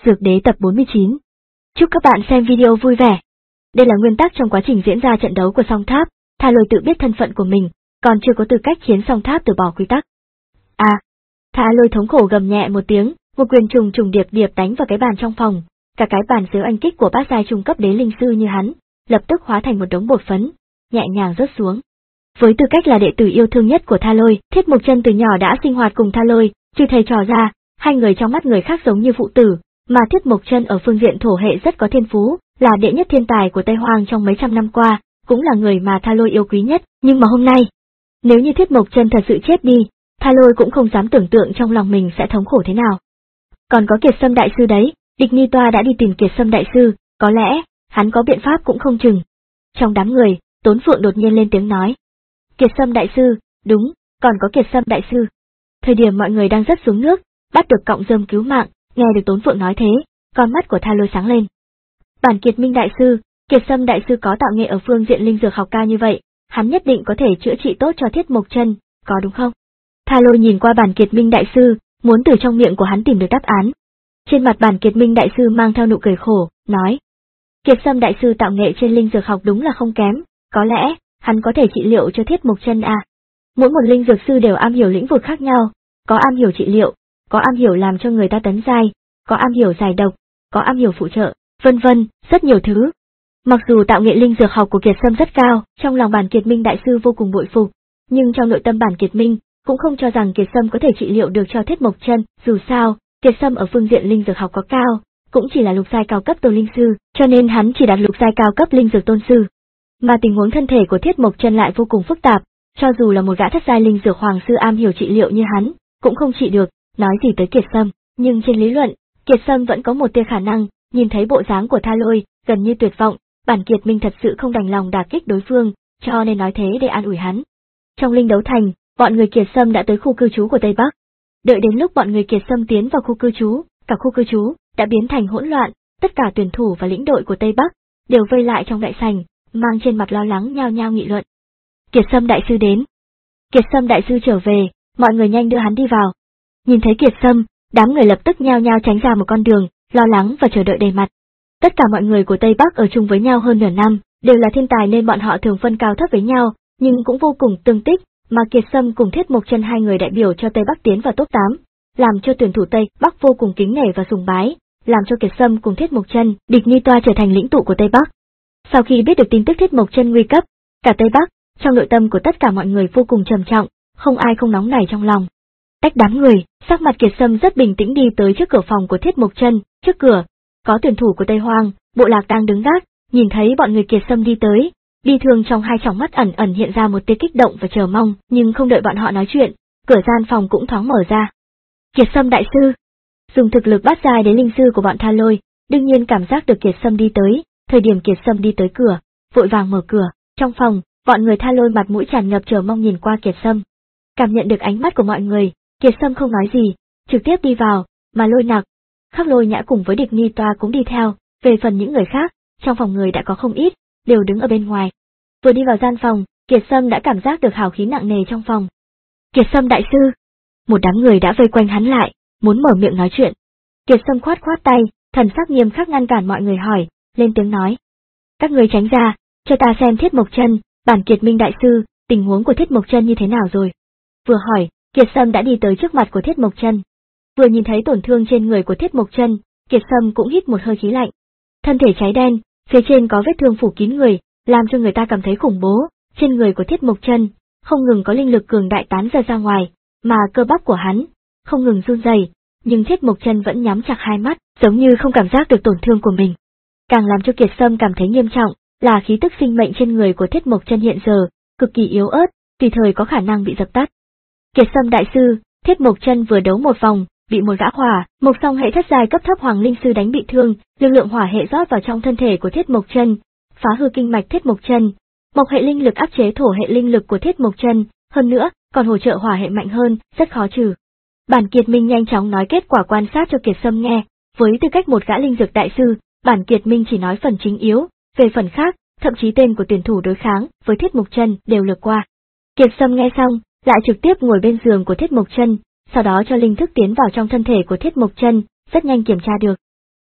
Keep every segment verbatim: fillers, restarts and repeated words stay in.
Dược Đế tập bốn mươi chín. Chúc các bạn xem video vui vẻ. Đây là nguyên tắc trong quá trình diễn ra trận đấu của Song Tháp, Tha Lôi tự biết thân phận của mình, còn chưa có tư cách khiến Song Tháp từ bỏ quy tắc. À, Tha Lôi thống khổ gầm nhẹ một tiếng, một quyền trùng trùng điệp điệp đánh vào cái bàn trong phòng, cả cái bàn dưới oanh kích của bát giai trung cấp đế linh sư như hắn, lập tức hóa thành một đống bột phấn, nhẹ nhàng rớt xuống. Với tư cách là đệ tử yêu thương nhất của Tha Lôi, Thiết Mộc Chân từ nhỏ đã sinh hoạt cùng Tha Lôi, trừ thầy trò ra, hai người trong mắt người khác giống như phụ tử, mà Thiết Mộc Chân ở phương diện thổ hệ rất có thiên phú, là đệ nhất thiên tài của Tây Hoang trong mấy trăm năm qua, cũng là người mà Tha Lôi yêu quý nhất, nhưng mà hôm nay, nếu như Thiết Mộc Chân thật sự chết đi, Tha Lôi cũng không dám tưởng tượng trong lòng mình sẽ thống khổ thế nào. Còn có Kiệt Sâm đại sư đấy, Địch Ni Toa đã đi tìm Kiệt Sâm đại sư, có lẽ hắn có biện pháp cũng không chừng. Trong đám người, Tốn Phượng đột nhiên lên tiếng nói. Kiệt Sâm đại sư, đúng, còn có Kiệt Sâm đại sư. Thời điểm mọi người đang rớt xuống nước, bắt được cọng rơm cứu mạng, nghe được Tốn Phượng nói thế, con mắt của Tha Lôi sáng lên. Bản Kiệt Minh đại sư, Kiệt Sâm đại sư có tạo nghệ ở phương diện linh dược học cao như vậy, hắn nhất định có thể chữa trị tốt cho Thiết Mộc Chân, có đúng không? Tha Lôi nhìn qua Bản Kiệt Minh đại sư, muốn từ trong miệng của hắn tìm được đáp án. Trên mặt Bản Kiệt Minh đại sư mang theo nụ cười khổ, nói: Kiệt Sâm đại sư tạo nghệ trên linh dược học đúng là không kém, có lẽ hắn có thể trị liệu cho Thiết Mộc Chân à? Mỗi một linh dược sư đều am hiểu lĩnh vực khác nhau, có am hiểu trị liệu, có am hiểu làm cho người ta tấn giai, có am hiểu giải độc, có am hiểu phụ trợ, vân vân, rất nhiều thứ. Mặc dù tạo nghệ linh dược học của Kiệt Sâm rất cao, trong lòng Bản Kiệt Minh đại sư vô cùng bội phục, nhưng trong nội tâm Bản Kiệt Minh cũng không cho rằng Kiệt Sâm có thể trị liệu được cho Thiết Mộc Chân, dù sao, Kiệt Sâm ở phương diện linh dược học có cao, cũng chỉ là lục giai cao cấp tôn linh sư, cho nên hắn chỉ đạt lục giai cao cấp linh dược tôn sư. Mà tình huống thân thể của Thiết Mộc Chân lại vô cùng phức tạp, cho dù là một gã thất giai linh dược hoàng sư am hiểu trị liệu như hắn, cũng không trị được, nói gì tới Kiệt Sâm, nhưng trên lý luận, Kiệt Sâm vẫn có một tia khả năng. Nhìn thấy bộ dáng của Tha Lôi, gần như tuyệt vọng, Bản Kiệt Minh thật sự không đành lòng đả kích đối phương, cho nên nói thế để an ủi hắn. Trong linh đấu thành, bọn người Kiệt Sâm đã tới khu cư trú của Tây Bắc. Đợi đến lúc bọn người Kiệt Sâm tiến vào khu cư trú, cả khu cư trú đã biến thành hỗn loạn, tất cả tuyển thủ và lĩnh đội của Tây Bắc đều vây lại trong đại sảnh, mang trên mặt lo lắng nhao nhao nghị luận. Kiệt Sâm đại sư đến. Kiệt Sâm đại sư trở về, mọi người nhanh đưa hắn đi vào. Nhìn thấy Kiệt Sâm, đám người lập tức nhao nhao tránh ra một con đường, lo lắng và chờ đợi đầy mặt. Tất cả mọi người của Tây Bắc ở chung với nhau hơn nửa năm, đều là thiên tài nên bọn họ thường phân cao thấp với nhau, nhưng cũng vô cùng tương tích, mà Kiệt Sâm cùng Thiết Mộc Chân hai người đại biểu cho Tây Bắc tiến vào top tám, làm cho tuyển thủ Tây Bắc vô cùng kính nể và sùng bái, làm cho Kiệt Sâm cùng Thiết Mộc Chân, Địch Ni Toa trở thành lĩnh tụ của Tây Bắc. Sau khi biết được tin tức Thiết Mộc Chân nguy cấp, cả Tây Bắc, trong nội tâm của tất cả mọi người vô cùng trầm trọng, không ai không nóng nảy trong lòng. Tách đám người, sắc mặt Kiệt Sâm rất bình tĩnh đi tới trước cửa phòng của Thiết Mộc Chân, trước cửa có tuyển thủ của Tây Hoang, bộ lạc đang đứng gác, nhìn thấy bọn người Kiệt Sâm đi tới, bi thương trong hai tròng mắt ẩn ẩn hiện ra một tia kích động và chờ mong, nhưng không đợi bọn họ nói chuyện, cửa gian phòng cũng thoáng mở ra. Kiệt Sâm đại sư, dùng thực lực bát giai đế linh sư của bọn Tha Lôi, đương nhiên cảm giác được Kiệt Sâm đi tới, thời điểm Kiệt Sâm đi tới cửa, vội vàng mở cửa, trong phòng, bọn người Tha Lôi mặt mũi tràn ngập chờ mong nhìn qua Kiệt Sâm. Cảm nhận được ánh mắt của mọi người, Kiệt Sâm không nói gì, trực tiếp đi vào, mà Lôi Nặc, Khắc Lôi Nhã cùng với Địch Ni Toa cũng đi theo, về phần những người khác, trong phòng người đã có không ít, đều đứng ở bên ngoài. Vừa đi vào gian phòng, Kiệt Sâm đã cảm giác được hào khí nặng nề trong phòng. Kiệt Sâm đại sư, một đám người đã vây quanh hắn lại, muốn mở miệng nói chuyện. Kiệt Sâm khoát khoát tay, thần sắc nghiêm khắc ngăn cản mọi người hỏi, lên tiếng nói: các người tránh ra, cho ta xem Thiết Mộc Chân, Bản Kiệt Minh đại sư, tình huống của Thiết Mộc Chân như thế nào rồi? Vừa hỏi, Kiệt Sâm đã đi tới trước mặt của Thiết Mộc Chân. Vừa nhìn thấy tổn thương trên người của Thiết Mộc Chân, Kiệt Sâm cũng hít một hơi khí lạnh. Thân thể cháy đen, phía trên có vết thương phủ kín người, làm cho người ta cảm thấy khủng bố. Trên người của Thiết Mộc Chân không ngừng có linh lực cường đại tán ra ra ngoài, mà cơ bắp của hắn không ngừng run rẩy, nhưng Thiết Mộc Chân vẫn nhắm chặt hai mắt, giống như không cảm giác được tổn thương của mình. Càng làm cho Kiệt Sâm cảm thấy nghiêm trọng là khí tức sinh mệnh trên người của Thiết Mộc Chân hiện giờ cực kỳ yếu ớt, tùy thời có khả năng bị dập tắt. Kiệt Sâm đại sư, Thiết Mộc Chân vừa đấu một vòng, bị một gã hỏa, một song hệ thất giai cấp thấp hoàng linh sư đánh bị thương, lực lượng hỏa hệ rót vào trong thân thể của Thiết Mộc Chân, phá hư kinh mạch Thiết Mộc Chân. Mộc hệ linh lực áp chế thổ hệ linh lực của Thiết Mộc Chân, hơn nữa, còn hỗ trợ hỏa hệ mạnh hơn, rất khó trừ. Bản Kiệt Minh nhanh chóng nói kết quả quan sát cho Kiệt Sâm nghe, với tư cách một gã linh dược đại sư, Bản Kiệt Minh chỉ nói phần chính yếu, về phần khác, thậm chí tên của tuyển thủ đối kháng với Thiết Mộc Chân đều lược qua. Kiệt Sâm nghe xong, lại trực tiếp ngồi bên giường của Thiết Mộc Chân, sau đó cho linh thức tiến vào trong thân thể của Thiết Mộc Chân, rất nhanh kiểm tra được.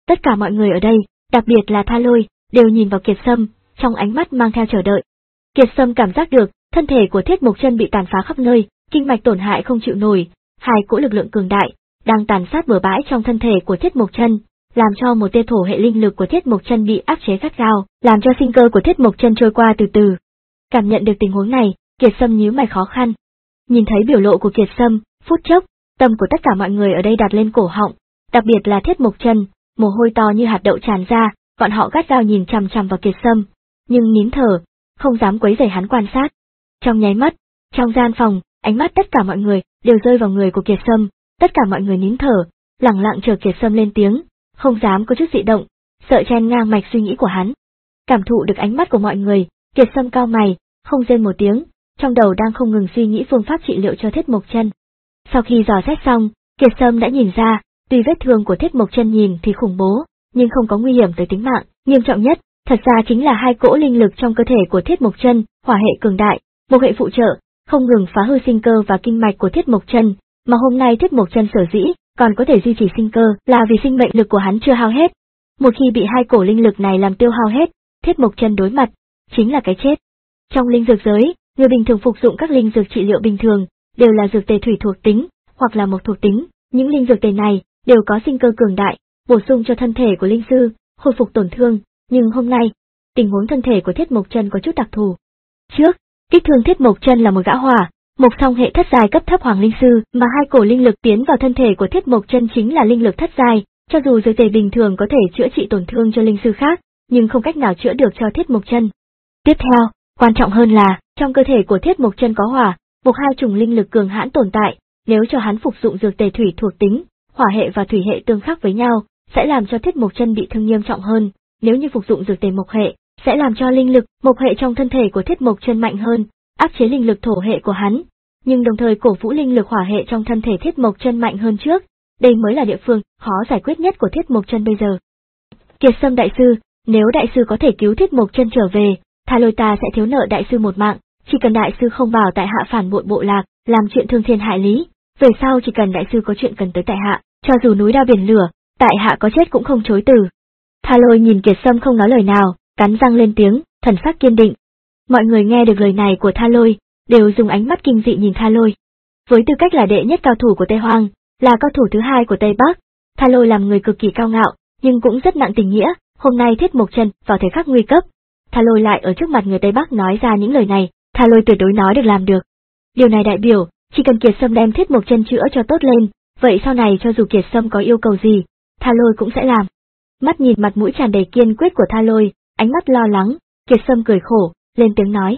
Tất cả mọi người ở đây, đặc biệt là Tha Lôi, đều nhìn vào Kiệt Sâm, trong ánh mắt mang theo chờ đợi. Kiệt Sâm cảm giác được, thân thể của Thiết Mộc Chân bị tàn phá khắp nơi, kinh mạch tổn hại không chịu nổi, hai cỗ lực lượng cường đại đang tàn sát bừa bãi trong thân thể của Thiết Mộc Chân, làm cho một tia thổ hệ linh lực của Thiết Mộc Chân bị áp chế gắt gao, làm cho sinh cơ của Thiết Mộc Chân trôi qua từ từ. Cảm nhận được tình huống này, Kiệt Sâm nhíu mày khó khăn. Nhìn thấy biểu lộ của Kiệt Sâm, phút chốc, tâm của tất cả mọi người ở đây đặt lên cổ họng, đặc biệt là Thiết Mộc Chân, mồ hôi to như hạt đậu tràn ra, bọn họ gắt gao nhìn chằm chằm vào Kiệt Sâm, nhưng nín thở, không dám quấy rầy hắn quan sát. Trong nháy mắt, trong gian phòng, ánh mắt tất cả mọi người đều rơi vào người của Kiệt Sâm, tất cả mọi người nín thở, lặng lặng chờ Kiệt Sâm lên tiếng, không dám có chút dị động, sợ chen ngang mạch suy nghĩ của hắn. Cảm thụ được ánh mắt của mọi người, Kiệt Sâm cau mày, không rên một tiếng, trong đầu đang không ngừng suy nghĩ phương pháp trị liệu cho Thiết Mộc Chân. Sau khi dò xét xong, Kiệt Sâm đã nhìn ra, tuy vết thương của Thiết Mộc Chân nhìn thì khủng bố, nhưng không có nguy hiểm tới tính mạng, nghiêm trọng nhất, thật ra chính là hai cỗ linh lực trong cơ thể của Thiết Mộc Chân, hỏa hệ cường đại, mộc hệ phụ trợ, không ngừng phá hư sinh cơ và kinh mạch của Thiết Mộc Chân, mà hôm nay Thiết Mộc Chân sở dĩ còn có thể duy trì sinh cơ là vì sinh mệnh lực của hắn chưa hao hết. Một khi bị hai cổ linh lực này làm tiêu hao hết, Thiết Mộc Chân đối mặt chính là cái chết. Trong linh dược giới, người bình thường phục dụng các linh dược trị liệu bình thường đều là dược tề thủy thuộc tính hoặc là mộc thuộc tính, những linh dược tề này đều có sinh cơ cường đại, bổ sung cho thân thể của linh sư, khôi phục tổn thương, nhưng hôm nay, tình huống thân thể của Thiết Mộc Chân có chút đặc thù. Trước, kích thương Thiết Mộc Chân là một gã hỏa, mộc song hệ thất giai cấp thấp hoàng linh sư, mà hai cổ linh lực tiến vào thân thể của Thiết Mộc Chân chính là linh lực thất giai, cho dù dược tề bình thường có thể chữa trị tổn thương cho linh sư khác, nhưng không cách nào chữa được cho Thiết Mộc Chân. Tiếp theo, quan trọng hơn là, trong cơ thể của Thiết Mộc Chân có hỏa, mộc hai chủng linh lực cường hãn tồn tại, nếu cho hắn phục dụng dược tề thủy thuộc tính, hỏa hệ và thủy hệ tương khắc với nhau, sẽ làm cho Thiết Mộc Chân bị thương nghiêm trọng hơn, nếu như phục dụng dược tề mộc hệ, sẽ làm cho linh lực mộc hệ trong thân thể của Thiết Mộc Chân mạnh hơn, áp chế linh lực thổ hệ của hắn, nhưng đồng thời cổ vũ linh lực hỏa hệ trong thân thể Thiết Mộc Chân mạnh hơn trước, đây mới là địa phương khó giải quyết nhất của Thiết Mộc Chân bây giờ. Kiệt Sâm đại sư, nếu đại sư có thể cứu Thiết Mộc Chân trở về, Tha Lôi ta sẽ thiếu nợ đại sư một mạng, chỉ cần đại sư không bảo tại hạ phản bội bộ lạc, làm chuyện thương thiên hại lý, về sau chỉ cần đại sư có chuyện cần tới tại hạ, cho dù núi đao biển lửa, tại hạ có chết cũng không chối từ. Tha Lôi nhìn Kiệt Sâm không nói lời nào, cắn răng lên tiếng, thần sắc kiên định. Mọi người nghe được lời này của Tha Lôi, đều dùng ánh mắt kinh dị nhìn Tha Lôi. Với tư cách là đệ nhất cao thủ của Tây Hoang, là cao thủ thứ hai của Tây Bắc, Tha Lôi làm người cực kỳ cao ngạo, nhưng cũng rất nặng tình nghĩa. Hôm nay Thiết Mộc Chân vào thời khắc nguy cấp, Tha Lôi lại ở trước mặt người Tây Bắc nói ra những lời này, Tha Lôi tuyệt đối nói được làm được. Điều này đại biểu, chỉ cần Kiệt Sâm đem Thiết Mộc Chân chữa cho tốt lên, vậy sau này cho dù Kiệt Sâm có yêu cầu gì, Tha Lôi cũng sẽ làm. Mắt nhìn mặt mũi tràn đầy kiên quyết của Tha Lôi, ánh mắt lo lắng, Kiệt Sâm cười khổ, lên tiếng nói.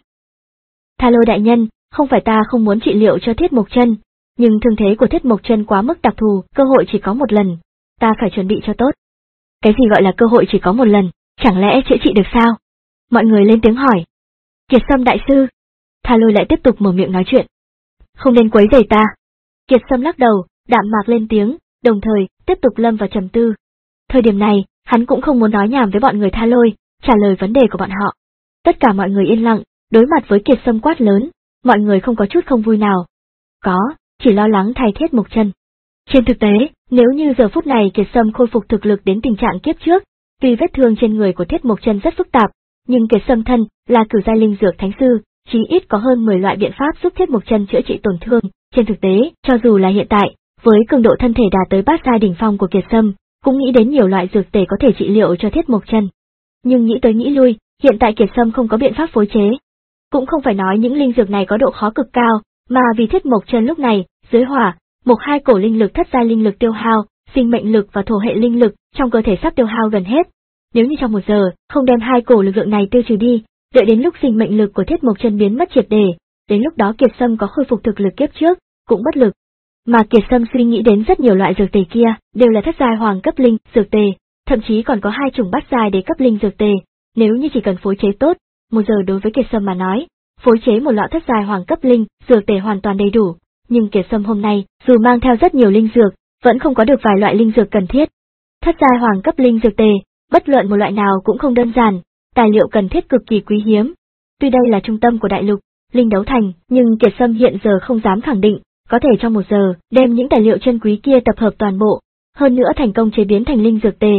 Tha Lôi đại nhân, không phải ta không muốn trị liệu cho Thiết Mộc Chân, nhưng thương thế của Thiết Mộc Chân quá mức đặc thù, cơ hội chỉ có một lần, ta phải chuẩn bị cho tốt. Cái gì gọi là cơ hội chỉ có một lần, chẳng lẽ chữa trị được sao? Mọi người lên tiếng hỏi. Kiệt Sâm đại sư. Tha Lôi lại tiếp tục mở miệng nói chuyện. Không nên quấy rầy ta. Kiệt Sâm lắc đầu, đạm mạc lên tiếng, đồng thời, tiếp tục lâm vào trầm tư. Thời điểm này, hắn cũng không muốn nói nhảm với bọn người Tha Lôi, trả lời vấn đề của bọn họ. Tất cả mọi người yên lặng, đối mặt với Kiệt Sâm quát lớn, mọi người không có chút không vui nào. Có, chỉ lo lắng thay Thiết Mộc Chân. Trên thực tế, nếu như giờ phút này Kiệt Sâm khôi phục thực lực đến tình trạng kiếp trước, tuy vết thương trên người của Thiết Mộc Chân rất phức tạp, nhưng Kiệt Sâm thân là cửu giai linh dược thánh sư, chí ít có hơn mười loại biện pháp giúp Thiết Mộc Chân chữa trị tổn thương. Trên thực tế, cho dù là hiện tại, với cường độ thân thể đạt tới bát giai đỉnh phong của Kiệt Sâm, cũng nghĩ đến nhiều loại dược tề có thể trị liệu cho Thiết Mộc Chân. Nhưng nghĩ tới nghĩ lui, hiện tại Kiệt Sâm không có biện pháp phối chế. Cũng không phải nói những linh dược này có độ khó cực cao, mà vì Thiết Mộc Chân lúc này, dưới hỏa, mộc hai cổ linh lực thất giai linh lực tiêu hao, sinh mệnh lực và thổ hệ linh lực trong cơ thể sắp tiêu hao gần hết. Nếu như trong một giờ không đem hai cổ lực lượng này tiêu trừ đi, đợi đến lúc sinh mệnh lực của Thiết Mộc Chân biến mất triệt để, đến lúc đó Kiệt Sâm có khôi phục thực lực kiếp trước, cũng bất lực. Mà Kiệt Sâm suy nghĩ đến rất nhiều loại dược tề kia, đều là thất giai hoàng cấp linh dược tề, thậm chí còn có hai chủng bát giai đế cấp linh dược tề. Nếu như chỉ cần phối chế tốt, một giờ đối với Kiệt Sâm mà nói, phối chế một lọ thất giai hoàng cấp linh dược tề hoàn toàn đầy đủ. Nhưng Kiệt Sâm hôm nay, dù mang theo rất nhiều linh dược, vẫn không có được vài loại linh dược cần thiết. Thất giai hoàng cấp linh dược tề, bất luận một loại nào cũng không đơn giản, tài liệu cần thiết cực kỳ quý hiếm. Tuy đây là trung tâm của đại lục, linh đấu thành, nhưng Kiệt Sâm hiện giờ không dám khẳng định, có thể trong một giờ đem những tài liệu chân quý kia tập hợp toàn bộ, hơn nữa thành công chế biến thành linh dược tề.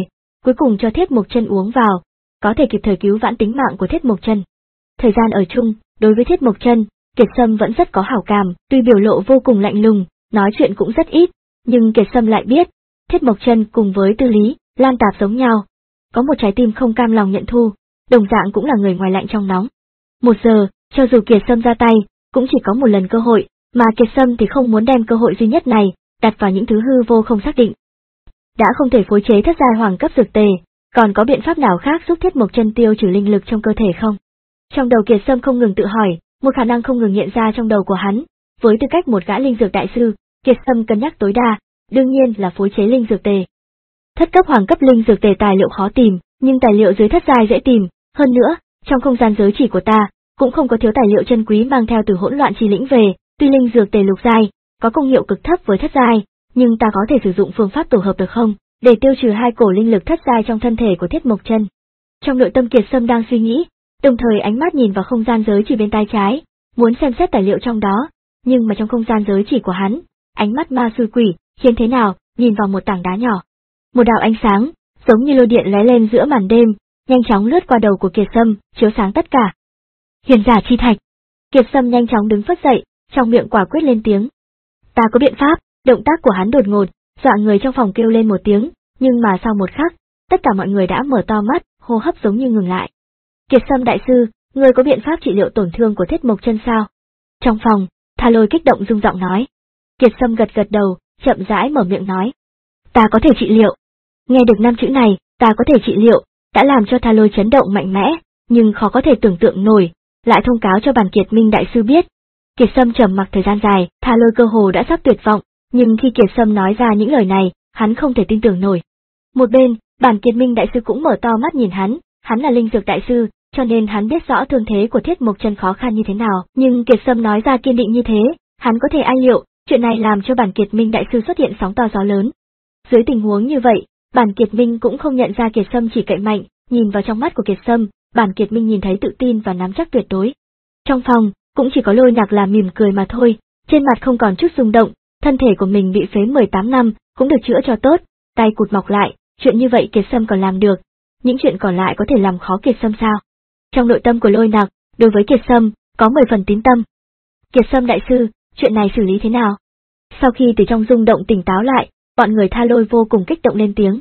cuối cùng cho Thiết Mộc Chân uống vào, có thể kịp thời cứu vãn tính mạng của Thiết Mộc Chân. Thời gian ở chung, đối với Thiết Mộc Chân, Kiệt Sâm vẫn rất có hảo cảm, tuy biểu lộ vô cùng lạnh lùng, nói chuyện cũng rất ít, nhưng Kiệt Sâm lại biết, Thiết Mộc Chân cùng với Tư Lý, Lan Tạp giống nhau, có một trái tim không cam lòng nhận thua, đồng dạng cũng là người ngoài lạnh trong nóng. Một giờ, cho dù Kiệt Sâm ra tay, cũng chỉ có một lần cơ hội, mà Kiệt Sâm thì không muốn đem cơ hội duy nhất này đặt vào những thứ hư vô không xác định. Đã không thể phối chế thất giai hoàng cấp dược tề, còn có biện pháp nào khác giúp Thiết Mộc Chân tiêu trừ linh lực trong cơ thể không? Trong đầu Kiệt Sâm không ngừng tự hỏi, một khả năng không ngừng hiện ra trong đầu của hắn, với tư cách một gã linh dược đại sư, Kiệt Sâm cân nhắc tối đa, đương nhiên là phối chế linh dược tề. Thất cấp hoàng cấp linh dược tề tài liệu khó tìm, nhưng tài liệu dưới thất giai dễ tìm, hơn nữa, trong không gian giới chỉ của ta, cũng không có thiếu tài liệu chân quý mang theo từ hỗn loạn chi lĩnh về, tuy linh dược tề lục giai có công hiệu cực thấp với thất giai, nhưng ta có thể sử dụng phương pháp tổ hợp được không, để tiêu trừ hai cổ linh lực thất giai trong thân thể của Thiết Mộc Chân. Trong nội tâm Kiệt Sâm đang suy nghĩ, đồng thời ánh mắt nhìn vào không gian giới chỉ bên tay trái, muốn xem xét tài liệu trong đó, nhưng mà trong không gian giới chỉ của hắn, ánh mắt ma xui quỷ, khiến thế nào, nhìn vào một tảng đá nhỏ. Một đạo ánh sáng, giống như lôi điện lóe lên giữa màn đêm, nhanh chóng lướt qua đầu của Kiệt Sâm, chiếu sáng tất cả. Huyền giả chi thạch. Kiệt Sâm nhanh chóng đứng phất dậy, trong miệng quả quyết lên tiếng. Ta có biện pháp, động tác của hắn đột ngột, dọa người trong phòng kêu lên một tiếng, nhưng mà sau một khắc, tất cả mọi người đã mở to mắt, hô hấp giống như ngừng lại. Kiệt Sâm đại sư, ngươi có biện pháp trị liệu tổn thương của Thiết Mộc Chân sao? Trong phòng, Tha Lôi kích động rung giọng nói. Kiệt Sâm gật gật đầu, chậm rãi mở miệng nói. Ta có thể trị liệu. Nghe được năm chữ này, ta có thể trị liệu, đã làm cho Tha Lôi chấn động mạnh mẽ, nhưng khó có thể tưởng tượng nổi, lại thông cáo cho Bản Kiệt Minh đại sư biết. Kiệt Sâm trầm mặc thời gian dài, Tha Lôi cơ hồ đã sắp tuyệt vọng, nhưng khi Kiệt Sâm nói ra những lời này, hắn không thể tin tưởng nổi. Một bên, Bản Kiệt Minh đại sư cũng mở to mắt nhìn hắn, hắn là linh dược đại sư, cho nên hắn biết rõ thương thế của Thiết Mộc Chân khó khăn như thế nào, nhưng Kiệt Sâm nói ra kiên định như thế, hắn có thể ai liệu, chuyện này làm cho Bản Kiệt Minh đại sư xuất hiện sóng to gió lớn. Dưới tình huống như vậy, Bản Kiệt Minh cũng không nhận ra Kiệt Sâm chỉ cậy mạnh, nhìn vào trong mắt của Kiệt Sâm, Bản Kiệt Minh nhìn thấy tự tin và nắm chắc tuyệt đối. Trong phòng, cũng chỉ có Lôi Nhạc là mỉm cười mà thôi, trên mặt không còn chút rung động, thân thể của mình bị phế mười tám năm, cũng được chữa cho tốt, tay cụt mọc lại, chuyện như vậy Kiệt Sâm còn làm được, những chuyện còn lại có thể làm khó Kiệt Sâm sao? Trong nội tâm của Lôi Nhạc, đối với Kiệt Sâm, có mười phần tín tâm. Kiệt Sâm đại sư, chuyện này xử lý thế nào? Sau khi từ trong rung động tỉnh táo lại, bọn người Tha Lôi vô cùng kích động lên tiếng.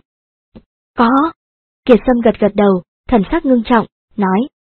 Có. Kiệt Sâm gật gật đầu, thần sắc ngưng trọng, nói.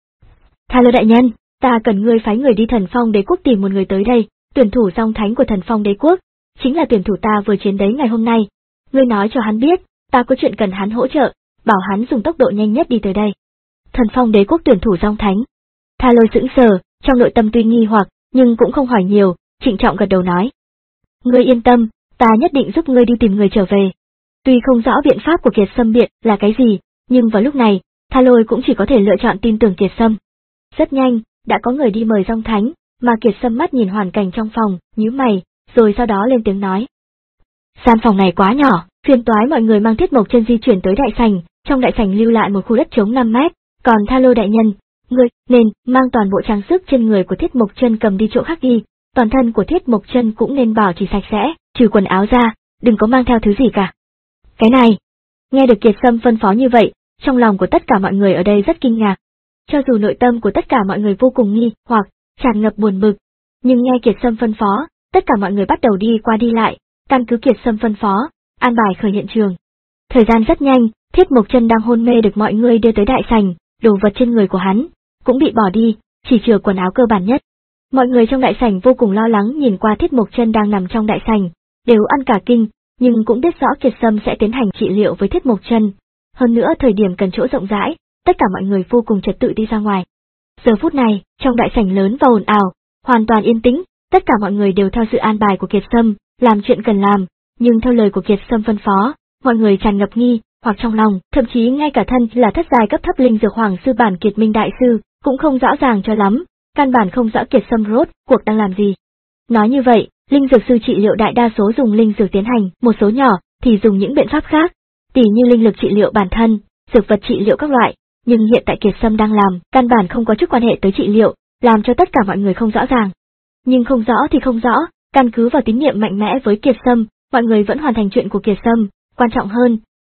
Tha Lôi đại nhân, ta cần ngươi phái người đi Thần Phong Đế quốc tìm một người tới đây, tuyển thủ song thánh của Thần Phong Đế quốc, chính là tuyển thủ ta vừa chiến đấy ngày hôm nay. Ngươi nói cho hắn biết, ta có chuyện cần hắn hỗ trợ, bảo hắn dùng tốc độ nhanh nhất đi tới đây. Thần Phong Đế quốc tuyển thủ song thánh. Tha Lôi sững sờ, trong nội tâm tuy nghi hoặc, nhưng cũng không hỏi nhiều, trịnh trọng gật đầu nói. Ngươi yên tâm, ta nhất định giúp ngươi đi tìm người trở về. Tuy không rõ biện pháp của Kiệt Sâm biện là cái gì, nhưng vào lúc này, Tha Lôi cũng chỉ có thể lựa chọn tin tưởng Kiệt Sâm. Rất nhanh, đã có người đi mời song thánh, mà Kiệt Sâm mắt nhìn hoàn cảnh trong phòng, nhíu mày, rồi sau đó lên tiếng nói. Gian phòng này quá nhỏ, phiền toái mọi người mang Thiết Mộc Chân di chuyển tới đại sảnh, trong đại sảnh lưu lại một khu đất trống năm mét, còn Tha Lôi đại nhân, ngươi nên mang toàn bộ trang sức trên người của Thiết Mộc Chân cầm đi chỗ khác đi, toàn thân của Thiết Mộc Chân cũng nên bảo trì sạch sẽ, trừ quần áo ra, đừng có mang theo thứ gì cả. Cái này, nghe được Kiệt Sâm phân phó như vậy, trong lòng của tất cả mọi người ở đây rất kinh ngạc. Cho dù nội tâm của tất cả mọi người vô cùng nghi hoặc tràn ngập buồn bực, nhưng nghe Kiệt Sâm phân phó, tất cả mọi người bắt đầu đi qua đi lại, căn cứ Kiệt Sâm phân phó, an bài khởi hiện trường. Thời gian rất nhanh, Thiết Mộc Chân đang hôn mê được mọi người đưa tới đại sảnh, đồ vật trên người của hắn cũng bị bỏ đi, chỉ trừ quần áo cơ bản nhất. Mọi người trong đại sảnh vô cùng lo lắng nhìn qua Thiết Mộc Chân đang nằm trong đại sảnh, đều ăn cả kinh, nhưng cũng biết rõ Kiệt Sâm sẽ tiến hành trị liệu với Thiết Mộc Chân. Hơn nữa thời điểm cần chỗ rộng rãi, tất cả mọi người vô cùng trật tự đi ra ngoài. Giờ phút này, trong đại sảnh lớn và ồn ào, hoàn toàn yên tĩnh, tất cả mọi người đều theo sự an bài của Kiệt Sâm, làm chuyện cần làm, nhưng theo lời của Kiệt Sâm phân phó, mọi người tràn ngập nghi hoặc trong lòng, thậm chí ngay cả thân là thất giai cấp thấp linh dược hoàng sư Bản Kiệt Minh đại sư, cũng không rõ ràng cho lắm, căn bản không rõ Kiệt Sâm rốt cuộc đang làm gì. Nói như vậy, linh dược sư trị liệu đại đa số dùng linh dược tiến hành, một số nhỏ thì dùng những biện pháp khác, tỉ như linh lực trị liệu bản thân, dược vật trị liệu các loại, nhưng hiện tại Kiệt Sâm đang làm, căn bản không có chút quan hệ tới trị liệu, làm cho tất cả mọi người không rõ ràng. Nhưng không rõ thì không rõ, căn cứ vào tín niệm mạnh mẽ với Kiệt Sâm, mọi người vẫn hoàn thành chuyện của Kiệt Sâm, quan trọng hơn,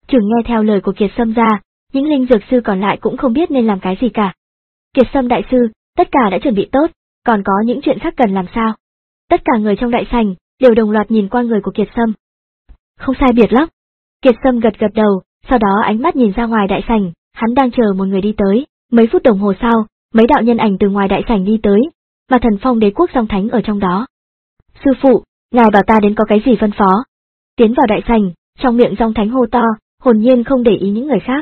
Trừ nghe theo lời của Kiệt Sâm ra, những linh dược sư còn lại cũng không biết nên làm cái gì cả. Kiệt Sâm đại sư, tất cả đã chuẩn bị tốt, còn có những chuyện khác cần làm sao? Tất cả người trong đại sảnh đều đồng loạt nhìn qua người của Kiệt Sâm. Không sai biệt lắm. Kiệt Sâm gật gật đầu, sau đó ánh mắt nhìn ra ngoài đại sảnh, hắn đang chờ một người đi tới. Mấy phút đồng hồ sau, mấy đạo nhân ảnh từ ngoài đại sảnh đi tới, mà Thần Phong Đế Quốc Song Thánh ở trong đó. Sư phụ, ngài bảo ta đến có cái gì phân phó? Tiến vào đại sảnh, trong miệng Song Thánh hô to, hồn nhiên không để ý những người khác.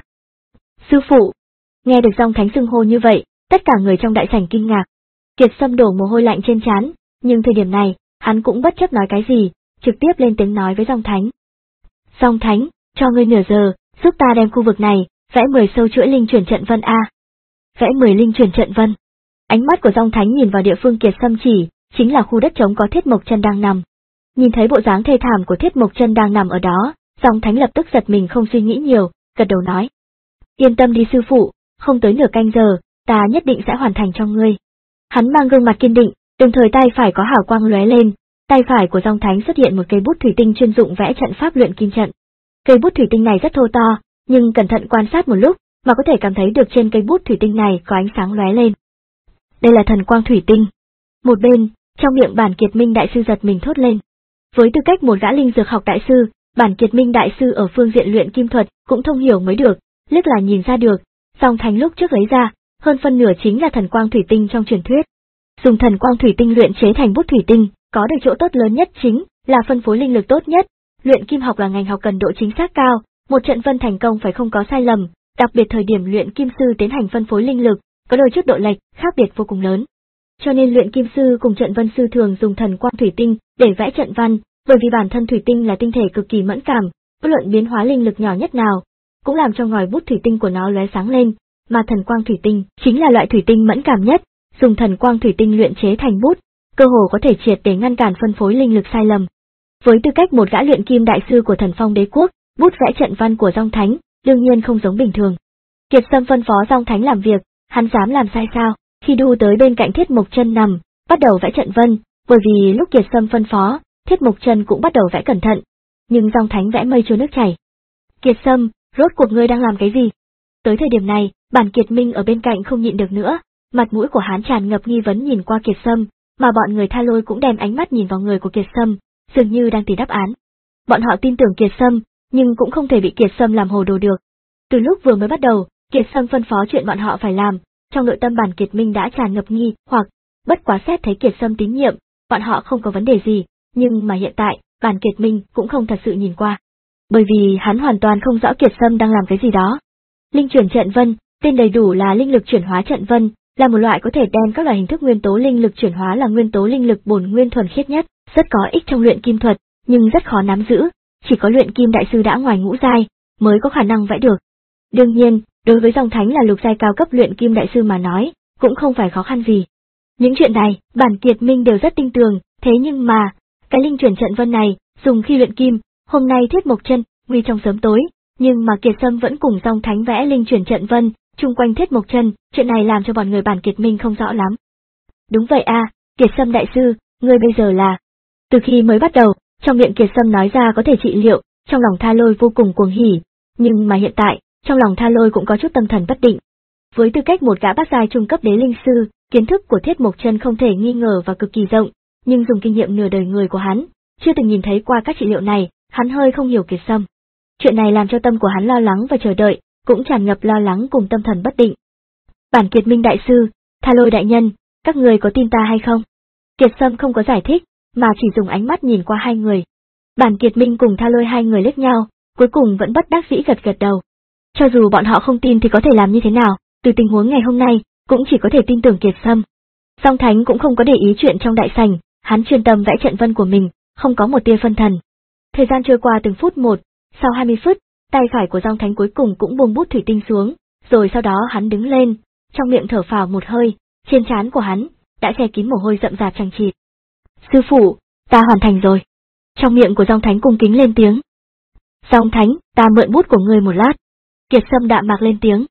Sư phụ! Nghe được Song Thánh xưng hô như vậy, tất cả người trong đại sảnh kinh ngạc. Kiệt Sâm đổ mồ hôi lạnh trên trán, nhưng thời điểm này, hắn cũng bất chấp nói cái gì, trực tiếp lên tiếng nói với Song Thánh. Song Thánh, cho ngươi nửa giờ, giúp ta đem khu vực này, vẽ mười sâu chuỗi linh chuyển trận vân a. Vẽ mười linh chuyển trận vân. Ánh mắt của Song Thánh nhìn vào địa phương Kiệt Sâm chỉ, chính là khu đất trống có Thiết Mộc Chân đang nằm. Nhìn thấy bộ dáng thê thảm của Thiết Mộc Chân đang nằm ở đó, Song Thánh lập tức giật mình không suy nghĩ nhiều, gật đầu nói. Yên tâm đi sư phụ, không tới nửa canh giờ, ta nhất định sẽ hoàn thành cho ngươi. Hắn mang gương mặt kiên định, đồng thời tay phải có hào quang lóe lên, tay phải của Song Thánh xuất hiện một cây bút thủy tinh chuyên dụng vẽ trận pháp luyện kim trận. Cây bút thủy tinh này rất thô to, nhưng cẩn thận quan sát một lúc, mà có thể cảm thấy được trên cây bút thủy tinh này có ánh sáng lóe lên. Đây là thần quang thủy tinh. Một bên, trong miệng Bản Kiệt Minh đại sư giật mình thốt lên. Với tư cách một gã linh dược học đại sư, Bản Kiệt Minh đại sư ở phương diện luyện kim thuật cũng thông hiểu mới được, liếc là nhìn ra được, Song Thánh lúc trước lấy ra, hơn phân nửa chính là thần quang thủy tinh trong truyền thuyết. Dùng thần quang thủy tinh luyện chế thành bút thủy tinh, có được chỗ tốt lớn nhất chính là phân phối linh lực tốt nhất. Luyện kim học là ngành học cần độ chính xác cao, một trận vân thành công phải không có sai lầm, đặc biệt thời điểm luyện kim sư tiến hành phân phối linh lực, có đôi chút độ lệch, khác biệt vô cùng lớn. Cho nên luyện kim sư cùng trận vân sư thường dùng thần quang thủy tinh để vẽ trận văn, bởi vì bản thân thủy tinh là tinh thể cực kỳ mẫn cảm, bất luận biến hóa linh lực nhỏ nhất nào, cũng làm cho ngòi bút thủy tinh của nó lóe sáng lên, mà thần quang thủy tinh chính là loại thủy tinh mẫn cảm nhất, dùng thần quang thủy tinh luyện chế thành bút, cơ hồ có thể triệt để ngăn cản phân phối linh lực sai lầm. Với tư cách một gã luyện kim đại sư của Thần Phong Đế Quốc, bút vẽ trận văn của Song Thánh đương nhiên không giống bình thường. Kiệt Sâm phân phó Song Thánh làm việc, hắn dám làm sai sao? Khi đu tới bên cạnh Thiết Mộc Chân nằm, bắt đầu vẽ trận vân, bởi vì lúc Kiệt Sâm phân phó, Thiết Mộc Chân cũng bắt đầu vẽ cẩn thận, nhưng Song Thánh vẽ mây trôi nước chảy. Kiệt Sâm, rốt cuộc ngươi đang làm cái gì? Tới thời điểm này, Bản Kiệt Minh ở bên cạnh không nhịn được nữa, mặt mũi của hắn tràn ngập nghi vấn nhìn qua Kiệt Sâm, mà bọn người Tha Lôi cũng đem ánh mắt nhìn vào người của Kiệt Sâm, dường như đang tìm đáp án. Bọn họ tin tưởng Kiệt Sâm, nhưng cũng không thể bị Kiệt Sâm làm hồ đồ được. Từ lúc vừa mới bắt đầu, Kiệt Sâm phân phó chuyện bọn họ phải làm, trong nội tâm Bản Kiệt Minh đã tràn ngập nghi hoặc, bất quá xét thấy Kiệt Sâm tín nhiệm, bọn họ không có vấn đề gì, nhưng mà hiện tại, Bản Kiệt Minh cũng không thật sự nhìn qua. Bởi vì hắn hoàn toàn không rõ Kiệt Sâm đang làm cái gì đó. Linh chuyển trận vân, tên đầy đủ là linh lực chuyển hóa trận vân, là một loại có thể đem các loại hình thức nguyên tố linh lực chuyển hóa là nguyên tố linh lực bổn nguyên thuần khiết nhất, rất có ích trong luyện kim thuật, nhưng rất khó nắm giữ, chỉ có luyện kim đại sư đã ngoài ngũ giai mới có khả năng vẽ được. Đương nhiên, đối với Song Thánh là lục giai cao cấp luyện kim đại sư mà nói, cũng không phải khó khăn gì. Những chuyện này, Bản Kiệt Minh đều rất tin tưởng, thế nhưng mà, cái linh chuyển trận vân này, dùng khi luyện kim, hôm nay Thiết Mộc Chân nguy trong sớm tối, nhưng mà Kiệt Sâm vẫn cùng Song Thánh vẽ linh chuyển trận vân, chung quanh Thiết Mộc Chân, chuyện này làm cho bọn người Bản Kiệt Minh không rõ lắm. Đúng vậy a, Kiệt Sâm đại sư, ngươi bây giờ là... Từ khi mới bắt đầu, trong miệng Kiệt Sâm nói ra có thể trị liệu, trong lòng Tha Lôi vô cùng cuồng hỉ, nhưng mà hiện tại, trong lòng Tha Lôi cũng có chút tâm thần bất định. Với tư cách một gã bát giai trung cấp đế linh sư, kiến thức của Thiết Mộc Chân không thể nghi ngờ và cực kỳ rộng, nhưng dùng kinh nghiệm nửa đời người của hắn, chưa từng nhìn thấy qua các trị liệu này, hắn hơi không hiểu Kiệt Sâm. Chuyện này làm cho tâm của hắn lo lắng và chờ đợi, cũng tràn ngập lo lắng cùng tâm thần bất định. Bản Kiệt Minh đại sư, Tha Lôi đại nhân, các người có tin ta hay không? Kiệt Sâm không có giải thích, mà chỉ dùng ánh mắt nhìn qua hai người. Bản Kiệt Minh cùng Tha Lôi hai người liếc nhau, cuối cùng vẫn bất đắc dĩ gật gật đầu. Cho dù bọn họ không tin thì có thể làm như thế nào, từ tình huống ngày hôm nay, cũng chỉ có thể tin tưởng Kiệt Sâm. Song Thánh cũng không có để ý chuyện trong đại sảnh, hắn chuyên tâm vẽ trận vân của mình, không có một tia phân thần. Thời gian trôi qua từng phút một, sau hai mươi phút, tay phải của Song Thánh cuối cùng cũng buông bút thủy tinh xuống, rồi sau đó hắn đứng lên, trong miệng thở phào một hơi, trên trán của hắn đã che kín mồ hôi rậm rạp chằng chịt. Sư phụ, ta hoàn thành rồi. Trong miệng của Song Thánh cung kính lên tiếng. Song Thánh, ta mượn bút của ngươi một lát. Kiệt Sâm đạm mạc lên tiếng.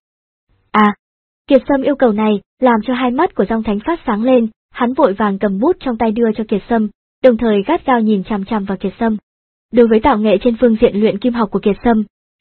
À, Kiệt Sâm yêu cầu này làm cho hai mắt của Song Thánh phát sáng lên, hắn vội vàng cầm bút trong tay đưa cho Kiệt Sâm, đồng thời gắt gao nhìn chằm chằm vào Kiệt Sâm. Đối với tạo nghệ trên phương diện luyện kim học của Kiệt Sâm,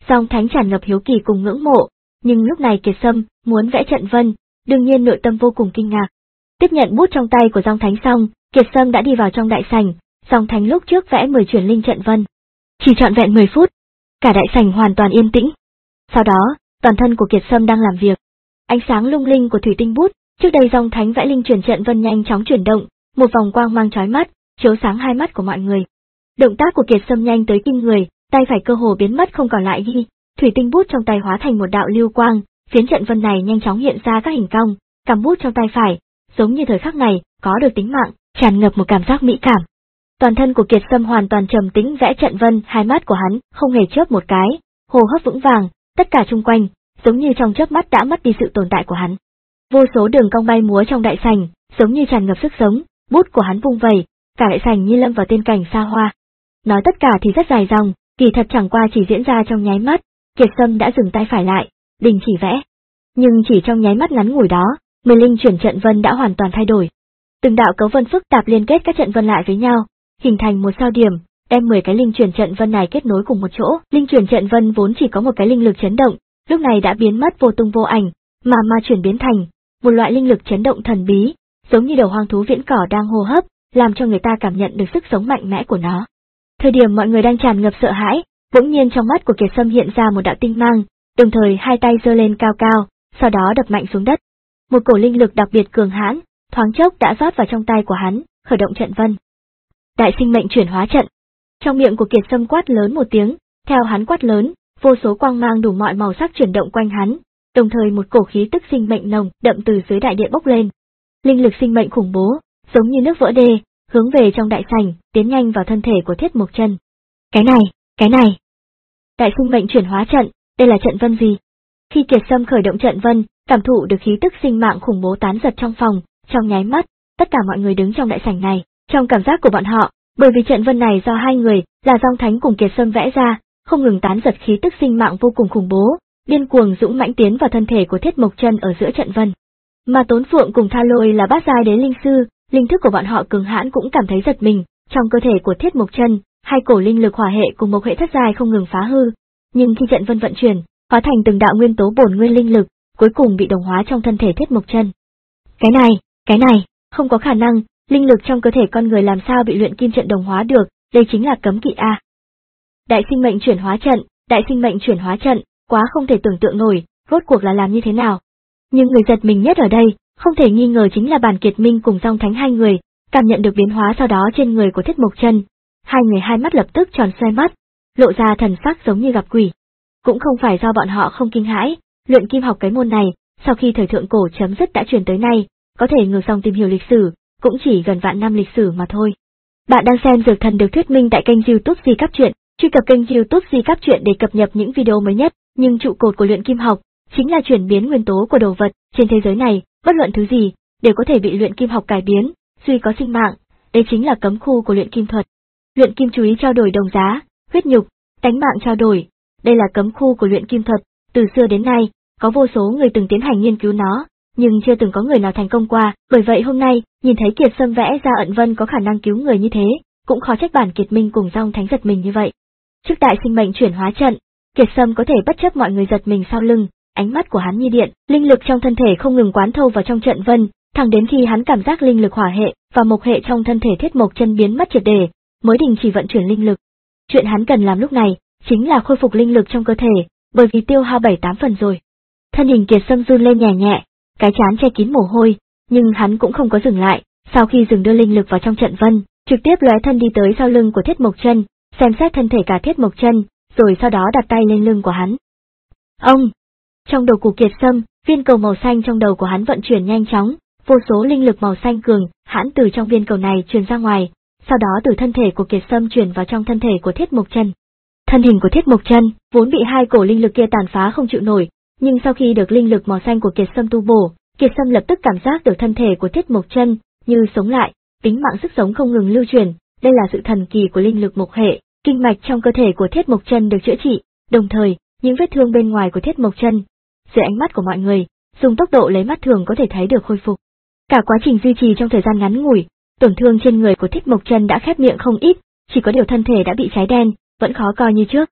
Song Thánh tràn ngập hiếu kỳ cùng ngưỡng mộ, nhưng lúc này Kiệt Sâm muốn vẽ trận vân, đương nhiên nội tâm vô cùng kinh ngạc. Tiếp nhận bút trong tay của Song Thánh xong, Kiệt Sâm đã đi vào trong đại sảnh. Song Thánh lúc trước vẽ mười chuyển linh trận vân, chỉ trọn vẹn mười phút, cả đại sảnh hoàn toàn yên tĩnh. Sau đó, toàn thân của Kiệt Sâm đang làm việc. Ánh sáng lung linh của thủy tinh bút, trước đây Song Thánh vẽ linh chuyển trận vân nhanh chóng chuyển động, một vòng quang mang chói mắt, chiếu sáng hai mắt của mọi người. Động tác của Kiệt Sâm nhanh tới kinh người, tay phải cơ hồ biến mất không còn lại ghi, thủy tinh bút trong tay hóa thành một đạo lưu quang, phiến trận vân này nhanh chóng hiện ra các hình cong, cầm bút trong tay phải, giống như thời khắc này có được tính mạng, tràn ngập một cảm giác mỹ cảm. Toàn thân của Kiệt Sâm hoàn toàn trầm tĩnh vẽ trận vân, hai mắt của hắn không hề chớp một cái, hô hấp vững vàng, tất cả xung quanh giống như trong chớp mắt đã mất đi sự tồn tại của hắn. Vô số đường cong bay múa trong đại sảnh, giống như tràn ngập sức sống, bút của hắn vung vẩy, cả đại sảnh như lâm vào tiên cảnh xa hoa. Nói tất cả thì rất dài dòng, kỳ thật chẳng qua chỉ diễn ra trong nháy mắt, Kiệt Sâm đã dừng tay phải lại, đình chỉ vẽ. Nhưng chỉ trong nháy mắt ngắn ngủi đó, mười linh chuyển trận vân đã hoàn toàn thay đổi. Từng đạo cấu vân phức tạp liên kết các trận vân lại với nhau, hình thành một sao điểm, đem mười cái linh chuyển trận vân này kết nối cùng một chỗ. Linh chuyển trận vân vốn chỉ có một cái linh lực chấn động, lúc này đã biến mất vô tung vô ảnh, mà mà chuyển biến thành một loại linh lực chấn động thần bí, giống như đầu hoang thú viễn cỏ đang hô hấp, làm cho người ta cảm nhận được sức sống mạnh mẽ của nó. Thời điểm mọi người đang tràn ngập sợ hãi, bỗng nhiên trong mắt của Kiệt Sâm hiện ra một đạo tinh mang, đồng thời hai tay giơ lên cao cao, sau đó đập mạnh xuống đất. Một cổ linh lực đặc biệt cường hãn, thoáng chốc đã rót vào trong tay của hắn, khởi động trận vân. Đại sinh mệnh chuyển hóa trận. Trong miệng của Kiệt Sâm quát lớn một tiếng, theo hắn quát lớn, vô số quang mang đủ mọi màu sắc chuyển động quanh hắn, đồng thời một cổ khí tức sinh mệnh nồng đậm từ dưới đại địa bốc lên. Linh lực sinh mệnh khủng bố, giống như nước vỡ đê, hướng về trong đại sảnh, tiến nhanh vào thân thể của Thiết Mộc Chân. Cái này, cái này. Đại sinh mệnh chuyển hóa trận, đây là trận vân gì? Khi Kiệt Sâm khởi động trận vân, cảm thụ được khí tức sinh mạng khủng bố tán giật trong phòng, trong nháy mắt, tất cả mọi người đứng trong đại sảnh này, trong cảm giác của bọn họ, bởi vì trận vân này do hai người, là Song Thánh cùng Kiệt Sâm vẽ ra, không ngừng tán giật khí tức sinh mạng vô cùng khủng bố, điên cuồng dũng mãnh tiến vào thân thể của Thiết Mộc Chân ở giữa trận vân. Mà Tốn Phượng cùng Tha Lôi là bát giai đế linh sư, linh thức của bọn họ cường hãn cũng cảm thấy giật mình, trong cơ thể của Thiết Mộc Chân, hai cổ linh lực hỏa hệ cùng mộc hệ thất giai không ngừng phá hư, nhưng khi trận vân vận chuyển, hóa thành từng đạo nguyên tố bổn nguyên linh lực, cuối cùng bị đồng hóa trong thân thể Thiết Mộc Chân. Cái này, cái này, không có khả năng, linh lực trong cơ thể con người làm sao bị luyện kim trận đồng hóa được, đây chính là cấm kỵ a. Đại sinh mệnh chuyển hóa trận, đại sinh mệnh chuyển hóa trận, quá không thể tưởng tượng nổi, rốt cuộc là làm như thế nào. Nhưng người giật mình nhất ở đây, không thể nghi ngờ chính là Bàn Kiệt Minh cùng Song Thánh hai người, cảm nhận được biến hóa sau đó trên người của Thiết Mộc Chân. Hai người hai mắt lập tức tròn xoe mắt, lộ ra thần sắc giống như gặp quỷ. Cũng không phải do bọn họ không kinh hãi, luyện kim học cái môn này, sau khi thời thượng cổ chấm dứt đã truyền tới nay, có thể ngược dòng tìm hiểu lịch sử, cũng chỉ gần vạn năm lịch sử mà thôi. Bạn đang xem Dược Thần được thuyết minh tại kênh YouTube Di Cáp Truyện, truy cập kênh YouTube Di Cáp Truyện để cập nhật những video mới nhất, nhưng trụ cột của luyện kim học chính là chuyển biến nguyên tố của đồ vật, trên thế giới này, bất luận thứ gì đều có thể bị luyện kim học cải biến, duy có sinh mạng, đây chính là cấm khu của luyện kim thuật. Luyện kim chú ý trao đổi đồng giá, huyết nhục, tánh mạng trao đổi, đây là cấm khu của luyện kim thuật, từ xưa đến nay, có vô số người từng tiến hành nghiên cứu nó, nhưng chưa từng có người nào thành công qua, bởi vậy hôm nay, nhìn thấy Kiệt Sâm vẽ ra ẩn vân có khả năng cứu người như thế, cũng khó trách Bản Kiệt Minh cùng Song Thánh giật mình như vậy. Trước đại sinh mệnh chuyển hóa trận, Kiệt Sâm có thể bất chấp mọi người giật mình sau lưng, ánh mắt của hắn như điện, linh lực trong thân thể không ngừng quán thâu vào trong trận vân, thẳng đến khi hắn cảm giác linh lực hỏa hệ và mộc hệ trong thân thể Thiết Mộc Chân biến mất triệt để, mới đình chỉ vận chuyển linh lực. Chuyện hắn cần làm lúc này chính là khôi phục linh lực trong cơ thể, bởi vì tiêu hao bảy tám phần rồi. Thân hình Kiệt Sâm run lên nhẹ nhẹ, cái trán che kín mồ hôi, nhưng hắn cũng không có dừng lại, sau khi dừng đưa linh lực vào trong trận vân, trực tiếp lóe thân đi tới sau lưng của Thiết Mộc Chân, xem xét thân thể cả Thiết Mộc Chân, rồi sau đó đặt tay lên lưng của hắn. Ông! Trong đầu của Kiệt Sâm, viên cầu màu xanh trong đầu của hắn vận chuyển nhanh chóng, vô số linh lực màu xanh cường hãn từ trong viên cầu này truyền ra ngoài, sau đó từ thân thể của Kiệt Sâm truyền vào trong thân thể của Thiết Mộc Chân. Thân hình của Thiết Mộc Chân vốn bị hai cổ linh lực kia tàn phá không chịu nổi, nhưng sau khi được linh lực màu xanh của Kiệt Sâm tu bổ, Kiệt Sâm lập tức cảm giác được thân thể của Thiết Mộc Chân như sống lại, tính mạng sức sống không ngừng lưu truyền, đây là sự thần kỳ của linh lực mộc hệ, kinh mạch trong cơ thể của Thiết Mộc Chân được chữa trị, đồng thời, những vết thương bên ngoài của Thiết Mộc Chân, dưới ánh mắt của mọi người, dùng tốc độ lấy mắt thường có thể thấy được khôi phục. Cả quá trình duy trì trong thời gian ngắn ngủi, tổn thương trên người của Thiết Mộc Chân đã khép miệng không ít, chỉ có điều thân thể đã bị cháy đen, vẫn khó coi như trước.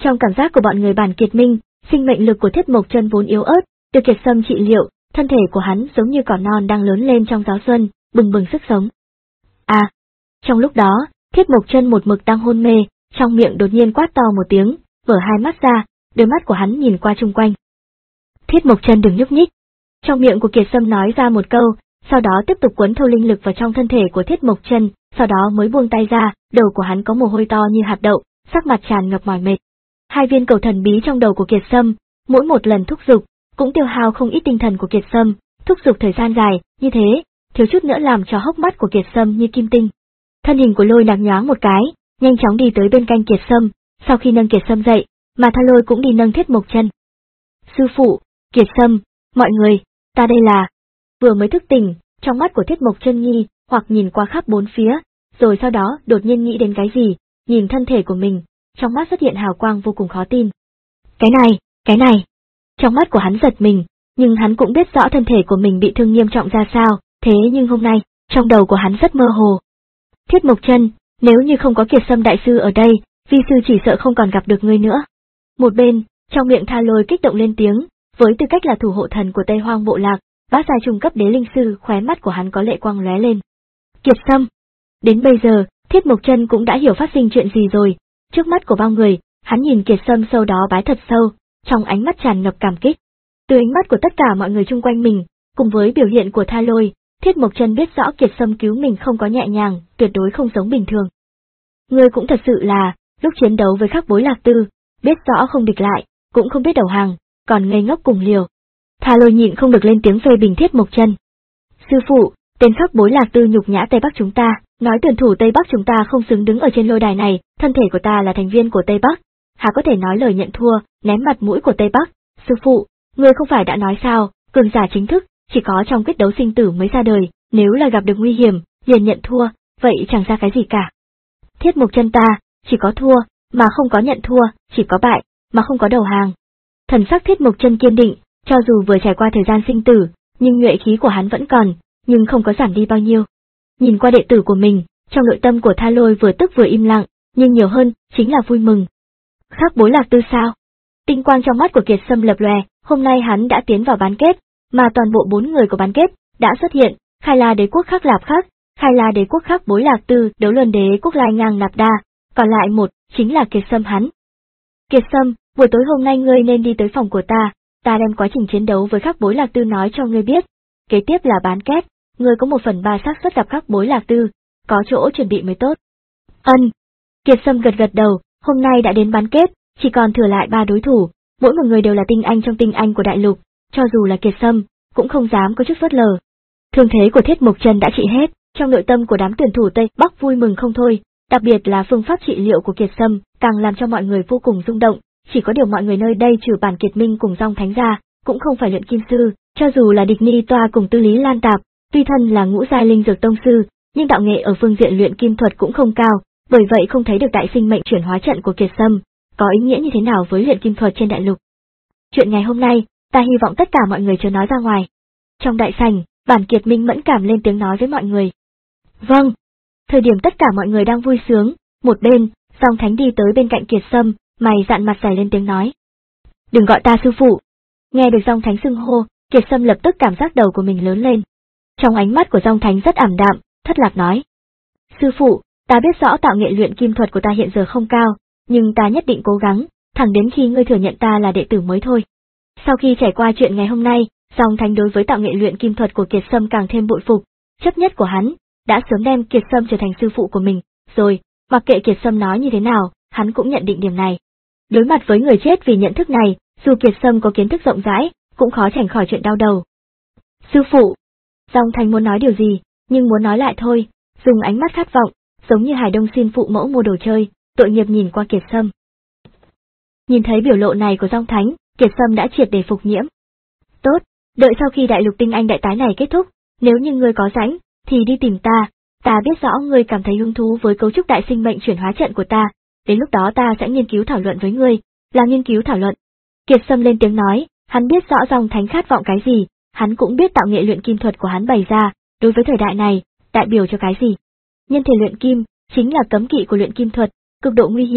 Trong cảm giác của bọn người Bản Kiệt Minh, sinh mệnh lực của Thiết Mộc Chân vốn yếu ớt, được Kiệt Sâm trị liệu, thân thể của hắn giống như cỏ non đang lớn lên trong gió xuân, bừng bừng sức sống. À, trong lúc đó, Thiết Mộc Chân một mực đang hôn mê, trong miệng đột nhiên quát to một tiếng, mở hai mắt ra, đôi mắt của hắn nhìn qua chung quanh. Thiết Mộc Chân đừng nhúc nhích. Trong miệng của Kiệt Sâm nói ra một câu, sau đó tiếp tục quấn thâu linh lực vào trong thân thể của Thiết Mộc Chân, sau đó mới buông tay ra, đầu của hắn có mồ hôi to như hạt đậu, sắc mặt tràn ngập mỏi mệt. Hai viên cầu thần bí trong đầu của Kiệt Sâm, mỗi một lần thúc giục, cũng tiêu hao không ít tinh thần của Kiệt Sâm, thúc giục thời gian dài, như thế, thiếu chút nữa làm cho hốc mắt của Kiệt Sâm như kim tinh. Thân hình của Lôi Lạc nhoáng một cái, nhanh chóng đi tới bên cạnh Kiệt Sâm, sau khi nâng Kiệt Sâm dậy, mà Tha Lôi cũng đi nâng Thiết Mộc Chân. Sư phụ, Kiệt Sâm, mọi người, ta đây là... Vừa mới thức tỉnh, trong mắt của Thiết Mộc Chân nghi, hoặc nhìn qua khắp bốn phía, rồi sau đó đột nhiên nghĩ đến cái gì, nhìn thân thể của mình, trong mắt xuất hiện hào quang vô cùng khó tin. Cái này, cái này. Trong mắt của hắn giật mình, nhưng hắn cũng biết rõ thân thể của mình bị thương nghiêm trọng ra sao, thế nhưng hôm nay, trong đầu của hắn rất mơ hồ. Thiết Mộc Chân, nếu như không có Kiệt Sâm đại sư ở đây, vi sư chỉ sợ không còn gặp được ngươi nữa. Một bên, trong miệng Tha Lôi kích động lên tiếng, với tư cách là thủ hộ thần của Tây Hoang bộ lạc, bát giai trung cấp đế linh sư, khóe mắt của hắn có lệ quang lóe lên. Kiệt Sâm. Đến bây giờ, Thiết Mộc Chân cũng đã hiểu phát sinh chuyện gì rồi. Trước mắt của bao người, hắn nhìn Kiệt Sâm sâu đó bái thật sâu, trong ánh mắt tràn ngập cảm kích. Từ ánh mắt của tất cả mọi người chung quanh mình, cùng với biểu hiện của Tha Lôi, Thiết Mộc Chân biết rõ Kiệt Sâm cứu mình không có nhẹ nhàng, tuyệt đối không giống bình thường. Ngươi cũng thật sự là, lúc chiến đấu với Khắc Bối Lạc Tư, biết rõ không địch lại, cũng không biết đầu hàng, còn ngây ngốc cùng liều. Tha Lôi nhịn không được lên tiếng phê bình Thiết Mộc Chân. Sư phụ, tên Khắc Bối Lạc Tư nhục nhã Tây Bắc chúng ta, nói tuyển thủ Tây Bắc chúng ta không xứng đứng ở trên lôi đài này, thân thể của ta là thành viên của Tây Bắc, há có thể nói lời nhận thua, ném mặt mũi của Tây Bắc. Sư phụ, ngươi không phải đã nói sao, cường giả chính thức, chỉ có trong quyết đấu sinh tử mới ra đời, nếu là gặp được nguy hiểm, liền nhận thua, vậy chẳng ra cái gì cả. Thiết Mộc Chân ta, chỉ có thua, mà không có nhận thua, chỉ có bại, mà không có đầu hàng. Thần sắc Thiết Mộc Chân kiên định, cho dù vừa trải qua thời gian sinh tử, nhưng nhuệ khí của hắn vẫn còn, nhưng không có giảm đi bao nhiêu. Nhìn qua đệ tử của mình, trong nội tâm của Tha Lôi vừa tức vừa im lặng, nhưng nhiều hơn, chính là vui mừng. Khắc Bối Lạc Tư sao? Tinh quang trong mắt của Kiệt Sâm lập lòe, hôm nay hắn đã tiến vào bán kết, mà toàn bộ bốn người của bán kết đã xuất hiện, Khai La Đế Quốc Khắc Lạp Khắc, Khai La Đế Quốc Khắc Bối Lạc Tư, Đấu Luân Đế Quốc Lai Ngang Nạp Đa, còn lại một, chính là Kiệt Sâm hắn. Kiệt Sâm, buổi tối hôm nay ngươi nên đi tới phòng của ta, ta đem quá trình chiến đấu với Khắc Bối Lạc Tư nói cho ngươi biết. Kế tiếp là bán kết, ngươi có một phần ba xác suất gặp Khắc Bối Lạc Tư, có chỗ chuẩn bị mới tốt. Ân. Kiệt Sâm gật gật đầu, hôm nay đã đến bán kết, chỉ còn thừa lại ba đối thủ, mỗi một người đều là tinh anh trong tinh anh của đại lục, cho dù là Kiệt Sâm, cũng không dám có chút phớt lờ. Thương thế của Thiết Mộc Chân đã trị hết, trong nội tâm của đám tuyển thủ Tây Bắc vui mừng không thôi, đặc biệt là phương pháp trị liệu của Kiệt Sâm, càng làm cho mọi người vô cùng rung động, chỉ có điều mọi người nơi đây trừ Bản Kiệt Minh cùng Dòng Thánh ra, cũng không phải luyện kim sư, cho dù là Địch Ni Toa cùng Tư Lý Lan Tạp, tuy thân là ngũ giai linh dược tông sư, nhưng đạo nghệ ở phương diện luyện kim thuật cũng không cao, bởi vậy không thấy được đại sinh mệnh chuyển hóa trận của Kiệt Sâm có ý nghĩa như thế nào với luyện kim thuật trên đại lục. Chuyện ngày hôm nay, ta hy vọng tất cả mọi người chớ nói ra ngoài. Trong đại sảnh, Bản Kiệt Minh mẫn cảm lên tiếng nói với mọi người. Vâng. Thời điểm tất cả mọi người đang vui sướng, một bên, Dòng Thánh đi tới bên cạnh Kiệt Sâm, mày dạn mặt dày lên tiếng nói. Đừng gọi ta sư phụ. Nghe được Dòng Thánh xưng hô, Kiệt Sâm lập tức cảm giác đầu của mình lớn lên. Trong ánh mắt của Dòng Thánh rất ảm đạm, thất lạc nói. Sư phụ, ta biết rõ tạo nghệ luyện kim thuật của ta hiện giờ không cao, nhưng ta nhất định cố gắng, thẳng đến khi ngươi thừa nhận ta là đệ tử mới thôi. Sau khi trải qua chuyện ngày hôm nay, Dòng Thánh đối với tạo nghệ luyện kim thuật của Kiệt Sâm càng thêm bội phục, chấp nhất của hắn đã sớm đem Kiệt Sâm trở thành sư phụ của mình, rồi, mặc kệ Kiệt Sâm nói như thế nào, hắn cũng nhận định điểm này. Đối mặt với người chết vì nhận thức này, dù Kiệt Sâm có kiến thức rộng rãi, cũng khó tránh khỏi chuyện đau đầu. Sư phụ, Dòng Thánh muốn nói điều gì, nhưng muốn nói lại thôi, dùng ánh mắt khát vọng, giống như Hải Đông xin phụ mẫu mua đồ chơi, tội nghiệp nhìn qua Kiệt Sâm. Nhìn thấy biểu lộ này của Dòng Thánh, Kiệt Sâm đã triệt để phục nhiễm. Tốt, đợi sau khi đại lục tinh anh đại tái này kết thúc, nếu như ngươi có rảnh, thì đi tìm ta, ta biết rõ ngươi cảm thấy hứng thú với cấu trúc đại sinh mệnh chuyển hóa trận của ta, đến lúc đó ta sẽ nghiên cứu thảo luận với ngươi, là nghiên cứu thảo luận. Kiệt Sâm lên tiếng nói, hắn biết rõ Dòng Thánh khát vọng cái gì, hắn cũng biết tạo nghệ luyện kim thuật của hắn bày ra, đối với thời đại này, đại biểu cho cái gì. Nhân thể luyện kim, chính là cấm kỵ của luyện kim thuật, cực độ nguy hiểm,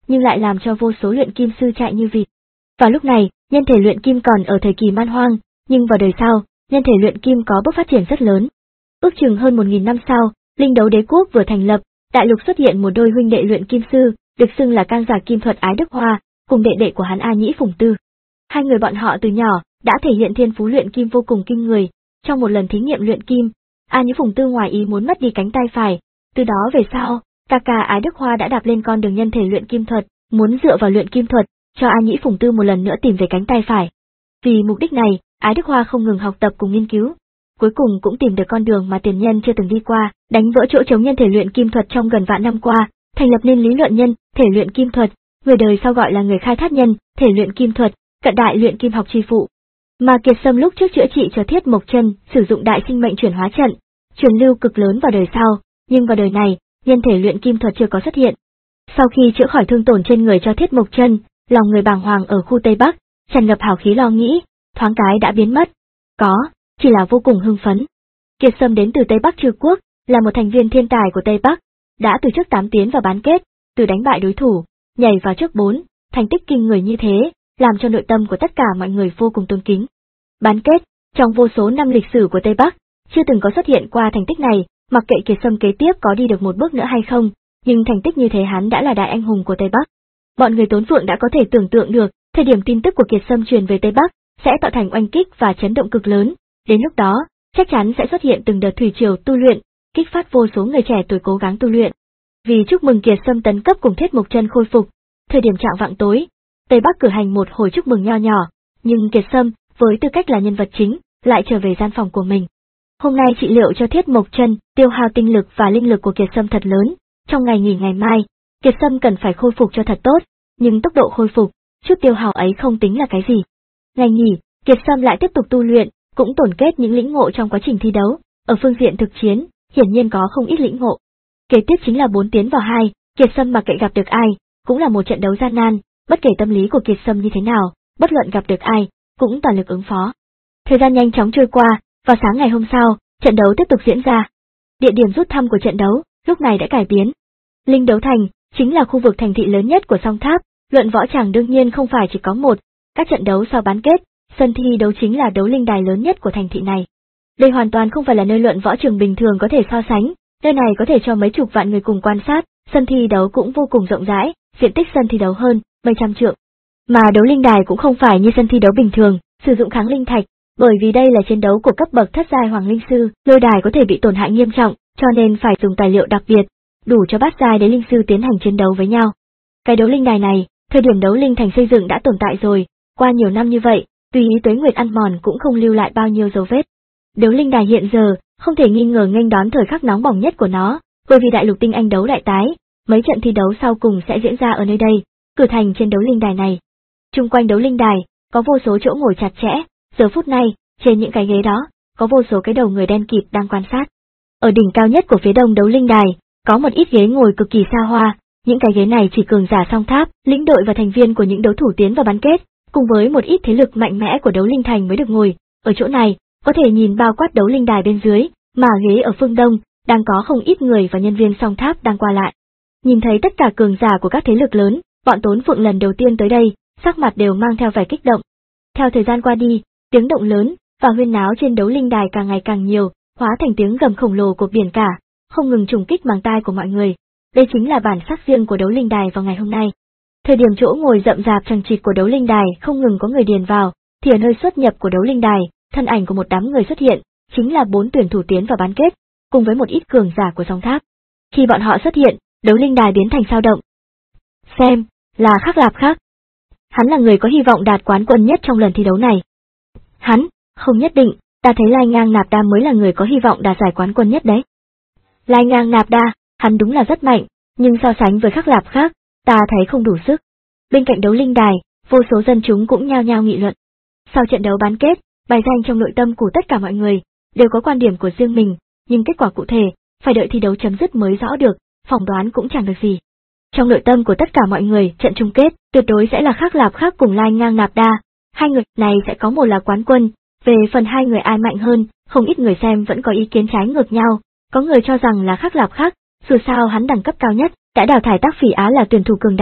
nhưng lại làm cho vô số luyện kim sư chạy như vịt. Vào lúc này, nhân thể luyện kim còn ở thời kỳ man hoang, nhưng vào đời sau, nhân thể luyện kim có bước phát triển rất lớn. Ước chừng hơn một nghìn năm sau, Linh Đấu Đế quốc vừa thành lập, đại lục xuất hiện một đôi huynh đệ luyện kim sư, được xưng là cang giả kim thuật Ái Đức Hoa, cùng đệ đệ của hắn A Nhĩ Phùng Tư. Hai người bọn họ từ nhỏ đã thể hiện thiên phú luyện kim vô cùng kinh người. Trong một lần thí nghiệm luyện kim, A Nhĩ Phùng Tư ngoài ý muốn mất đi cánh tay phải, từ đó về sau, ca ca Ái Đức Hoa đã đạp lên con đường nhân thể luyện kim thuật, muốn dựa vào luyện kim thuật cho A Nhĩ Phùng Tư một lần nữa tìm về cánh tay phải. Vì mục đích này, Ái Đức Hoa không ngừng học tập cùng nghiên cứu, cuối cùng cũng tìm được con đường mà tiền nhân chưa từng đi qua, đánh vỡ chỗ trống nhân thể luyện kim thuật trong gần vạn năm qua, thành lập nên lý luận nhân thể luyện kim thuật, người đời sau gọi là người khai thác nhân thể luyện kim thuật, cận đại luyện kim học chi phụ. Mà Kiệt Sâm lúc trước chữa trị cho Thiết Mộc Chân sử dụng đại sinh mệnh chuyển hóa trận, truyền lưu cực lớn vào đời sau, nhưng vào đời này, nhân thể luyện kim thuật chưa có xuất hiện. Sau khi chữa khỏi thương tổn trên người cho Thiết Mộc Chân, lòng người bàng hoàng ở khu Tây Bắc, tràn ngập hào khí lo nghĩ, thoáng cái đã biến mất. Có, chỉ là vô cùng hưng phấn. Kiệt Sâm đến từ Tây Bắc Trư Quốc, là một thành viên thiên tài của Tây Bắc, đã từ trước tám tiến vào bán kết, từ đánh bại đối thủ, nhảy vào trước bốn, thành tích kinh người như thế, làm cho nội tâm của tất cả mọi người vô cùng tôn kính. Bán kết, trong vô số năm lịch sử của Tây Bắc, chưa từng có xuất hiện qua thành tích này, mặc kệ Kiệt Sâm kế tiếp có đi được một bước nữa hay không, nhưng thành tích như thế hắn đã là đại anh hùng của Tây Bắc. Bọn người Tốn Phượng đã có thể tưởng tượng được, thời điểm tin tức của Kiệt Sâm truyền về Tây Bắc, sẽ tạo thành oanh kích và chấn động cực lớn, đến lúc đó, chắc chắn sẽ xuất hiện từng đợt thủy triều tu luyện, kích phát vô số người trẻ tuổi cố gắng tu luyện. Vì chúc mừng Kiệt Sâm tấn cấp cùng Thiết Mộc Chân khôi phục, thời điểm trạng vạng tối, Tây Bắc cử hành một hồi chúc mừng nho nhỏ, nhưng Kiệt Sâm, với tư cách là nhân vật chính, lại trở về gian phòng của mình. Hôm nay trị liệu cho Thiết Mộc Chân, tiêu hao tinh lực và linh lực của Kiệt Sâm thật lớn, trong ngày nghỉ ngày mai, Kiệt Sâm cần phải khôi phục cho thật tốt, nhưng tốc độ khôi phục, chút tiêu hao ấy không tính là cái gì. Ngày nghỉ, Kiệt Sâm lại tiếp tục tu luyện, cũng tổng kết những lĩnh ngộ trong quá trình thi đấu, ở phương diện thực chiến, hiển nhiên có không ít lĩnh ngộ. Kế tiếp chính là bốn tiến vào hai, Kiệt Sâm mặc kệ gặp được ai, cũng là một trận đấu gian nan, bất kể tâm lý của Kiệt Sâm như thế nào, bất luận gặp được ai, cũng toàn lực ứng phó. Thời gian nhanh chóng trôi qua, vào sáng ngày hôm sau, trận đấu tiếp tục diễn ra. Địa điểm rút thăm của trận đấu, lúc này đã cải biến. Linh Đấu Thành, chính là khu vực thành thị lớn nhất của Song Tháp, luận võ tràng đương nhiên không phải chỉ có một, các trận đấu sau bán kết, sân thi đấu chính là đấu linh đài lớn nhất của thành thị này. Đây hoàn toàn không phải là nơi luận võ trường bình thường có thể so sánh, nơi này có thể cho mấy chục vạn người cùng quan sát, sân thi đấu cũng vô cùng rộng rãi, diện tích sân thi đấu hơn mấy trăm trượng. Mà đấu linh đài cũng không phải như sân thi đấu bình thường, sử dụng kháng linh thạch, bởi vì đây là chiến đấu của cấp bậc thất giai hoàng linh sư, lôi đài có thể bị tổn hại nghiêm trọng, cho nên phải dùng tài liệu đặc biệt, đủ cho bát giai đế linh sư tiến hành chiến đấu với nhau. Cái đấu linh đài này, thời điểm đấu linh thành xây dựng đã tồn tại rồi, qua nhiều năm như vậy, tùy ý tuế nguyệt ăn mòn cũng không lưu lại bao nhiêu dấu vết. Đấu linh đài hiện giờ, không thể nghi ngờ nghênh đón thời khắc nóng bỏng nhất của nó, bởi vì đại lục tinh anh đấu đại tái, mấy trận thi đấu sau cùng sẽ diễn ra ở nơi đây, cử thành trên đấu linh đài này. Chung quanh đấu linh đài, có vô số chỗ ngồi chặt chẽ, giờ phút này, trên những cái ghế đó, có vô số cái đầu người đen kịt đang quan sát. Ở đỉnh cao nhất của phía đông đấu linh đài, có một ít ghế ngồi cực kỳ xa hoa, những cái ghế này chỉ cường giả Song Tháp, lĩnh đội và thành viên của những đấu thủ tiến vào bán kết, cùng với một ít thế lực mạnh mẽ của đấu linh thành mới được ngồi. Ở chỗ này, có thể nhìn bao quát đấu linh đài bên dưới, mà ghế ở phương đông, đang có không ít người và nhân viên Song Tháp đang qua lại. Nhìn thấy tất cả cường giả của các thế lực lớn, bọn Tốn Phượng lần đầu tiên tới đây, sắc mặt đều mang theo vẻ kích động. Theo thời gian qua đi, tiếng động lớn và huyên náo trên đấu linh đài càng ngày càng nhiều, hóa thành tiếng gầm khổng lồ của biển cả, không ngừng trùng kích màng tai của mọi người. Đây chính là bản sắc riêng của đấu linh đài vào ngày hôm nay. Thời điểm chỗ ngồi rậm rạp chằng chịt của đấu linh đài không ngừng có người điền vào, thì ở nơi xuất nhập của đấu linh đài, thân ảnh của một đám người xuất hiện, chính là bốn tuyển thủ tiến vào bán kết, cùng với một ít cường giả của Song Tháp. Khi bọn họ xuất hiện, đấu linh đài biến thành sao động. Xem, là Khắc Lạp Khắc. Hắn là người có hy vọng đạt quán quân nhất trong lần thi đấu này. Hắn, không nhất định, ta thấy Lai Ngang Nạp Đa mới là người có hy vọng đạt giải quán quân nhất đấy. Lai Ngang Nạp Đa, hắn đúng là rất mạnh, nhưng so sánh với Khắc Lạp Khắc, ta thấy không đủ sức. Bên cạnh đấu linh đài, vô số dân chúng cũng nhao nhao nghị luận. Sau trận đấu bán kết, bài danh trong nội tâm của tất cả mọi người, đều có quan điểm của riêng mình, nhưng kết quả cụ thể, phải đợi thi đấu chấm dứt mới rõ được, phỏng đoán cũng chẳng được gì. Trong nội tâm của tất cả mọi người, trận chung kết, tuyệt đối sẽ là Khắc Lạp Khắc cùng Lai Ngang Nạp Đa, hai người này sẽ có một là quán quân, về phần hai người ai mạnh hơn, không ít người xem vẫn có ý kiến trái ngược nhau, có người cho rằng là Khắc Lạp Khắc, dù sao hắn đẳng cấp cao nhất, đã đào thải Tác Phỉ Á là tuyển thủ cường đại,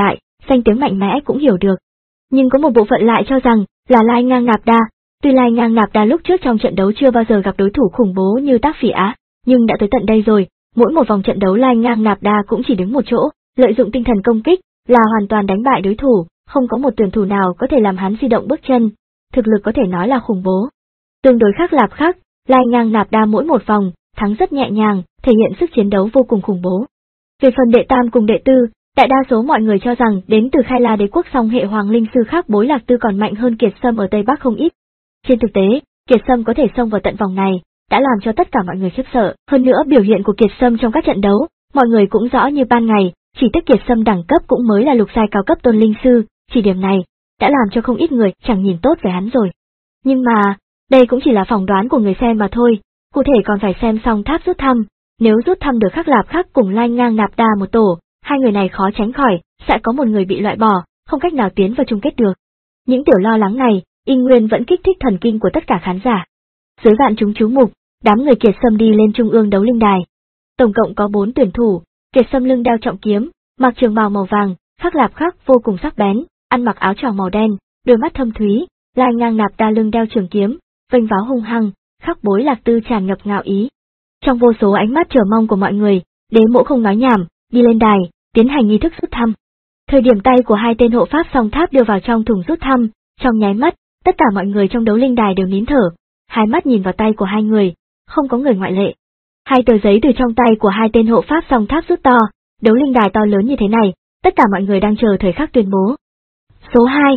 danh tiếng mạnh mẽ cũng hiểu được. Nhưng có một bộ phận lại cho rằng là Lai Ngang Nạp Đa. Tuy Lai Ngang Nạp Đa lúc trước trong trận đấu chưa bao giờ gặp đối thủ khủng bố như Tác Phỉ Á, nhưng đã tới tận đây rồi, mỗi một vòng trận đấu Lai Ngang Nạp Đa cũng chỉ đứng một chỗ, lợi dụng tinh thần công kích, là hoàn toàn đánh bại đối thủ, không có một tuyển thủ nào có thể làm hắn di động bước chân, thực lực có thể nói là khủng bố. Tương đối khác Lạp Khắc, Lai Ngang Nạp Đa mỗi một vòng, thắng rất nhẹ nhàng, thể hiện sức chiến đấu vô cùng khủng bố. Về phần đệ tam cùng đệ tư, đại đa số mọi người cho rằng đến từ Khai La Đế quốc song hệ Hoàng Linh Sư khác Bối Lạc Tư còn mạnh hơn Kiệt Sâm ở Tây Bắc không ít. Trên thực tế, Kiệt Sâm có thể xông vào tận vòng này, đã làm cho tất cả mọi người khiếp sợ, hơn nữa biểu hiện của Kiệt Sâm trong các trận đấu, mọi người cũng rõ như ban ngày, chỉ tiếc Kiệt Sâm đẳng cấp cũng mới là lục giai cao cấp Tôn Linh Sư, chỉ điểm này đã làm cho không ít người chẳng nhìn tốt về hắn rồi. Nhưng mà, đây cũng chỉ là phỏng đoán của người xem mà thôi, cụ thể còn phải xem Song Tháp rút thăm, nếu rút thăm được Khắc Lạp Khắc cùng Lai Ngang Nạp Đa một tổ, hai người này khó tránh khỏi sẽ có một người bị loại bỏ, không cách nào tiến vào chung kết được. Những tiểu lo lắng này, y nguyên vẫn kích thích thần kinh của tất cả khán giả. Dưới vạn chúng chú mục, đám người Kiệt Sâm đi lên trung ương đấu linh đài. Tổng cộng có bốn tuyển thủ, Kiệt Sâm lưng đeo trọng kiếm, mặc trường bào màu vàng, Khắc Lạp Khắc vô cùng sắc bén, ăn mặc áo choàng màu đen, đôi mắt thâm thúy, Lai Ngang Nạp Đa lưng đeo trường kiếm, vênh váo hung hăng, Khắc Bối Lạc Tư tràn ngập ngạo ý. Trong vô số ánh mắt chờ mong của mọi người, Đế Mỗ không nói nhảm, đi lên đài, tiến hành nghi thức rút thăm. Thời điểm tay của hai tên hộ pháp Song Tháp đưa vào trong thùng rút thăm, trong nháy mắt, tất cả mọi người trong đấu linh đài đều nín thở, hai mắt nhìn vào tay của hai người, không có người ngoại lệ. Hai tờ giấy từ trong tay của hai tên hộ pháp Song Tháp rút to, đấu linh đài to lớn như thế này, tất cả mọi người đang chờ thời khắc tuyên bố. Số hai,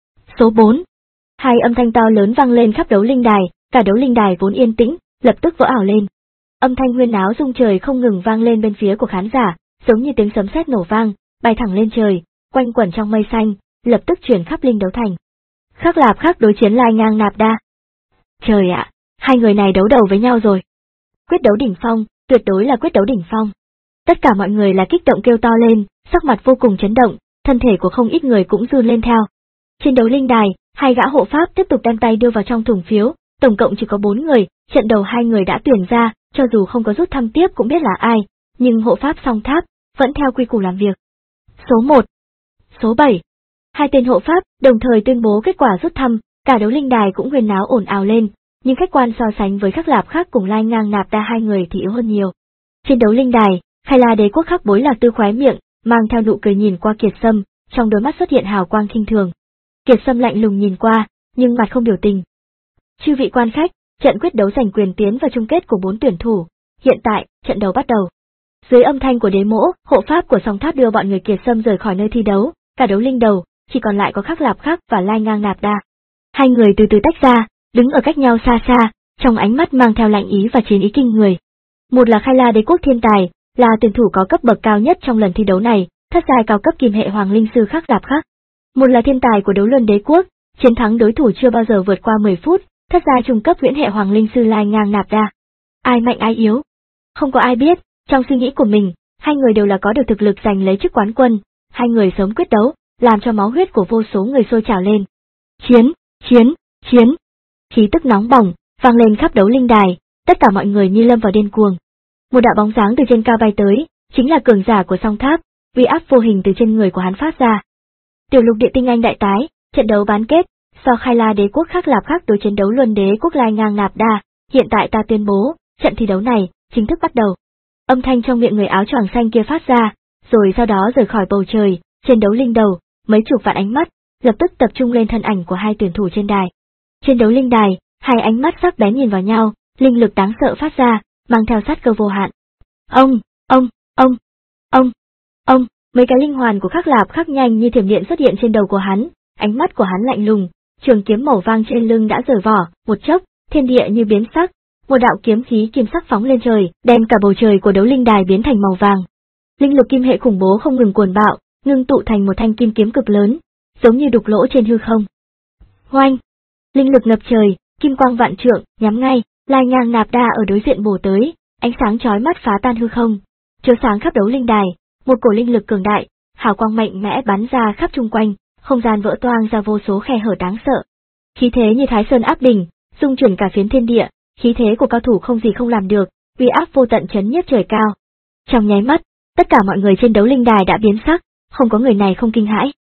số bốn. Hai âm thanh to lớn vang lên khắp đấu linh đài, cả đấu linh đài vốn yên tĩnh, lập tức vỡ ảo lên. Âm thanh huyên náo rung trời không ngừng vang lên bên phía của khán giả, giống như tiếng sấm sét nổ vang, bay thẳng lên trời, quanh quẩn trong mây xanh, lập tức truyền khắp linh đấu thành. Khắc Lạp Khắc đối chiến Lai Ngang Nạp Đa. Trời ạ, hai người này đấu đầu với nhau rồi. Quyết đấu đỉnh phong, tuyệt đối là quyết đấu đỉnh phong. Tất cả mọi người là kích động kêu to lên, sắc mặt vô cùng chấn động, thân thể của không ít người cũng run lên theo. Trên đấu linh đài, hai gã hộ pháp tiếp tục đem tay đưa vào trong thùng phiếu, tổng cộng chỉ có bốn người, trận đầu hai người đã tuyển ra, cho dù không có rút thăm tiếp cũng biết là ai, nhưng hộ pháp Song Tháp vẫn theo quy củ làm việc. Số một, số bảy. Hai tên hộ pháp đồng thời tuyên bố kết quả rút thăm, cả đấu linh đài cũng huyên náo ồn ào lên, nhưng khách quan so sánh với Khắc Lạp Khắc cùng Lai Ngang Nạp Đa hai người thì yếu hơn nhiều. Trên đấu linh đài, Khai La Đế quốc Khắc Bối Lạc Tư khóe miệng, mang theo nụ cười nhìn qua Kiệt Sâm, trong đôi mắt xuất hiện hào quang khinh thường. Kiệt Sâm lạnh lùng nhìn qua, nhưng mặt không biểu tình. Chư vị quan khách, trận quyết đấu giành quyền tiến vào chung kết của bốn tuyển thủ. Hiện tại, trận đấu bắt đầu. Dưới âm thanh của Đế Mỗ, hộ pháp của Song Tháp đưa bọn người Kiệt Sâm rời khỏi nơi thi đấu, cả đấu linh đầu, chỉ còn lại có Khắc Lạp Khắc và Lai Ngang Nạp Đa. Hai người từ từ tách ra, đứng ở cách nhau xa xa, trong ánh mắt mang theo lạnh ý và chiến ý kinh người. Một là Khai La Đế quốc thiên tài, là tuyển thủ có cấp bậc cao nhất trong lần thi đấu này, thất giai cao cấp kim hệ Hoàng Linh Sư Khắc Lạp Khắc. Một là thiên tài của đấu luân đế quốc, chiến thắng đối thủ chưa bao giờ vượt qua mười phút, thất giai trung cấp huyễn hệ Hoàng Linh Sư Lai Ngang Nạp Đa. Ai mạnh ai yếu? Không có ai biết, trong suy nghĩ của mình, hai người đều là có được thực lực giành lấy chức quán quân, hai người sớm quyết đấu, làm cho máu huyết của vô số người sôi trào lên. Chiến, chiến, chiến. Khí tức nóng bỏng, vang lên khắp đấu linh đài, tất cả mọi người như lâm vào điên cuồng. Một đạo bóng dáng từ trên cao bay tới, chính là cường giả của Song Tháp, uy áp vô hình từ trên người của hắn phát ra. Tiểu lục địa tinh anh đại tái, trận đấu bán kết, do Khai La Đế quốc Khắc Lạp Khắc đối chiến đấu luân đế quốc Lai Ngang Nạp Đa, hiện tại ta tuyên bố, trận thi đấu này chính thức bắt đầu. Âm thanh trong miệng người áo choàng xanh kia phát ra, rồi sau đó rời khỏi bầu trời, trên đấu linh đầu, mấy chục vạn ánh mắt lập tức tập trung lên thân ảnh của hai tuyển thủ trên đài. Trên đấu linh đài, hai ánh mắt sắc bén nhìn vào nhau, linh lực đáng sợ phát ra, mang theo sát cơ vô hạn. Ông, ông, ông, ông, ông, mấy cái linh hoàn của Khắc Lạp Khắc nhanh như thiểm điện xuất hiện trên đầu của hắn, ánh mắt của hắn lạnh lùng, trường kiếm màu vàng trên lưng đã rời vỏ, một chốc, thiên địa như biến sắc, một đạo kiếm khí kim sắc phóng lên trời, đem cả bầu trời của đấu linh đài biến thành màu vàng. Linh lực kim hệ khủng bố không ngừng cuồn bạo, ngưng tụ thành một thanh kim kiếm cực lớn, giống như đục lỗ trên hư không. Hoanh! Linh lực ngập trời, kim quang vạn trượng, nhắm ngay, Lai Ngang Nạp Đa ở đối diện bổ tới, ánh sáng chói mắt phá tan hư không, chiếu sáng khắp đấu linh đài, một cổ linh lực cường đại, hào quang mạnh mẽ bắn ra khắp chung quanh, không gian vỡ toang ra vô số khe hở đáng sợ. Khí thế như Thái Sơn áp đỉnh, dung chuyển cả phiến thiên địa, khí thế của cao thủ không gì không làm được, uy áp vô tận chấn nhiếp trời cao. Trong nháy mắt, tất cả mọi người trên đấu linh đài đã biến sắc, không có người này không kinh hãi.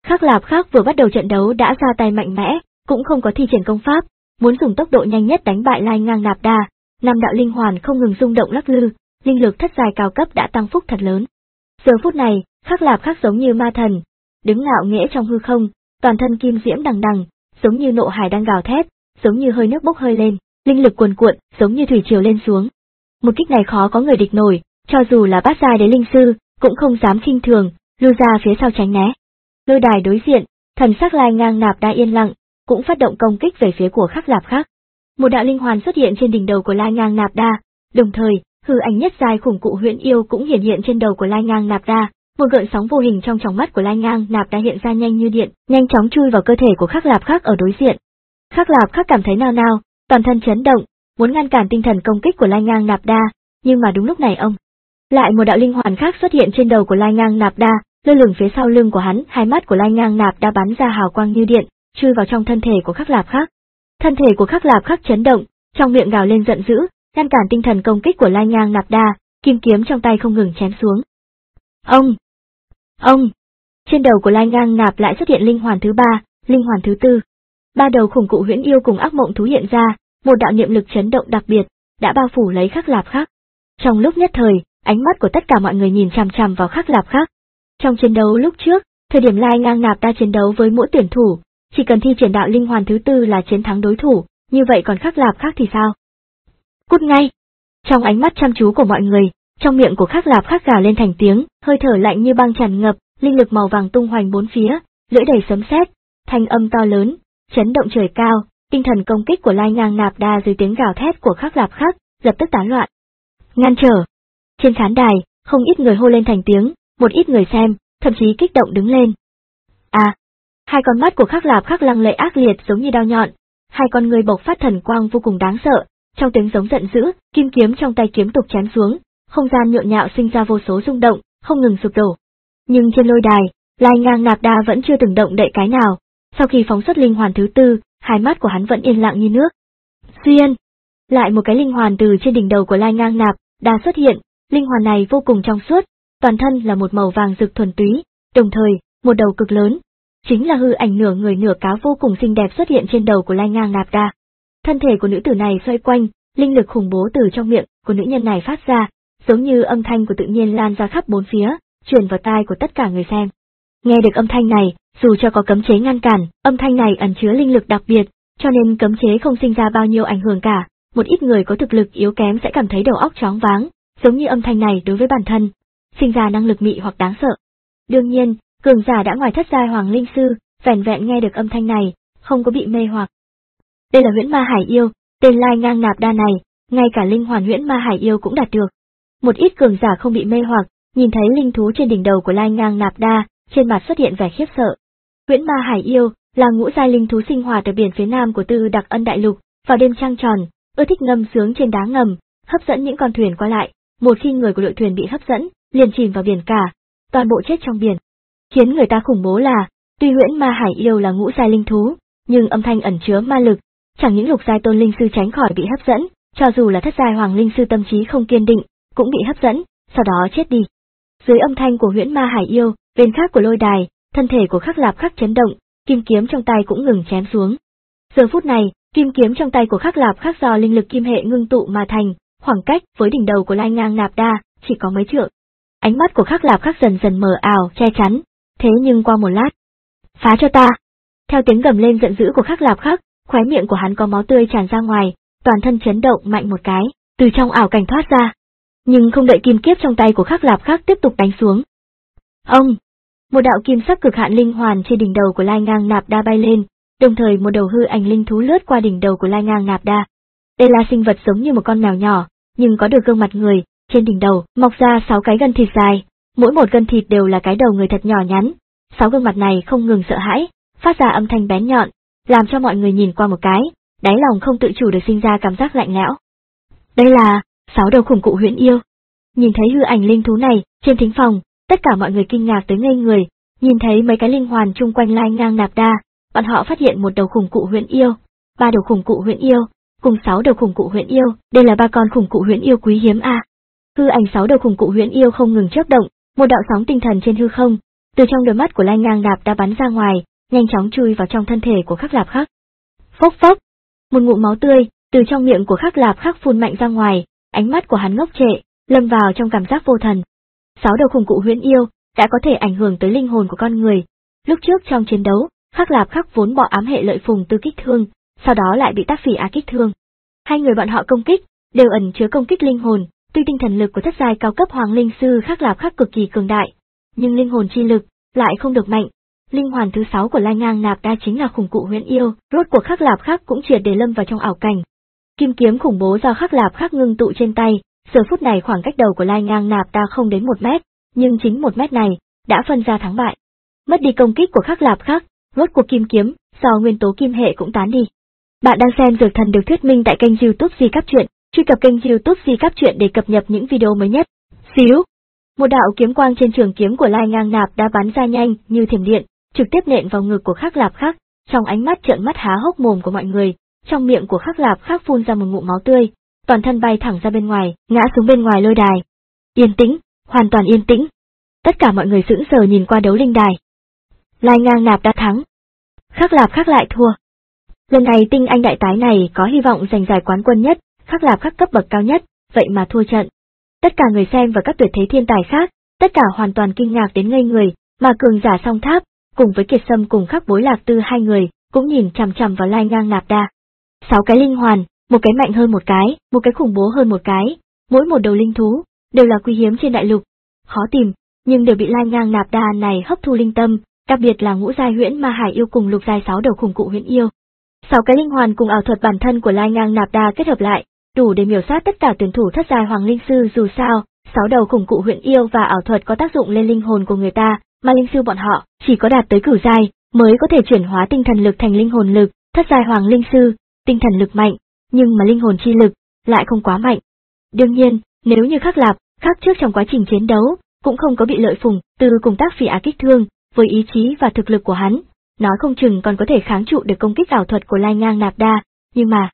Khắc Lạp Khắc vừa bắt đầu trận đấu đã ra tay mạnh mẽ, cũng không có thi triển công pháp, muốn dùng tốc độ nhanh nhất đánh bại Lai Ngang Nạp Đa. Năm đạo linh hoàn không ngừng rung động lắc lư, linh lực thất giai cao cấp đã tăng phúc thật lớn. Giờ phút này, Khắc Lạp Khắc giống như ma thần, đứng ngạo nghễ trong hư không, toàn thân kim diễm đằng đằng, giống như nộ hải đang gào thét, giống như hơi nước bốc hơi lên, linh lực cuồn cuộn, giống như thủy triều lên xuống. Một kích này khó có người địch nổi, cho dù là bát giai đế linh sư, cũng không dám khinh thường, lưu ra phía sau tránh né. Lôi đài đối diện, thần sắc Lai Ngang Nạp Đa yên lặng, cũng phát động công kích về phía của Khắc Lạp Khắc. Một đạo linh hoàn xuất hiện trên đỉnh đầu của Lai Ngang Nạp Đa, đồng thời, hư ảnh nhất giai khủng cụ huyễn yêu cũng hiển hiện trên đầu của Lai Ngang Nạp Đa. Một gợn sóng vô hình trong tròng mắt của Lai Ngang Nạp Đa hiện ra nhanh như điện, nhanh chóng chui vào cơ thể của Khắc Lạp Khắc ở đối diện. Khắc Lạp Khắc cảm thấy nao nao, toàn thân chấn động, muốn ngăn cản tinh thần công kích của Lai Ngang Nạp Đa, nhưng mà đúng lúc này ông, lại một đạo linh hoàn khác xuất hiện trên đầu của Lai Ngang Nạp Đa, lơ lửng phía sau lưng của hắn, hai mắt của Lai Ngang Nạp Đa bắn ra hào quang như điện, chui vào trong thân thể của Khắc Lạp Khắc. Thân thể của Khắc Lạp Khắc chấn động, trong miệng gào lên giận dữ, ngăn cản tinh thần công kích của Lai Ngang Nạp Đa, kim kiếm trong tay không ngừng chém xuống. Ông, ông, trên đầu của Lai Ngang Nạp lại xuất hiện linh hoàn thứ ba, linh hoàn thứ tư. Ba đầu khủng cụ huyễn yêu cùng ác mộng thú hiện ra, một đạo niệm lực chấn động đặc biệt đã bao phủ lấy Khắc Lạp Khắc. Trong lúc nhất thời, ánh mắt của tất cả mọi người nhìn chằm chằm vào Khắc Lạp Khắc. Trong chiến đấu lúc trước, thời điểm Lai Ngang Nạp Đa chiến đấu với mỗi tuyển thủ, chỉ cần thi triển đạo linh hoàn thứ tư là chiến thắng đối thủ, như vậy còn Khắc Lạp Khắc thì sao? Cút ngay! Trong ánh mắt chăm chú của mọi người, trong miệng của Khắc Lạp Khắc gào lên thành tiếng, hơi thở lạnh như băng tràn ngập, linh lực màu vàng tung hoành bốn phía, lưỡi đầy sấm sét, thanh âm to lớn, chấn động trời cao, tinh thần công kích của Lai Ngang Nạp Đa dưới tiếng gào thét của Khắc Lạp Khắc, lập tức tán loạn. Ngăn trở! Trên khán đài, không ít người hô lên thành tiếng, một ít người xem, thậm chí kích động đứng lên. À! Hai con mắt của Khắc Lạp Khắc lăng lệ ác liệt giống như đao nhọn, hai con người bộc phát thần quang vô cùng đáng sợ, trong tiếng giống giận dữ, kim kiếm trong tay kiếm tục chém xuống, không gian nhộn nhạo sinh ra vô số rung động, không ngừng sụp đổ. Nhưng trên lôi đài, Lai Ngang Nạp Đa vẫn chưa từng động đậy cái nào, sau khi phóng xuất linh hoàn thứ tư, hai mắt của hắn vẫn yên lặng như nước. Xuyên! Lại một cái linh hoàn từ trên đỉnh đầu của Lai Ngang Nạp Đa xuất hiện, linh hoàn này vô cùng trong suốt, toàn thân là một màu vàng rực thuần túy, đồng thời, một đầu cực lớn, chính là hư ảnh nửa người nửa cá vô cùng xinh đẹp xuất hiện trên đầu của Lai Ngang Nạp Đa. Thân thể của nữ tử này xoay quanh, linh lực khủng bố từ trong miệng của nữ nhân này phát ra, giống như âm thanh của tự nhiên lan ra khắp bốn phía, truyền vào tai của tất cả người xem. Nghe được âm thanh này, dù cho có cấm chế ngăn cản, âm thanh này ẩn chứa linh lực đặc biệt, cho nên cấm chế không sinh ra bao nhiêu ảnh hưởng cả, một ít người có thực lực yếu kém sẽ cảm thấy đầu óc choáng váng, giống như âm thanh này đối với bản thân, sinh ra năng lực mị hoặc đáng sợ. Đương nhiên, cường giả đã ngoài thất giai hoàng linh sư, vẻn vẹn nghe được âm thanh này, không có bị mê hoặc. Đây là huyễn ma hải yêu, tên Lai Ngang Nạp Đa này, ngay cả linh hoàn huyễn ma hải yêu cũng đạt được. Một ít cường giả không bị mê hoặc, nhìn thấy linh thú trên đỉnh đầu của Lai Ngang Nạp Đa, trên mặt xuất hiện vẻ khiếp sợ. Huyễn ma hải yêu là ngũ giai linh thú sinh hoạt ở biển phía nam của Tư Đặc Ân Đại Lục, vào đêm trăng tròn, ưa thích ngâm sướng trên đá ngầm, hấp dẫn những con thuyền qua lại. Một khi người của đội thuyền bị hấp dẫn, liền chìm vào biển cả, toàn bộ chết trong biển. Khiến người ta khủng bố là, tuy huyễn ma hải yêu là ngũ giai linh thú, nhưng âm thanh ẩn chứa ma lực, chẳng những lục giai tôn linh sư tránh khỏi bị hấp dẫn, cho dù là thất giai hoàng linh sư tâm trí không kiên định, cũng bị hấp dẫn, sau đó chết đi. Dưới âm thanh của huyễn ma hải yêu, bên khác của lôi đài, thân thể của Khắc Lạp Khắc chấn động, kim kiếm trong tay cũng ngừng chém xuống. Giờ phút này, kim kiếm trong tay của Khắc Lạp Khắc do linh lực kim hệ ngưng tụ mà thành, khoảng cách với đỉnh đầu của Lai Ngang Nạp Đa chỉ có mấy trượng. Ánh mắt của Khắc Lạp Khắc dần dần mờ ảo, che chắn, thế nhưng qua một lát, phá cho ta! Theo tiếng gầm lên giận dữ của Khắc Lạp Khắc, khóe miệng của hắn có máu tươi tràn ra ngoài, toàn thân chấn động mạnh một cái, từ trong ảo cảnh thoát ra. Nhưng không đợi kim kiếp trong tay của Khắc Lạp Khắc tiếp tục đánh xuống. Ông! Một đạo kim sắc cực hạn linh hoàn trên đỉnh đầu của Lai Ngang Nạp Đa bay lên, đồng thời một đầu hư ảnh linh thú lướt qua đỉnh đầu của Lai Ngang Nạp Đa. Đây là sinh vật giống như một con mèo nhỏ, nhưng có được gương mặt người, trên đỉnh đầu mọc ra sáu cái gân thịt dài, mỗi một gân thịt đều là cái đầu người thật nhỏ nhắn. Sáu gương mặt này không ngừng sợ hãi, phát ra âm thanh bén nhọn, làm cho mọi người nhìn qua một cái, đáy lòng không tự chủ được sinh ra cảm giác lạnh lẽo. Đây là sáu đầu khủng cụ huyễn yêu. Nhìn thấy hư ảnh linh thú này, trên thính phòng, tất cả mọi người kinh ngạc tới ngây người, nhìn thấy mấy cái linh hoàn chung quanh Lai Ngang Nạp Đa, bọn họ phát hiện một đầu khủng cụ huyễn yêu, ba đầu khủng cụ huyễn yêu, cùng sáu đầu khủng cụ huyễn yêu, đây là ba con khủng cụ huyễn yêu quý hiếm a. À. Hư ảnh sáu đầu khủng cụ huyễn yêu không ngừng chớp động, một đạo sóng tinh thần trên hư không, từ trong đôi mắt của Lai Ngang Nạp Đa bắn ra ngoài, nhanh chóng chui vào trong thân thể của Khắc Lạp Khắc. Phốc phốc, một ngụm máu tươi từ trong miệng của Khắc Lạp Khắc phun mạnh ra ngoài, ánh mắt của hắn ngốc trệ, lâm vào trong cảm giác vô thần. Sáu đầu khủng cụ huyễn yêu đã có thể ảnh hưởng tới linh hồn của con người. Lúc trước trong chiến đấu, Khắc Lạp Khắc vốn bỏ ám hệ lợi phùng tư kích thương, sau đó lại bị Tác Phỉ Á kích thương. Hai người bọn họ công kích đều ẩn chứa công kích linh hồn, tuy tinh thần lực của thất giai cao cấp Hoàng Linh Sư Khắc Lạp Khắc cực kỳ cường đại, nhưng linh hồn chi lực lại không được mạnh. Linh hoàn thứ sáu của Lai Ngang Nạp Đa chính là khủng cụ huyễn yêu, rốt cuộc Khắc Lạp Khắc cũng triệt để lâm vào trong ảo cảnh. Kim kiếm khủng bố do Khắc Lạp Khắc ngưng tụ trên tay, giờ phút này khoảng cách đầu của Lai Ngang Nạp Đa không đến một mét, nhưng chính một mét này đã phân ra thắng bại. Mất đi công kích của Khắc Lạp Khắc, rốt cuộc kim kiếm do nguyên tố kim hệ cũng tán đi. Bạn đang xem Dược Thần được thuyết minh tại kênh YouTube Di Cáp Truyện, truy cập kênh YouTube Di Cáp Truyện để cập nhật những video mới nhất. Xíu, một đạo kiếm quang trên trường kiếm của Lai Ngang Nạp Đa bắn ra nhanh như thiểm điện, trực tiếp nện vào ngực của Khắc Lạp Khắc. Trong ánh mắt trợn mắt há hốc mồm của mọi người, trong miệng của Khắc Lạp Khắc phun ra một ngụm máu tươi, toàn thân bay thẳng ra bên ngoài, ngã xuống bên ngoài lôi đài. Yên tĩnh, hoàn toàn yên tĩnh. Tất cả mọi người sững sờ nhìn qua đấu linh đài. Lai Ngang Nạp Đa thắng, Khắc Lạp Khắc lại thua. Lần này tinh anh đại tái này có hy vọng giành giải quán quân nhất, Khắc Lạp Khắc cấp bậc cao nhất, vậy mà thua trận. Tất cả người xem và các tuyệt thế thiên tài khác, tất cả hoàn toàn kinh ngạc đến ngây người, mà cường giả Song Tháp, cùng với Kiệt Sâm cùng Khắc Bối Lạc Tư hai người, cũng nhìn chằm chằm vào Lai Ngang Nạp Đa. Sáu cái linh hoàn, một cái mạnh hơn một cái, một cái khủng bố hơn một cái, mỗi một đầu linh thú, đều là quý hiếm trên đại lục. Khó tìm, nhưng đều bị Lai Ngang Nạp Đa này hấp thu linh tâm, đặc biệt là ngũ giai huyễn ma hải yêu cùng lục giai sáu đầu khủng cụ huyễn yêu. Sáu cái linh hoàn cùng ảo thuật bản thân của Lai Ngang Nạp Đa kết hợp lại, đủ để miểu sát tất cả tuyển thủ thất giai Hoàng Linh Sư. Dù sao, sáu đầu khủng cụ huyễn yêu và ảo thuật có tác dụng lên linh hồn của người ta, mà linh sư bọn họ chỉ có đạt tới cửu giai mới có thể chuyển hóa tinh thần lực thành linh hồn lực. Thất giai Hoàng Linh Sư, tinh thần lực mạnh, nhưng mà linh hồn chi lực lại không quá mạnh. Đương nhiên, nếu như Khắc Lạp Khắc trước trong quá trình chiến đấu cũng không có bị lợi phùng từ cùng Tác Phỉ Á kích thương, với ý chí và thực lực của hắn, nói không chừng còn có thể kháng trụ được công kích ảo thuật của Lai Ngang Nạp Đa, nhưng mà...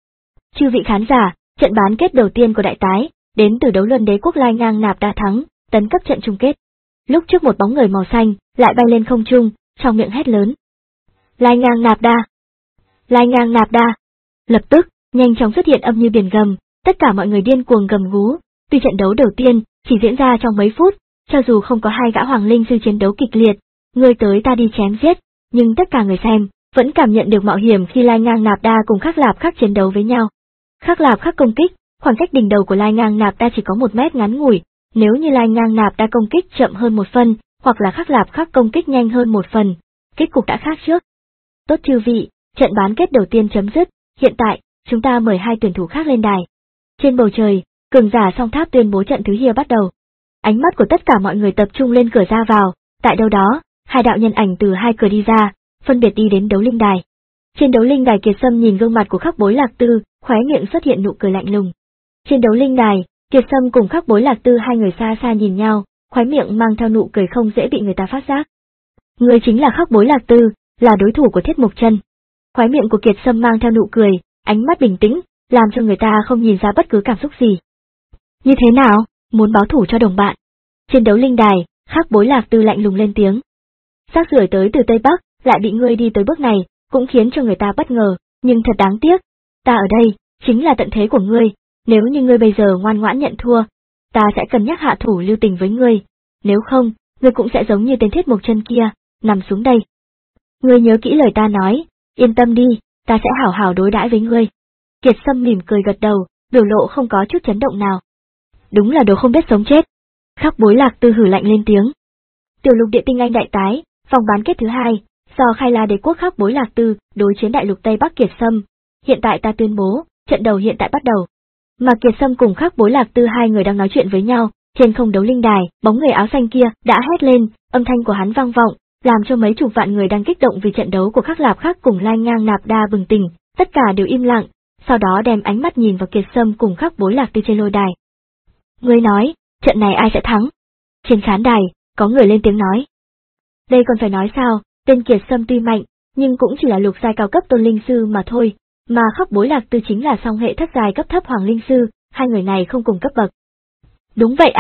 Chư vị khán giả, trận bán kết đầu tiên của đại tái, đến từ đấu luân đế quốc Lai Ngang Nạp Đa thắng, tấn cấp trận chung kết. Lúc trước một bóng người màu xanh, lại bay lên không trung, trong miệng hét lớn. Lai Ngang Nạp Đa! Lai Ngang Nạp Đa! Lập tức, nhanh chóng xuất hiện âm như biển gầm, tất cả mọi người điên cuồng gầm gú, tuy trận đấu đầu tiên chỉ diễn ra trong mấy phút, cho dù không có hai gã Hoàng Linh Sư chiến đấu kịch liệt, người tới ta đi chém giết, nhưng tất cả người xem vẫn cảm nhận được mạo hiểm khi Lai Ngang Nạp Đa cùng Khắc Lạp Khắc chiến đấu với nhau. Khắc Lạp Khắc công kích, khoảng cách đỉnh đầu của Lai Ngang Nạp Đa chỉ có một mét ngắn ngủi, nếu như Lai Ngang Nạp Đa công kích chậm hơn một phần, hoặc là Khắc Lạp Khắc công kích nhanh hơn một phần, kết cục đã khác trước. Tốt chư vị, trận bán kết đầu tiên chấm dứt, hiện tại, chúng ta mời hai tuyển thủ khác lên đài. Trên bầu trời, cường giả Song Tháp tuyên bố trận thứ hai bắt đầu. Ánh mắt của tất cả mọi người tập trung lên cửa ra vào, tại đâu đó, hai đạo nhân ảnh từ hai cửa đi ra, phân biệt đi đến đấu linh đài. Trên đấu linh đài Kiệt Sâm nhìn gương mặt của Khắc Bối Lạc Tư, khóe miệng xuất hiện nụ cười lạnh lùng. Trên đấu linh đài, Kiệt Sâm cùng Khắc Bối Lạc Tư hai người xa xa nhìn nhau, khóe miệng mang theo nụ cười không dễ bị người ta phát giác. Người chính là Khắc Bối Lạc Tư, là đối thủ của Thiết Mộc Chân. Khóe miệng của Kiệt Sâm mang theo nụ cười, ánh mắt bình tĩnh, làm cho người ta không nhìn ra bất cứ cảm xúc gì. Như thế nào, muốn báo thủ cho đồng bạn? Trên đấu linh đài, Khắc Bối Lạc Tư lạnh lùng lên tiếng. Xác rưởi tới từ Tây Bắc, lại bị ngươi đi tới bước này, cũng khiến cho người ta bất ngờ, nhưng thật đáng tiếc. Ta ở đây, chính là tận thế của ngươi, nếu như ngươi bây giờ ngoan ngoãn nhận thua, ta sẽ cân nhắc hạ thủ lưu tình với ngươi, nếu không, ngươi cũng sẽ giống như tên Thiết Mộc Chân kia, nằm xuống đây. Ngươi nhớ kỹ lời ta nói, yên tâm đi, ta sẽ hảo hảo đối đãi với ngươi. Kiệt Sâm mỉm cười gật đầu, biểu lộ không có chút chấn động nào. Đúng là đồ không biết sống chết. Khắc Bối Lạc Tư hử lạnh lên tiếng. Tiểu lục địa tinh anh đại tái, vòng bán kết thứ hai, do Khai La đế quốc Khắc Bối Lạc Tư đối chiến đại lục Tây Bắc Kiệt Sâm. Hiện tại ta tuyên bố, trận đầu hiện tại bắt đầu. Mà Kiệt Sâm cùng Khắc Bối Lạc Tư hai người đang nói chuyện với nhau, trên không đấu linh đài, bóng người áo xanh kia đã hét lên, âm thanh của hắn vang vọng, làm cho mấy chục vạn người đang kích động vì trận đấu của Khắc Lạp Khắc cùng Lai Ngang Nạp Đa bừng tỉnh, tất cả đều im lặng, sau đó đem ánh mắt nhìn vào Kiệt Sâm cùng Khắc Bối Lạc Tư trên lôi đài. Ngươi nói, trận này ai sẽ thắng? Trên khán đài, có người lên tiếng nói. Đây còn phải nói sao, tên Kiệt Sâm tuy mạnh, nhưng cũng chỉ là lục giai cao cấp tôn linh sư mà thôi, mà Khắc Bối Lạc Tư chính là song hệ thất giai cấp thấp hoàng linh sư, hai người này không cùng cấp bậc. Đúng vậy a,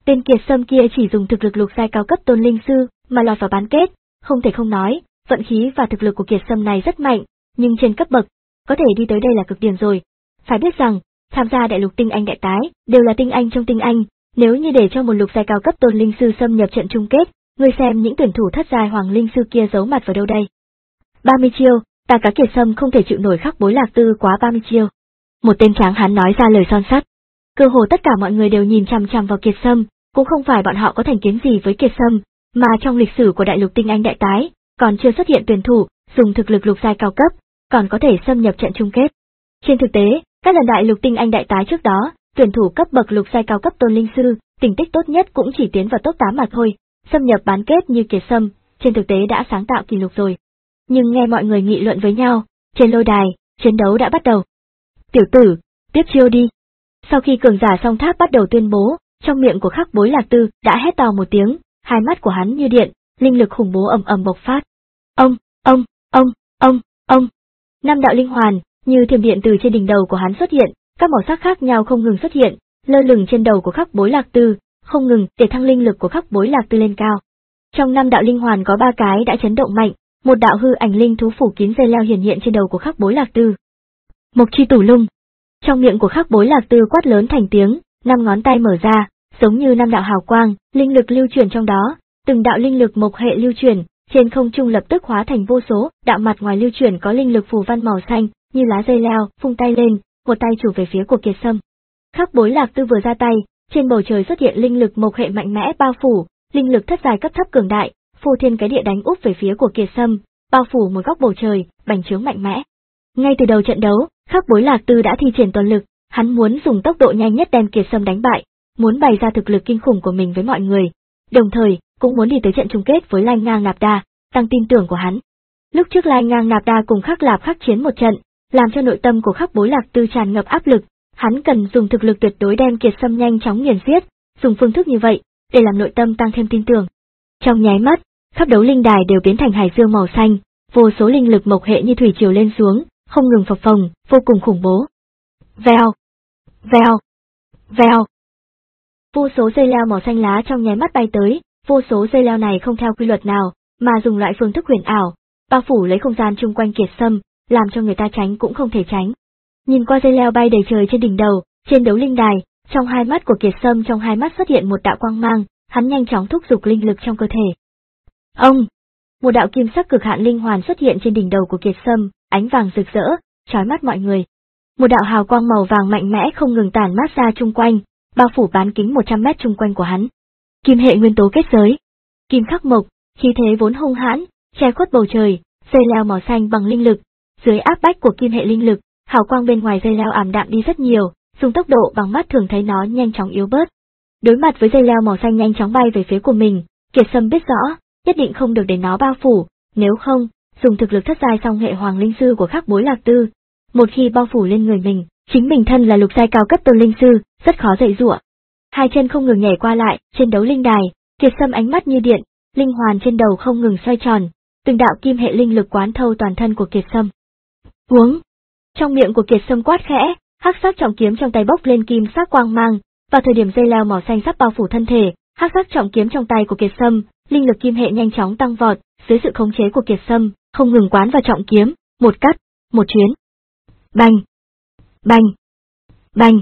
Tên Kiệt Sâm kia chỉ dùng thực lực lục giai cao cấp tôn linh sư mà lọt vào bán kết, không thể không nói, vận khí và thực lực của Kiệt Sâm này rất mạnh, nhưng trên cấp bậc, có thể đi tới đây là cực điểm rồi. Phải biết rằng, tham gia đại lục tinh anh đại tái, đều là tinh anh trong tinh anh, nếu như để cho một lục giai cao cấp tôn linh sư xâm nhập trận chung kết, ngươi xem những tuyển thủ thất giai hoàng linh sư kia giấu mặt vào đâu đây. ba mươi chiêu, ta cá Kiệt Sâm không thể chịu nổi Khắc Bối Lạc Tư quá ba mươi chiêu. Một tên tráng hán nói ra lời son sắt. Cơ hồ tất cả mọi người đều nhìn chằm chằm vào Kiệt Sâm, cũng không phải bọn họ có thành kiến gì với Kiệt Sâm, mà trong lịch sử của đại lục tinh anh đại tái, còn chưa xuất hiện tuyển thủ dùng thực lực lục giai cao cấp, còn có thể xâm nhập trận chung kết. Trên thực tế, các lần đại lục tinh anh đại tái trước đó, tuyển thủ cấp bậc lục giai cao cấp tôn linh sư, thành tích tốt nhất cũng chỉ tiến vào top tám mà thôi, xâm nhập bán kết như Kiệt Sâm, trên thực tế đã sáng tạo kỷ lục rồi. Nhưng nghe mọi người nghị luận với nhau, trên lôi đài, chiến đấu đã bắt đầu. Tiểu tử, tiếp chiêu đi. Sau khi cường giả song tháp bắt đầu tuyên bố, trong miệng của Khắc Bối Lạc Tư đã hét to một tiếng, hai mắt của hắn như điện, linh lực khủng bố ầm ầm bộc phát. Ông, ông, ông, ông, ông. Năm đạo linh hoàn, như thiểm điện từ trên đỉnh đầu của hắn xuất hiện, các màu sắc khác nhau không ngừng xuất hiện, lơ lửng trên đầu của Khắc Bối Lạc Tư, không ngừng để thăng linh lực của Khắc Bối Lạc Tư lên cao. Trong năm đạo linh hoàn có ba cái đã chấn động mạnh, một đạo hư ảnh linh thú phủ kín dây leo hiển hiện trên đầu của Khắc Bối Lạc Tư. Mộc chi tủ lung. Trong miệng của Khắc Bối Lạc Tư quát lớn thành tiếng, năm ngón tay mở ra, giống như năm đạo hào quang, linh lực lưu chuyển trong đó, từng đạo linh lực mộc hệ lưu chuyển, trên không trung lập tức hóa thành vô số, đạo mặt ngoài lưu chuyển có linh lực phù văn màu xanh, như lá dây leo, vung tay lên, một tay chụp về phía của Kiệt Sâm. Khắc Bối Lạc Tư vừa ra tay, trên bầu trời xuất hiện linh lực mộc hệ mạnh mẽ bao phủ, linh lực thất giai cấp thấp cường đại, phô thiên cái địa đánh úp về phía của Kiệt Sâm, bao phủ một góc bầu trời, bành trướng mạnh mẽ. Ngay từ đầu trận đấu, Khắc Bối Lạc Tư đã thi triển toàn lực, hắn muốn dùng tốc độ nhanh nhất đem Kiệt Sâm đánh bại, muốn bày ra thực lực kinh khủng của mình với mọi người, đồng thời cũng muốn đi tới trận chung kết với Lai Ngang Nạp Đa, tăng tin tưởng của hắn. Lúc trước Lai Ngang Nạp Đa cùng Khắc Lạp khắc chiến một trận, làm cho nội tâm của Khắc Bối Lạc Tư tràn ngập áp lực, hắn cần dùng thực lực tuyệt đối đem Kiệt Sâm nhanh chóng nghiền giết, dùng phương thức như vậy để làm nội tâm tăng thêm tin tưởng. Trong nháy mắt, khắp đấu linh đài đều biến thành hải dương màu xanh, vô số linh lực mộc hệ như thủy triều lên xuống, không ngừng phập phồng, vô cùng khủng bố. Vèo, vèo, vèo. Vô số dây leo màu xanh lá trong nháy mắt bay tới, vô số dây leo này không theo quy luật nào, mà dùng loại phương thức huyền ảo, bao phủ lấy không gian chung quanh Kiệt Sâm, làm cho người ta tránh cũng không thể tránh. Nhìn qua dây leo bay đầy trời trên đỉnh đầu, trên đấu linh đài, trong hai mắt của Kiệt Sâm trong hai mắt xuất hiện một đạo quang mang, hắn nhanh chóng thúc giục linh lực trong cơ thể. Ông! Một đạo kim sắc cực hạn linh hoàn xuất hiện trên đỉnh đầu của Kiệt Sâm, ánh vàng rực rỡ, chói mắt mọi người. Một đạo hào quang màu vàng mạnh mẽ không ngừng tản mát ra chung quanh, bao phủ bán kính một trăm mét chung quanh của hắn. Kim hệ nguyên tố kết giới. Kim khắc mộc, khí thế vốn hung hãn, che khuất bầu trời, dây leo màu xanh bằng linh lực. Dưới áp bách của kim hệ linh lực, hào quang bên ngoài dây leo ảm đạm đi rất nhiều, dùng tốc độ bằng mắt thường thấy nó nhanh chóng yếu bớt. Đối mặt với dây leo màu xanh nhanh chóng bay về phía của mình, Kiệt Sâm biết rõ, nhất định không được để nó bao phủ, nếu không, dùng thực lực thất giai song hệ hoàng linh sư của Khắc Bối Lạc Tư, một khi bao phủ lên người mình, chính mình thân là lục giai cao cấp tôn linh sư, rất khó dậy giụa. Hai chân không ngừng nhảy qua lại, trên đấu linh đài, Kiệt Sâm ánh mắt như điện, linh hoàn trên đầu không ngừng xoay tròn, từng đạo kim hệ linh lực quán thâu toàn thân của Kiệt Sâm. Huống! Trong miệng của Kiệt Sâm quát khẽ, hắc sắc trọng kiếm trong tay bốc lên kim sắc quang mang, vào thời điểm dây leo màu xanh sắp bao phủ thân thể, hắc sắc trọng kiếm trong tay của Kiệt Sâm, linh lực kim hệ nhanh chóng tăng vọt, dưới sự khống chế của Kiệt Sâm, không ngừng quán vào trọng kiếm, một cắt, một chuyến. Bành! Bành! Bành!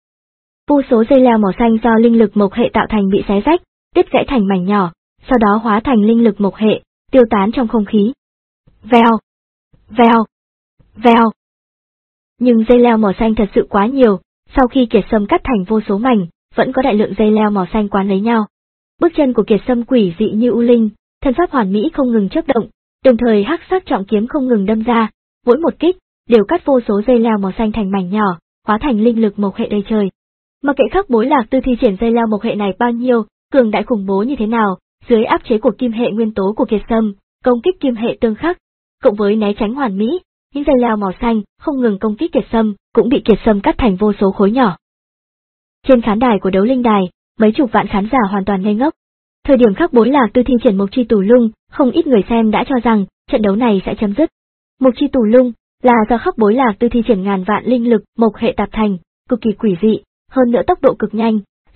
Vô số dây leo màu xanh do linh lực mộc hệ tạo thành bị xé rách, đứt gãy thành mảnh nhỏ, sau đó hóa thành linh lực mộc hệ, tiêu tán trong không khí. Vèo! Vèo! Vèo! Nhưng dây leo màu xanh thật sự quá nhiều, sau khi Kiệt Sâm cắt thành vô số mảnh, vẫn có đại lượng dây leo màu xanh quán lấy nhau. Bước chân của Kiệt Sâm quỷ dị như u linh, thân pháp hoàn mỹ không ngừng chớp động, đồng thời hắc sắc trọng kiếm không ngừng đâm ra, mỗi một kích đều cắt vô số dây leo màu xanh thành mảnh nhỏ, hóa thành linh lực mộc hệ đầy trời. Mặc kệ Khắc Bối Lạc Tư thi triển dây leo mộc hệ này bao nhiêu, cường đại khủng bố như thế nào, dưới áp chế của kim hệ nguyên tố của Kiệt Sâm, công kích kim hệ tương khắc, cộng với né tránh hoàn mỹ, những dây leo màu xanh không ngừng công kích Kiệt Sâm, cũng bị Kiệt Sâm cắt thành vô số khối nhỏ. Trên khán đài của đấu linh đài, mấy chục vạn khán giả hoàn toàn ngây ngốc. Thời điểm Khắc Bối Lạc Tư thi triển Mộc Chi Tù Lung, không ít người xem đã cho rằng trận đấu này sẽ chấm dứt. Mộc Chi Tù Lung là do Khắc Bối Lạc Tư thi triển ngàn vạn linh lực mộc hệ tạp thành, cực kỳ quỷ dị, hơn nữa tốc độ cực nhanh,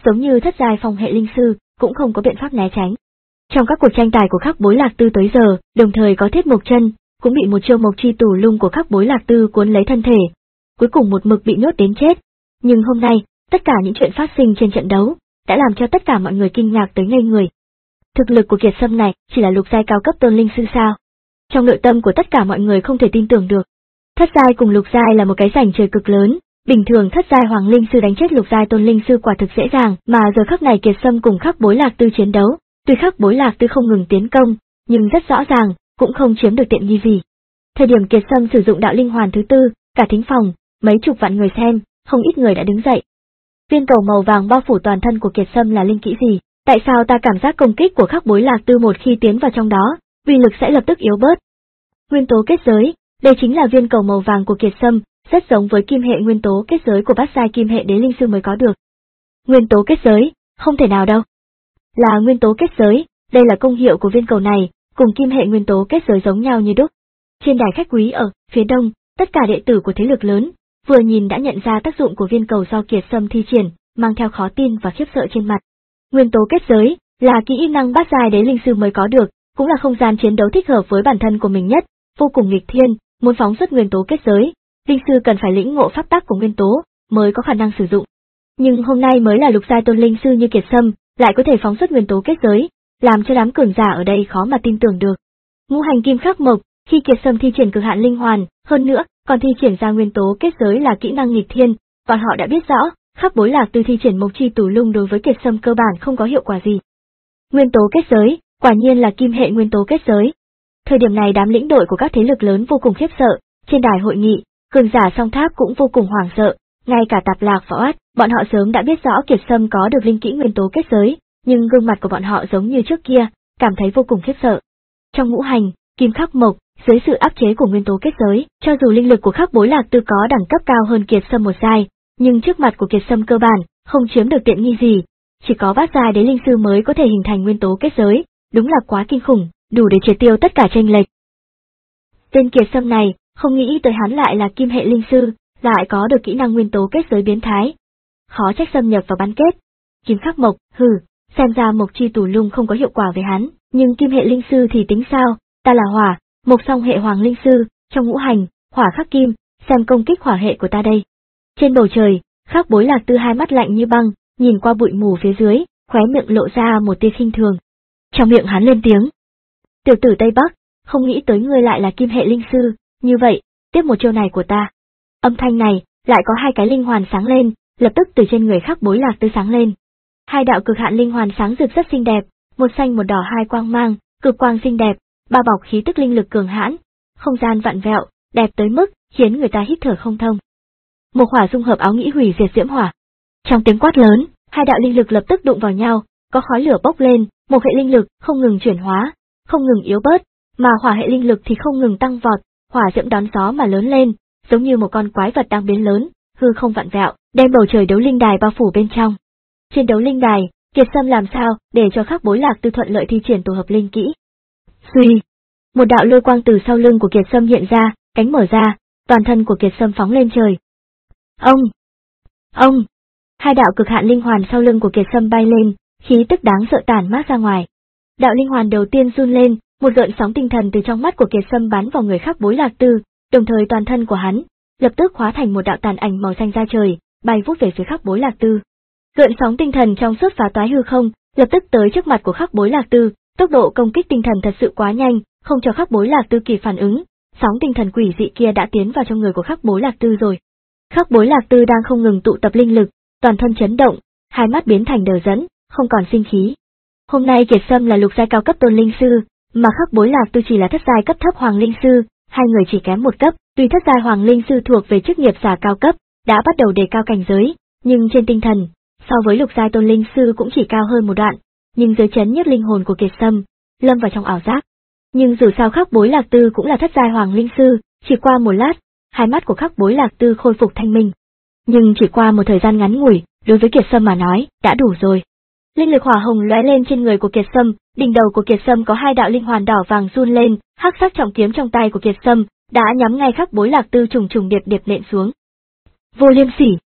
giống như thất giai phong hệ linh sư, cũng không có biện pháp né tránh. Trong các cuộc tranh tài của Khắc Bối Lạc Tư tới giờ, đồng thời có Thiết Mộc Chân, cũng bị một chiêu Mộc Chi Tù Lung của Khắc Bối Lạc Tư cuốn lấy thân thể, cuối cùng một mực bị nhốt đến chết. Nhưng hôm nay, tất cả những chuyện phát sinh trên trận đấu đã làm cho tất cả mọi người kinh ngạc tới ngây người. Thực lực của Kiệt Sâm này chỉ là lục giai cao cấp tôn linh sư sao? Trong nội tâm của tất cả mọi người không thể tin tưởng được. Thất giai cùng lục giai là một cái ranh trời cực lớn, bình thường thất giai hoàng linh sư đánh chết lục giai tôn linh sư quả thực dễ dàng, mà giờ khắc này Kiệt Sâm cùng Khắc Bối Lạc Tư chiến đấu, tuy Khắc Bối Lạc Tư không ngừng tiến công, nhưng rất rõ ràng, cũng không chiếm được tiện nghi gì. Thời điểm Kiệt Sâm sử dụng đạo linh hoàn thứ tư, cả thính phòng, mấy chục vạn người xem, không ít người đã đứng dậy. Viên cầu màu vàng bao phủ toàn thân của Kiệt Sâm là linh kỹ gì? Tại sao ta cảm giác công kích của Khắc Bối Lạc Tư một khi tiến vào trong đó, uy lực sẽ lập tức yếu bớt? Nguyên tố kết giới, đây chính là viên cầu màu vàng của Kiệt Sâm, rất giống với kim hệ nguyên tố kết giới của bát giai kim hệ đế linh sư mới có được. Nguyên tố kết giới, không thể nào đâu. Là nguyên tố kết giới, đây là công hiệu của viên cầu này, cùng kim hệ nguyên tố kết giới giống nhau như đúc. Trên đài khách quý ở phía đông, tất cả đệ tử của thế lực lớn, vừa nhìn đã nhận ra tác dụng của viên cầu do Kiệt Sâm thi triển, mang theo khó tin và khiếp sợ trên mặt. Nguyên tố kết giới là kỹ năng bát giai đế linh sư mới có được, cũng là không gian chiến đấu thích hợp với bản thân của mình nhất, vô cùng nghịch thiên, muốn phóng xuất nguyên tố kết giới, linh sư cần phải lĩnh ngộ pháp tắc của nguyên tố mới có khả năng sử dụng. Nhưng hôm nay mới là lục giai tôn linh sư như Kiệt Sâm, lại có thể phóng xuất nguyên tố kết giới, làm cho đám cường giả ở đây khó mà tin tưởng được. Ngũ hành kim khắc mộc, khi Kiệt Sâm thi triển cực hạn linh hoàn, hơn nữa, còn thi triển ra nguyên tố kết giới là kỹ năng nghịch thiên, bọn họ đã biết rõ, Khắc Bối Lạc Tư thi triển Mộc Chi Tù Lung đối với Kiệt Sâm cơ bản không có hiệu quả gì. Nguyên tố kết giới, quả nhiên là kim hệ nguyên tố kết giới. Thời điểm này đám lĩnh đội của các thế lực lớn vô cùng khiếp sợ, trên đài hội nghị, cường giả song tháp cũng vô cùng hoảng sợ, ngay cả Tạp Lạc Võ Át, bọn họ sớm đã biết rõ Kiệt Sâm có được linh kỹ nguyên tố kết giới, nhưng gương mặt của bọn họ giống như trước kia, cảm thấy vô cùng khiếp sợ. Trong ngũ hành, kim khắc mộc, dưới sự áp chế của nguyên tố kết giới, cho dù linh lực của Khắc Bối Lạc Tư có đẳng cấp cao hơn Kiệt Sâm một giai, nhưng trước mặt của Kiệt Sâm cơ bản không chiếm được tiện nghi gì, chỉ có bát giai đế linh sư mới có thể hình thành nguyên tố kết giới, đúng là quá kinh khủng, đủ để triệt tiêu tất cả chênh lệch. Tên Kiệt Sâm này, không nghĩ tới hắn lại là kim hệ linh sư, lại có được kỹ năng nguyên tố kết giới biến thái. Khó trách xâm nhập vào bán kết. Kim khắc mộc, hừ, xem ra Mộc Chi Tù Lung không có hiệu quả với hắn, nhưng kim hệ linh sư thì tính sao, ta là hỏa, mộc song hệ hoàng linh sư, trong ngũ hành, hỏa khắc kim, xem công kích hỏa hệ của ta đây. Trên bầu trời, Khắc Bối Lạc Tư hai mắt lạnh như băng, nhìn qua bụi mù phía dưới, khóe miệng lộ ra một tia khinh thường. Trong miệng hắn lên tiếng. Tiểu tử Tây Bắc, không nghĩ tới ngươi lại là kim hệ linh sư, như vậy, tiếp một chiêu này của ta. Âm thanh này, lại có hai cái linh hoàn sáng lên, lập tức từ trên người Khắc Bối Lạc Tư sáng lên. Hai đạo cực hạn linh hoàn sáng rực rất xinh đẹp, một xanh một đỏ hai quang mang, cực quang xinh đẹp, bao bọc khí tức linh lực cường hãn, không gian vặn vẹo, đẹp tới mức khiến người ta hít thở không thông. Một hỏa dung hợp áo nghĩ hủy diệt diễm hỏa. Trong tiếng quát lớn, hai đạo linh lực lập tức đụng vào nhau, có khói lửa bốc lên, một hệ linh lực không ngừng chuyển hóa, không ngừng yếu bớt, mà hỏa hệ linh lực thì không ngừng tăng vọt, hỏa diễm đón gió mà lớn lên, giống như một con quái vật đang biến lớn, hư không vặn vẹo, đem bầu trời đấu linh đài bao phủ bên trong. Trên đấu linh đài, Kiệt Sâm làm sao để cho Khắc Bối Lạc Tư thuận lợi thi triển tổ hợp linh kỹ? Suy, một đạo lôi quang từ sau lưng của Kiệt Sâm hiện ra, cánh mở ra, toàn thân của Kiệt Sâm phóng lên trời. Ông, ông, hai đạo cực hạn linh hoàn sau lưng của Kiệt Sâm bay lên, khí tức đáng sợ tản mát ra ngoài. Đạo linh hoàn đầu tiên run lên, một gợn sóng tinh thần từ trong mắt của Kiệt Sâm bắn vào người Khắc Bối Lạc Tư, đồng thời toàn thân của hắn lập tức hóa thành một đạo tàn ảnh màu xanh ra trời, bay vút về phía Khắc Bối Lạc Tư. Gợn sóng tinh thần trong suốt phá toái hư không, lập tức tới trước mặt của Khắc Bối Lạc Tư, tốc độ công kích tinh thần thật sự quá nhanh, không cho Khắc Bối Lạc Tư kịp phản ứng, sóng tinh thần quỷ dị kia đã tiến vào trong người của Khắc Bối Lạc Tư rồi. Khắc Bối Lạc Tư đang không ngừng tụ tập linh lực, toàn thân chấn động, hai mắt biến thành đờ dẫn, không còn sinh khí. Hôm nay Kiệt Sâm là lục giai cao cấp tôn linh sư, mà Khắc Bối Lạc Tư chỉ là thất giai cấp thấp hoàng linh sư, hai người chỉ kém một cấp. Tuy thất giai hoàng linh sư thuộc về chức nghiệp giả cao cấp, đã bắt đầu đề cao cảnh giới, nhưng trên tinh thần, so với lục giai tôn linh sư cũng chỉ cao hơn một đoạn, nhưng dưới chấn nhất linh hồn của Kiệt Sâm, lâm vào trong ảo giác. Nhưng dù sao Khắc Bối Lạc Tư cũng là thất giai hoàng linh sư, chỉ qua một lát, hai mắt của Khắc Bối Lạc Tư khôi phục thanh minh. Nhưng chỉ qua một thời gian ngắn ngủi, đối với Kiệt Sâm mà nói, đã đủ rồi. Linh lực hỏa hồng lóe lên trên người của Kiệt Sâm, đỉnh đầu của Kiệt Sâm có hai đạo linh hoàn đỏ vàng run lên, hắc sắc trọng kiếm trong tay của Kiệt Sâm đã nhắm ngay Khắc Bối Lạc Tư trùng trùng điệp điệp nện xuống. Vô Liêm Sỉ,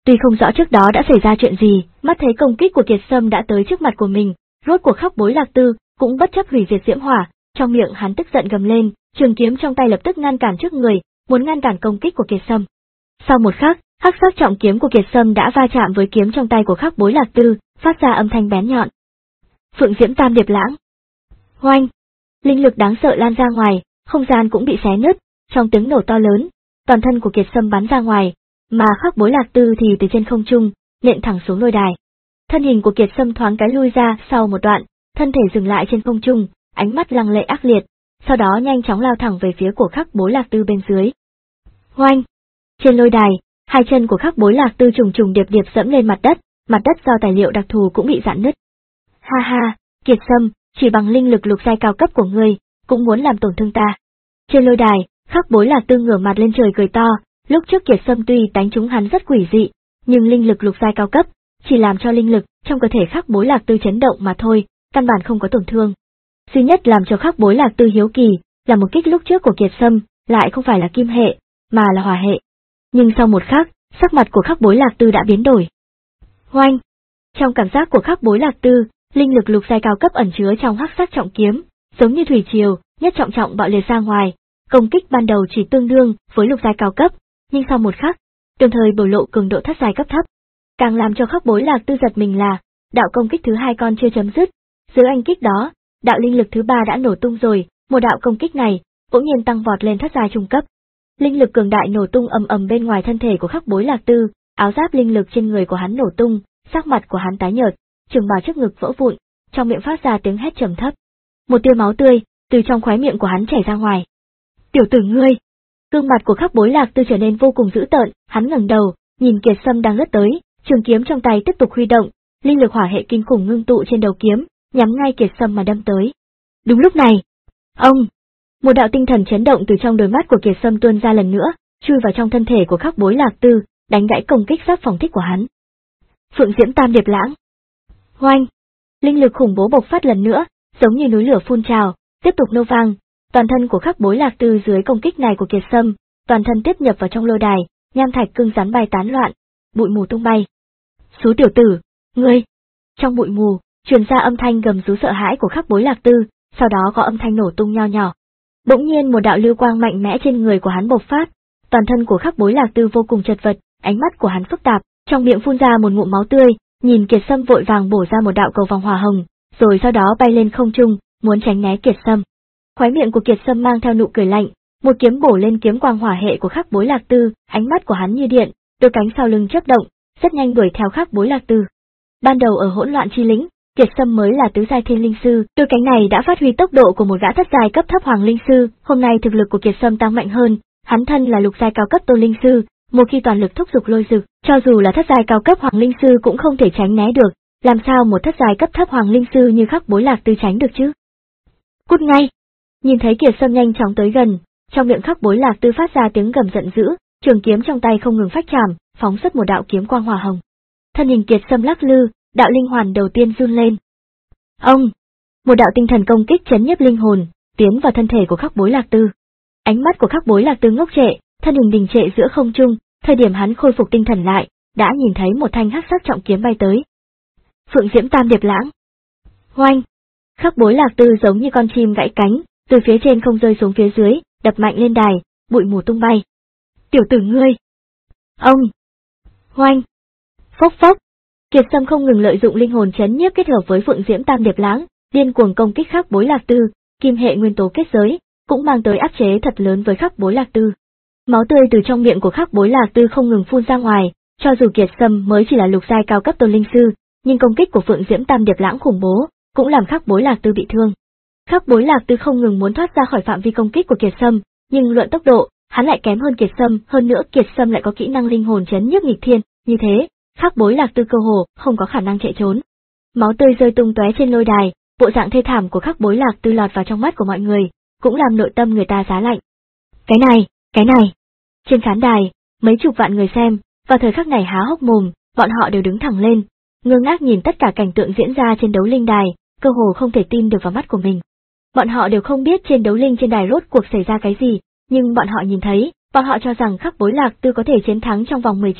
Tuy không rõ trước đó đã xảy ra chuyện gì, mắt thấy công kích của Kiệt Sâm đã tới trước mặt của mình, rốt cuộc Khắc Bối Lạc Tư cũng bất chấp hủy diệt diễm hỏa, trong miệng hắn tức giận gầm lên, trường kiếm trong tay lập tức ngăn cản trước người, muốn ngăn cản công kích của Kiệt Sâm. Sau một khắc, hắc sắc trọng kiếm của Kiệt Sâm đã va chạm với kiếm trong tay của Khắc Bối Lạc Tư, phát ra âm thanh bén nhọn. Phượng Diễm Tam Điệp Lãng. Hoanh! Linh lực đáng sợ lan ra ngoài, không gian cũng bị xé nứt, trong tiếng nổ to lớn, toàn thân của Kiệt Sâm bắn ra ngoài, mà Khắc Bối Lạc Tư thì từ trên không trung nện thẳng xuống lôi đài. Thân hình của Kiệt Sâm thoáng cái lui ra sau một đoạn, thân thể dừng lại trên không trung, ánh mắt lăng lệ ác liệt, sau đó nhanh chóng lao thẳng về phía của Khắc Bối Lạc Tư bên dưới. Hoanh! Trên lôi đài, hai chân của Khắc Bối Lạc Tư trùng trùng điệp điệp dẫm lên mặt đất, mặt đất do tài liệu đặc thù cũng bị rạn nứt. Ha ha, Kiệt Sâm, chỉ bằng linh lực lục giai cao cấp của ngươi, cũng muốn làm tổn thương ta. Trên lôi đài, Khắc Bối Lạc Tư ngửa mặt lên trời cười to, lúc trước Kiệt Sâm tuy đánh trúng hắn rất quỷ dị, nhưng linh lực lục giai cao cấp, chỉ làm cho linh lực trong cơ thể Khắc Bối Lạc Tư chấn động mà thôi, căn bản không có tổn thương. Duy nhất làm cho Khắc Bối Lạc Tư hiếu kỳ, là một kích lúc trước của Kiệt Sâm, lại không phải là kim hệ, mà là hỏa hệ. Nhưng sau một khắc, sắc mặt của Khắc Bối Lạc Tư đã biến đổi. Hoanh! Trong cảm giác của Khắc Bối Lạc Tư, linh lực lục giai cao cấp ẩn chứa trong hắc sắc trọng kiếm, giống như thủy triều, nhất trọng trọng bạo liệt ra ngoài, công kích ban đầu chỉ tương đương với lục giai cao cấp, nhưng sau một khắc, đồng thời biểu lộ cường độ thất giai cấp thấp. Càng làm cho Khắc Bối Lạc Tư giật mình là, đạo công kích thứ hai còn chưa chấm dứt, dưới anh kích đó, đạo linh lực thứ ba đã nổ tung rồi, một đạo công kích này bỗng nhiên tăng vọt lên thất giai trung cấp. Linh lực cường đại nổ tung ầm ầm bên ngoài thân thể của Khắc Bối Lạc Tư, áo giáp linh lực trên người của hắn nổ tung, sắc mặt của hắn tái nhợt, trường bào trước ngực vỡ vụn, trong miệng phát ra tiếng hét trầm thấp. Một tia máu tươi từ trong khóe miệng của hắn chảy ra ngoài. Tiểu tử ngươi! Gương mặt của Khắc Bối Lạc Tư trở nên vô cùng dữ tợn, hắn ngẩng đầu, nhìn Kiệt Sâm đang lướt tới, trường kiếm trong tay tiếp tục huy động, linh lực hỏa hệ kinh khủng ngưng tụ trên đầu kiếm, nhắm ngay Kiệt Sâm mà đâm tới. Đúng lúc này, ông! Một đạo tinh thần chấn động từ trong đôi mắt của Kiệt Sâm tuôn ra lần nữa, chui vào trong thân thể của Khắc Bối Lạc Tư, đánh gãy công kích sắp phòng thích của hắn. Phượng Diễm Tam Điệp Lãng. Hoanh! Linh lực khủng bố bộc phát lần nữa, giống như núi lửa phun trào, tiếp tục nô vang, toàn thân của Khắc Bối Lạc Tư dưới công kích này của Kiệt Sâm, toàn thân tiếp nhập vào trong lôi đài, nham thạch cứng rắn bay tán loạn, bụi mù tung bay. Số tiểu tử, ngươi! Trong bụi mù, truyền ra âm thanh gầm rú sợ hãi của Khắc Bối Lạc Tư, sau đó có âm thanh nổ tung nho nhỏ. Bỗng nhiên một đạo lưu quang mạnh mẽ trên người của hắn bộc phát, toàn thân của Khắc Bối Lạc Tư vô cùng chật vật, ánh mắt của hắn phức tạp, trong miệng phun ra một ngụm máu tươi, nhìn Kiệt Sâm vội vàng bổ ra một đạo cầu vòng hỏa hồng, rồi sau đó bay lên không trung, muốn tránh né Kiệt Sâm. Khóe miệng của Kiệt Sâm mang theo nụ cười lạnh, một kiếm bổ lên kiếm quang hỏa hệ của Khắc Bối Lạc Tư, ánh mắt của hắn như điện, đôi cánh sau lưng chớp động, rất nhanh đuổi theo Khắc Bối Lạc Tư. Ban đầu ở hỗn loạn chi lĩnh, Kiệt Sâm mới là tứ giai thiên linh sư, đôi cánh này đã phát huy tốc độ của một gã thất giai cấp thấp hoàng linh sư, hôm nay thực lực của Kiệt Sâm tăng mạnh hơn, hắn thân là lục giai cao cấp tôn linh sư, một khi toàn lực thúc giục lôi dực, cho dù là thất giai cao cấp hoàng linh sư cũng không thể tránh né được, làm sao một thất giai cấp thấp hoàng linh sư như Khắc Bối Lạc Tư tránh được chứ? Cút ngay! Nhìn thấy Kiệt Sâm nhanh chóng tới gần, trong miệng Khắc Bối Lạc Tư phát ra tiếng gầm giận dữ, trường kiếm trong tay không ngừng phách chạm, phóng xuất một đạo kiếm quang hỏa hồng. Thân hình Kiệt Sâm lắc lư, đạo linh hoàn đầu tiên run lên. Ông! Một đạo tinh thần công kích chấn nhiếp linh hồn, tiến vào thân thể của Khắc Bối Lạc Tư. Ánh mắt của Khắc Bối Lạc Tư ngốc trệ, thân hình đình trệ giữa không trung, thời điểm hắn khôi phục tinh thần lại, đã nhìn thấy một thanh hắc sắc trọng kiếm bay tới. Phượng Diễm Tam Điệp Lãng. Hoanh! Khắc Bối Lạc Tư giống như con chim gãy cánh, từ phía trên không rơi xuống phía dưới, đập mạnh lên đài, bụi mù tung bay. Tiểu tử ngươi! Ông! Hoanh! Phốc phốc! Kiệt Sâm không ngừng lợi dụng linh hồn chấn nhiếp kết hợp với Phượng Diễm Tam Điệp Lãng, điên cuồng công kích Khắc Bối Lạc Tư, kim hệ nguyên tố kết giới, cũng mang tới áp chế thật lớn với Khắc Bối Lạc Tư. Máu tươi từ trong miệng của Khắc Bối Lạc Tư không ngừng phun ra ngoài, cho dù Kiệt Sâm mới chỉ là lục giai cao cấp tôn linh sư, nhưng công kích của Phượng Diễm Tam Điệp Lãng khủng bố, cũng làm Khắc Bối Lạc Tư bị thương. Khắc Bối Lạc Tư không ngừng muốn thoát ra khỏi phạm vi công kích của Kiệt Sâm, nhưng luận tốc độ, hắn lại kém hơn Kiệt Sâm, hơn nữa Kiệt Sâm lại có kỹ năng linh hồn chấn nhiếp nghịch thiên, như thế, Khắc Bối Lạc Tư cơ hồ không có khả năng chạy trốn. Máu tươi rơi tung tóe trên lôi đài, bộ dạng thê thảm của Khắc Bối Lạc Tư lọt vào trong mắt của mọi người, cũng làm nội tâm người ta giá lạnh. Cái này, cái này. Trên khán đài, mấy chục vạn người xem, vào thời khắc này há hốc mồm, bọn họ đều đứng thẳng lên, ngơ ngác nhìn tất cả cảnh tượng diễn ra trên đấu linh đài, cơ hồ không thể tin được vào mắt của mình. Bọn họ đều không biết trên đấu linh trên đài rốt cuộc xảy ra cái gì, nhưng bọn họ nhìn thấy, bọn họ cho rằng Khắc Bối Lạc Tư có thể chiến thắng trong vòng mười chiêu,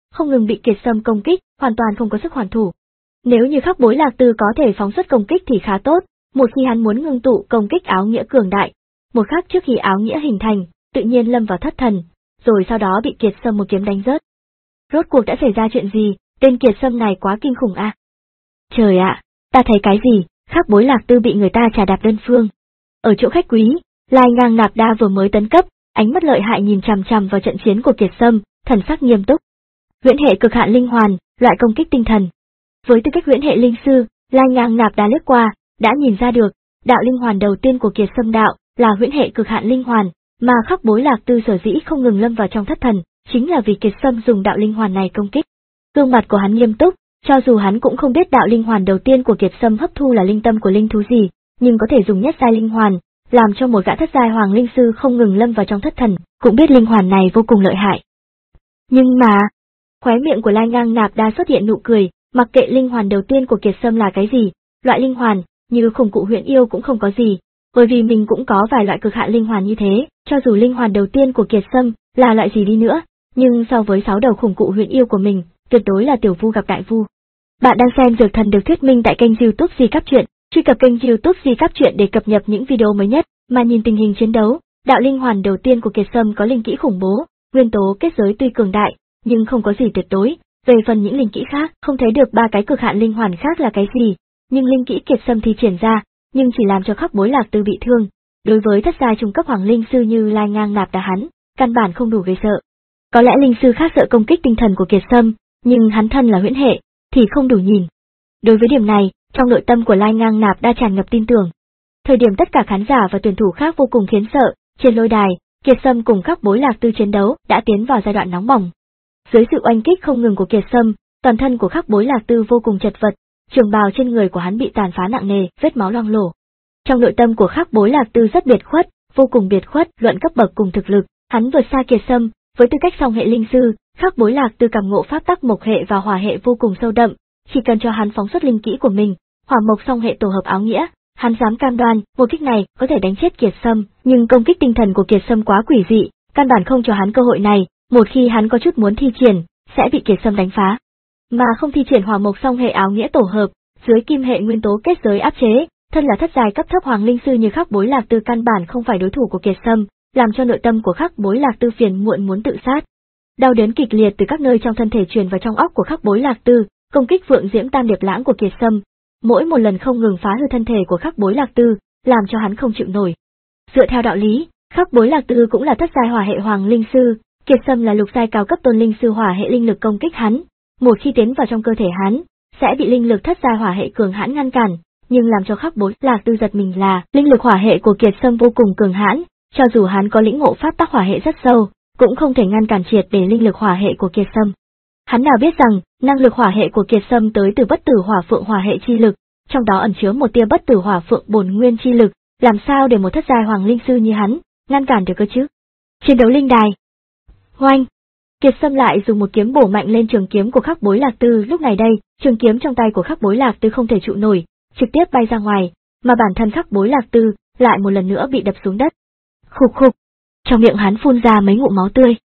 không ngừng bị Kiệt Sâm công kích, hoàn toàn không có sức hoàn thủ. Nếu như Khắc Bối Lạc Tư có thể phóng xuất công kích thì khá tốt, một khi hắn muốn ngưng tụ công kích áo nghĩa cường đại, một khắc trước khi áo nghĩa hình thành, tự nhiên lâm vào thất thần, rồi sau đó bị Kiệt Sâm một kiếm đánh rớt. Rốt cuộc đã xảy ra chuyện gì, tên Kiệt Sâm này quá kinh khủng a. À? Trời ạ, ta thấy cái gì, Khắc Bối Lạc Tư bị người ta trà đạp đơn phương. Ở chỗ khách quý, Lai Ngang Nạp Đa vừa mới tấn cấp, ánh mắt lợi hại nhìn chằm chằm vào trận chiến của Kiệt Sâm, thần sắc nghiêm túc. Huyễn hệ cực hạn linh hoàn, loại công kích tinh thần. Với tư cách huyễn hệ linh sư, Lai Ngang Nạp Đa lướt qua, đã nhìn ra được, đạo linh hoàn đầu tiên của Kiệt Sâm đạo là huyễn hệ cực hạn linh hoàn, mà Khắc Bối Lạc Tư sở dĩ không ngừng lâm vào trong thất thần, chính là vì Kiệt Sâm dùng đạo linh hoàn này công kích. Gương mặt của hắn nghiêm túc, cho dù hắn cũng không biết đạo linh hoàn đầu tiên của Kiệt Sâm hấp thu là linh tâm của linh thú gì, nhưng có thể dùng nhất giai linh hoàn, làm cho một gã thất giai hoàng linh sư không ngừng lâm vào trong thất thần, cũng biết linh hoàn này vô cùng lợi hại. Nhưng mà, khóe miệng của Lai Ngang Nạp Đa xuất hiện nụ cười, mặc kệ linh hoàn đầu tiên của Kiệt Sâm là cái gì, loại linh hoàn như khủng cụ huyễn yêu cũng không có gì, bởi vì mình cũng có vài loại cực hạn linh hoàn như thế, cho dù linh hoàn đầu tiên của Kiệt Sâm là loại gì đi nữa, nhưng so với sáu đầu khủng cụ huyễn yêu của mình, tuyệt đối là tiểu vu gặp đại vu. Bạn đang xem Dược Thần được thuyết minh tại kênh YouTube Di Cáp Truyện, truy cập kênh YouTube Di Cáp Truyện để cập nhật những video mới nhất. Mà nhìn tình hình chiến đấu, đạo linh hoàn đầu tiên của Kiệt Sâm có linh kỹ khủng bố, nguyên tố kết giới tuy cường đại, nhưng không có gì tuyệt đối. Về phần những linh kỹ khác, không thấy được ba cái cực hạn linh hoàn khác là cái gì, nhưng linh kỹ Kiệt Sâm thi triển ra, nhưng chỉ làm cho Khắc Bối Lạc Tư bị thương. Đối với thất giai trung cấp hoàng linh sư như Lai Ngang Nạp Đa hắn, căn bản không đủ gây sợ. Có lẽ linh sư khác sợ công kích tinh thần của Kiệt Sâm, nhưng hắn thân là huyễn hệ, thì không đủ nhìn. Đối với điểm này, trong nội tâm của Lai Ngang Nạp Đa tràn ngập tin tưởng. Thời điểm tất cả khán giả và tuyển thủ khác vô cùng khiến sợ, trên lôi đài, Kiệt Sâm cùng Khắc Bối Lạc Tư chiến đấu đã tiến vào giai đoạn nóng bỏng. Dưới sự oanh kích không ngừng của Kiệt Sâm, toàn thân của Khắc Bối Lạc Tư vô cùng chật vật, trường bào trên người của hắn bị tàn phá nặng nề, vết máu loang lổ. Trong nội tâm của Khắc Bối Lạc Tư rất biệt khuất, vô cùng biệt khuất, luận cấp bậc cùng thực lực, hắn vượt xa Kiệt Sâm, với tư cách song hệ linh sư, Khắc Bối Lạc Tư cảm ngộ pháp tắc mộc hệ và hỏa hệ vô cùng sâu đậm, chỉ cần cho hắn phóng xuất linh kỹ của mình, hỏa mộc song hệ tổ hợp áo nghĩa, hắn dám cam đoan, một kích này có thể đánh chết Kiệt Sâm, nhưng công kích tinh thần của Kiệt Sâm quá quỷ dị, căn bản không cho hắn cơ hội này, một khi hắn có chút muốn thi triển, sẽ bị Kiệt Sâm đánh phá. Mà không thi triển hỏa mộc song hệ áo nghĩa tổ hợp, dưới kim hệ nguyên tố kết giới áp chế, thân là thất giai cấp thấp hoàng linh sư như Khắc Bối Lạc Tư căn bản không phải đối thủ của Kiệt Sâm, làm cho nội tâm của Khắc Bối Lạc Tư phiền muộn muốn tự sát. Đau đớn kịch liệt từ các nơi trong thân thể truyền vào trong óc của Khắc Bối Lạc Tư, công kích Vượng Diễm Tam Điệp Lãng của Kiệt Sâm, mỗi một lần không ngừng phá hư thân thể của Khắc Bối Lạc Tư, làm cho hắn không chịu nổi. Dựa theo đạo lý, Khắc Bối Lạc Tư cũng là thất giai hỏa hệ hoàng linh sư, Kiệt Sâm là lục giai cao cấp tôn linh sư hỏa hệ linh lực công kích hắn, một khi tiến vào trong cơ thể hắn, sẽ bị linh lực thất giai hỏa hệ cường hãn ngăn cản, nhưng làm cho Khắc Bối Lạc Tư giật mình là, linh lực hỏa hệ của Kiệt Sâm vô cùng cường hãn, cho dù hắn có lĩnh ngộ pháp tắc hỏa hệ rất sâu, cũng không thể ngăn cản triệt để linh lực hỏa hệ của Kiệt Sâm. Hắn nào biết rằng, năng lực hỏa hệ của Kiệt Sâm tới từ bất tử hỏa phượng hỏa hệ chi lực, trong đó ẩn chứa một tia bất tử hỏa phượng bổn nguyên chi lực, làm sao để một thất giai hoàng linh sư như hắn ngăn cản được cơ chứ? Chiến đấu linh đài. Oanh! Kiệt Sâm lại dùng một kiếm bổ mạnh lên trường kiếm của Khắc Bối Lạc Tư, lúc này đây, trường kiếm trong tay của Khắc Bối Lạc Tư không thể trụ nổi, trực tiếp bay ra ngoài, mà bản thân Khắc Bối Lạc Tư lại một lần nữa bị đập xuống đất. Khục khục, trong miệng hắn phun ra mấy ngụm máu tươi.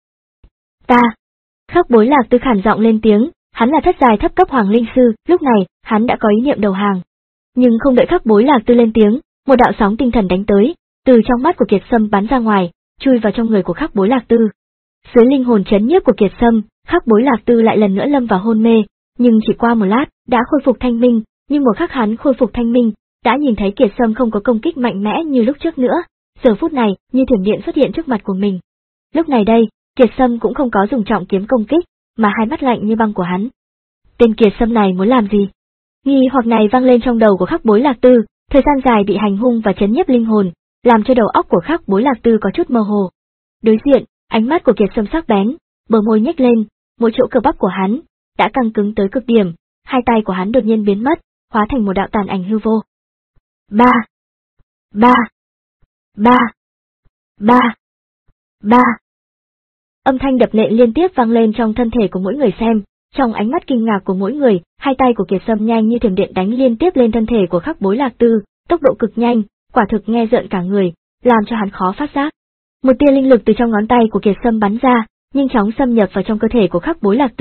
Ta! Khắc Bối Lạc Tư khản giọng lên tiếng, hắn là thất giai thấp cấp hoàng linh sư, lúc này, hắn đã có ý niệm đầu hàng. Nhưng không đợi Khắc Bối Lạc Tư lên tiếng, một đạo sóng tinh thần đánh tới, từ trong mắt của Kiệt Sâm bắn ra ngoài, chui vào trong người của Khắc Bối Lạc Tư. Dưới linh hồn chấn nhiếp của Kiệt Sâm, Khắc Bối Lạc Tư lại lần nữa lâm vào hôn mê, nhưng chỉ qua một lát, đã khôi phục thanh minh, nhưng một khắc hắn khôi phục thanh minh, đã nhìn thấy Kiệt Sâm không có công kích mạnh mẽ như lúc trước nữa, giờ phút này, như thiểm điện xuất hiện trước mặt của mình. Lúc này đây, Kiệt Sâm cũng không có dùng trọng kiếm công kích, mà hai mắt lạnh như băng của hắn. Tên Kiệt Sâm này muốn làm gì? Nghi hoặc này vang lên trong đầu của Khắc Bối Lạc Tư, thời gian dài bị hành hung và chấn nhiếp linh hồn, làm cho đầu óc của Khắc Bối Lạc Tư có chút mơ hồ. Đối diện, ánh mắt của Kiệt Sâm sắc bén, bờ môi nhếch lên, mỗi chỗ cơ bắp của hắn đã căng cứng tới cực điểm, hai tay của hắn đột nhiên biến mất, hóa thành một đạo tàn ảnh hư vô. Ba, ba, ba, ba, ba. Âm thanh đập nện liên tiếp vang lên trong thân thể của mỗi người xem, trong ánh mắt kinh ngạc của mỗi người, hai tay của Kiệt Sâm nhanh như thiểm điện đánh liên tiếp lên thân thể của Khắc Bối Lạc Tư, tốc độ cực nhanh, quả thực nghe rợn cả người, làm cho hắn khó phát giác. Một tia linh lực từ trong ngón tay của Kiệt Sâm bắn ra, nhanh chóng xâm nhập vào trong cơ thể của Khắc Bối Lạc Tư,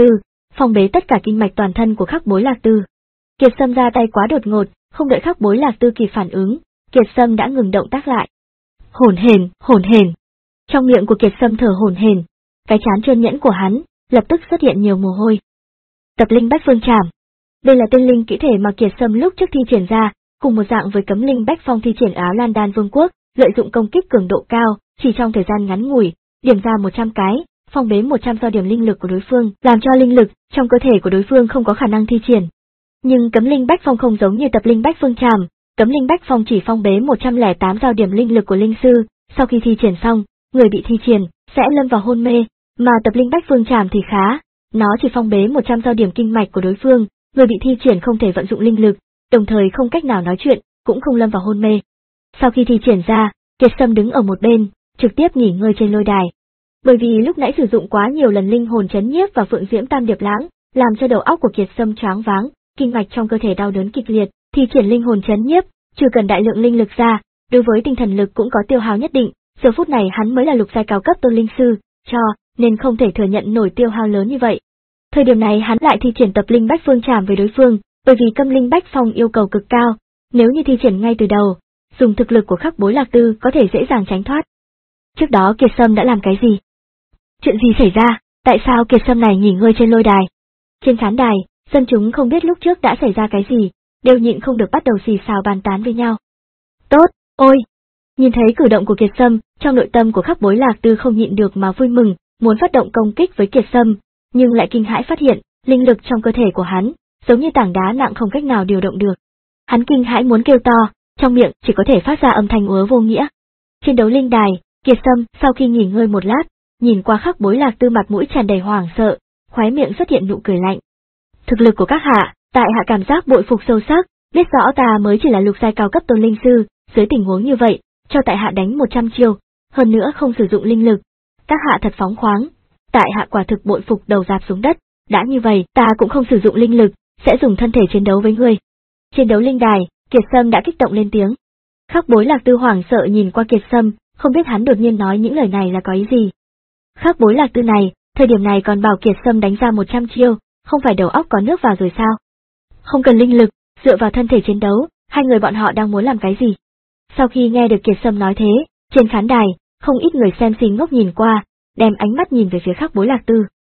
phong bế tất cả kinh mạch toàn thân của Khắc Bối Lạc Tư. Kiệt Sâm ra tay quá đột ngột, không đợi Khắc Bối Lạc Tư kịp phản ứng, Kiệt Sâm đã ngừng động tác lại. Hổn hển, hổn hển. Trong miệng của Kiệt Sâm thở hổn hển, cái trán trơn nhẵn của hắn lập tức xuất hiện nhiều mồ hôi. Tập Linh Bách Phương Trảm. Đây là tên linh kỹ thể mà Kiệt Sâm lúc trước thi triển ra, cùng một dạng với Cấm Linh Bách Phong thi triển áo Lan Đan Vương quốc, lợi dụng công kích cường độ cao, chỉ trong thời gian ngắn ngủi, điểm ra một trăm cái, phong bế một trăm do điểm linh lực của đối phương, làm cho linh lực trong cơ thể của đối phương không có khả năng thi triển. Nhưng Cấm Linh Bách Phong không giống như Tập Linh Bách Phương Trảm, Cấm Linh Bách Phong chỉ phong bế một trăm lẻ tám giao điểm linh lực của linh sư, sau khi thi triển xong, người bị thi triển sẽ lâm vào hôn mê, mà Tập Linh Bách Phương Trảm thì khá, nó chỉ phong bế một trăm giao điểm kinh mạch của đối phương, người bị thi triển không thể vận dụng linh lực, đồng thời không cách nào nói chuyện, cũng không lâm vào hôn mê. Sau khi thi triển ra, Kiệt Sâm đứng ở một bên, trực tiếp nghỉ ngơi trên lôi đài. Bởi vì lúc nãy sử dụng quá nhiều lần linh hồn chấn nhiếp và Phượng Diễm Tam Điệp Lãng, làm cho đầu óc của Kiệt Sâm choáng váng, kinh mạch trong cơ thể đau đớn kịch liệt, thi triển linh hồn chấn nhiếp, trừ cần đại lượng linh lực ra, đối với tinh thần lực cũng có tiêu hao nhất định, giờ phút này hắn mới là lục giai cao cấp tôn linh sư, cho nên không thể thừa nhận nổi tiêu hao lớn như vậy. Thời điểm này hắn lại thi triển Tập Linh Bách Phương Trảm với đối phương, bởi vì Cấm Linh Bách Phong yêu cầu cực cao, nếu như thi triển ngay từ đầu, dùng thực lực của Khắc Bối Lạc Tư có thể dễ dàng tránh thoát. Trước đó Kiệt Sâm đã làm cái gì? Chuyện gì xảy ra? Tại sao Kiệt Sâm này nghỉ ngơi trên lôi đài? Trên khán đài, dân chúng không biết lúc trước đã xảy ra cái gì, đều nhịn không được bắt đầu xì xào bàn tán với nhau. Tốt, ôi! Nhìn thấy cử động của Kiệt Sâm, trong nội tâm của Khắc Bối Lạc Tư không nhịn được mà vui mừng, muốn phát động công kích với Kiệt Sâm, nhưng lại kinh hãi phát hiện, linh lực trong cơ thể của hắn, giống như tảng đá nặng không cách nào điều động được. Hắn kinh hãi muốn kêu to, trong miệng chỉ có thể phát ra âm thanh ứa vô nghĩa. Trên đấu linh đài, Kiệt Sâm sau khi nghỉ ngơi một lát, nhìn qua Khắc Bối Lạc Tư mặt mũi tràn đầy hoảng sợ, khóe miệng xuất hiện nụ cười lạnh. Thực lực của các hạ, tại hạ cảm giác bội phục sâu sắc, biết rõ ta mới chỉ là lục giai cao cấp tôn linh sư, dưới tình huống như vậy, cho tại hạ đánh một trăm chiêu, hơn nữa không sử dụng linh lực. Các hạ thật phóng khoáng, tại hạ quả thực bội phục đầu rạp xuống đất, đã như vậy, ta cũng không sử dụng linh lực, sẽ dùng thân thể chiến đấu với ngươi. Trên đấu linh đài, Kiệt Sâm đã kích động lên tiếng. Khắc Bối Lạc Tư hoảng sợ nhìn qua Kiệt Sâm, không biết hắn đột nhiên nói những lời này là có ý gì. Khắc Bối Lạc Tư này, thời điểm này còn bảo Kiệt Sâm đánh ra một trăm chiêu, không phải đầu óc có nước vào rồi sao? Không cần linh lực, dựa vào thân thể chiến đấu, hai người bọn họ đang muốn làm cái gì? Sau khi nghe được Kiệt Sâm nói thế, trên khán đài, không ít người xem xì ngốc nhìn qua, đem ánh mắt nhìn về phía Khắc Bối Lạc Tư.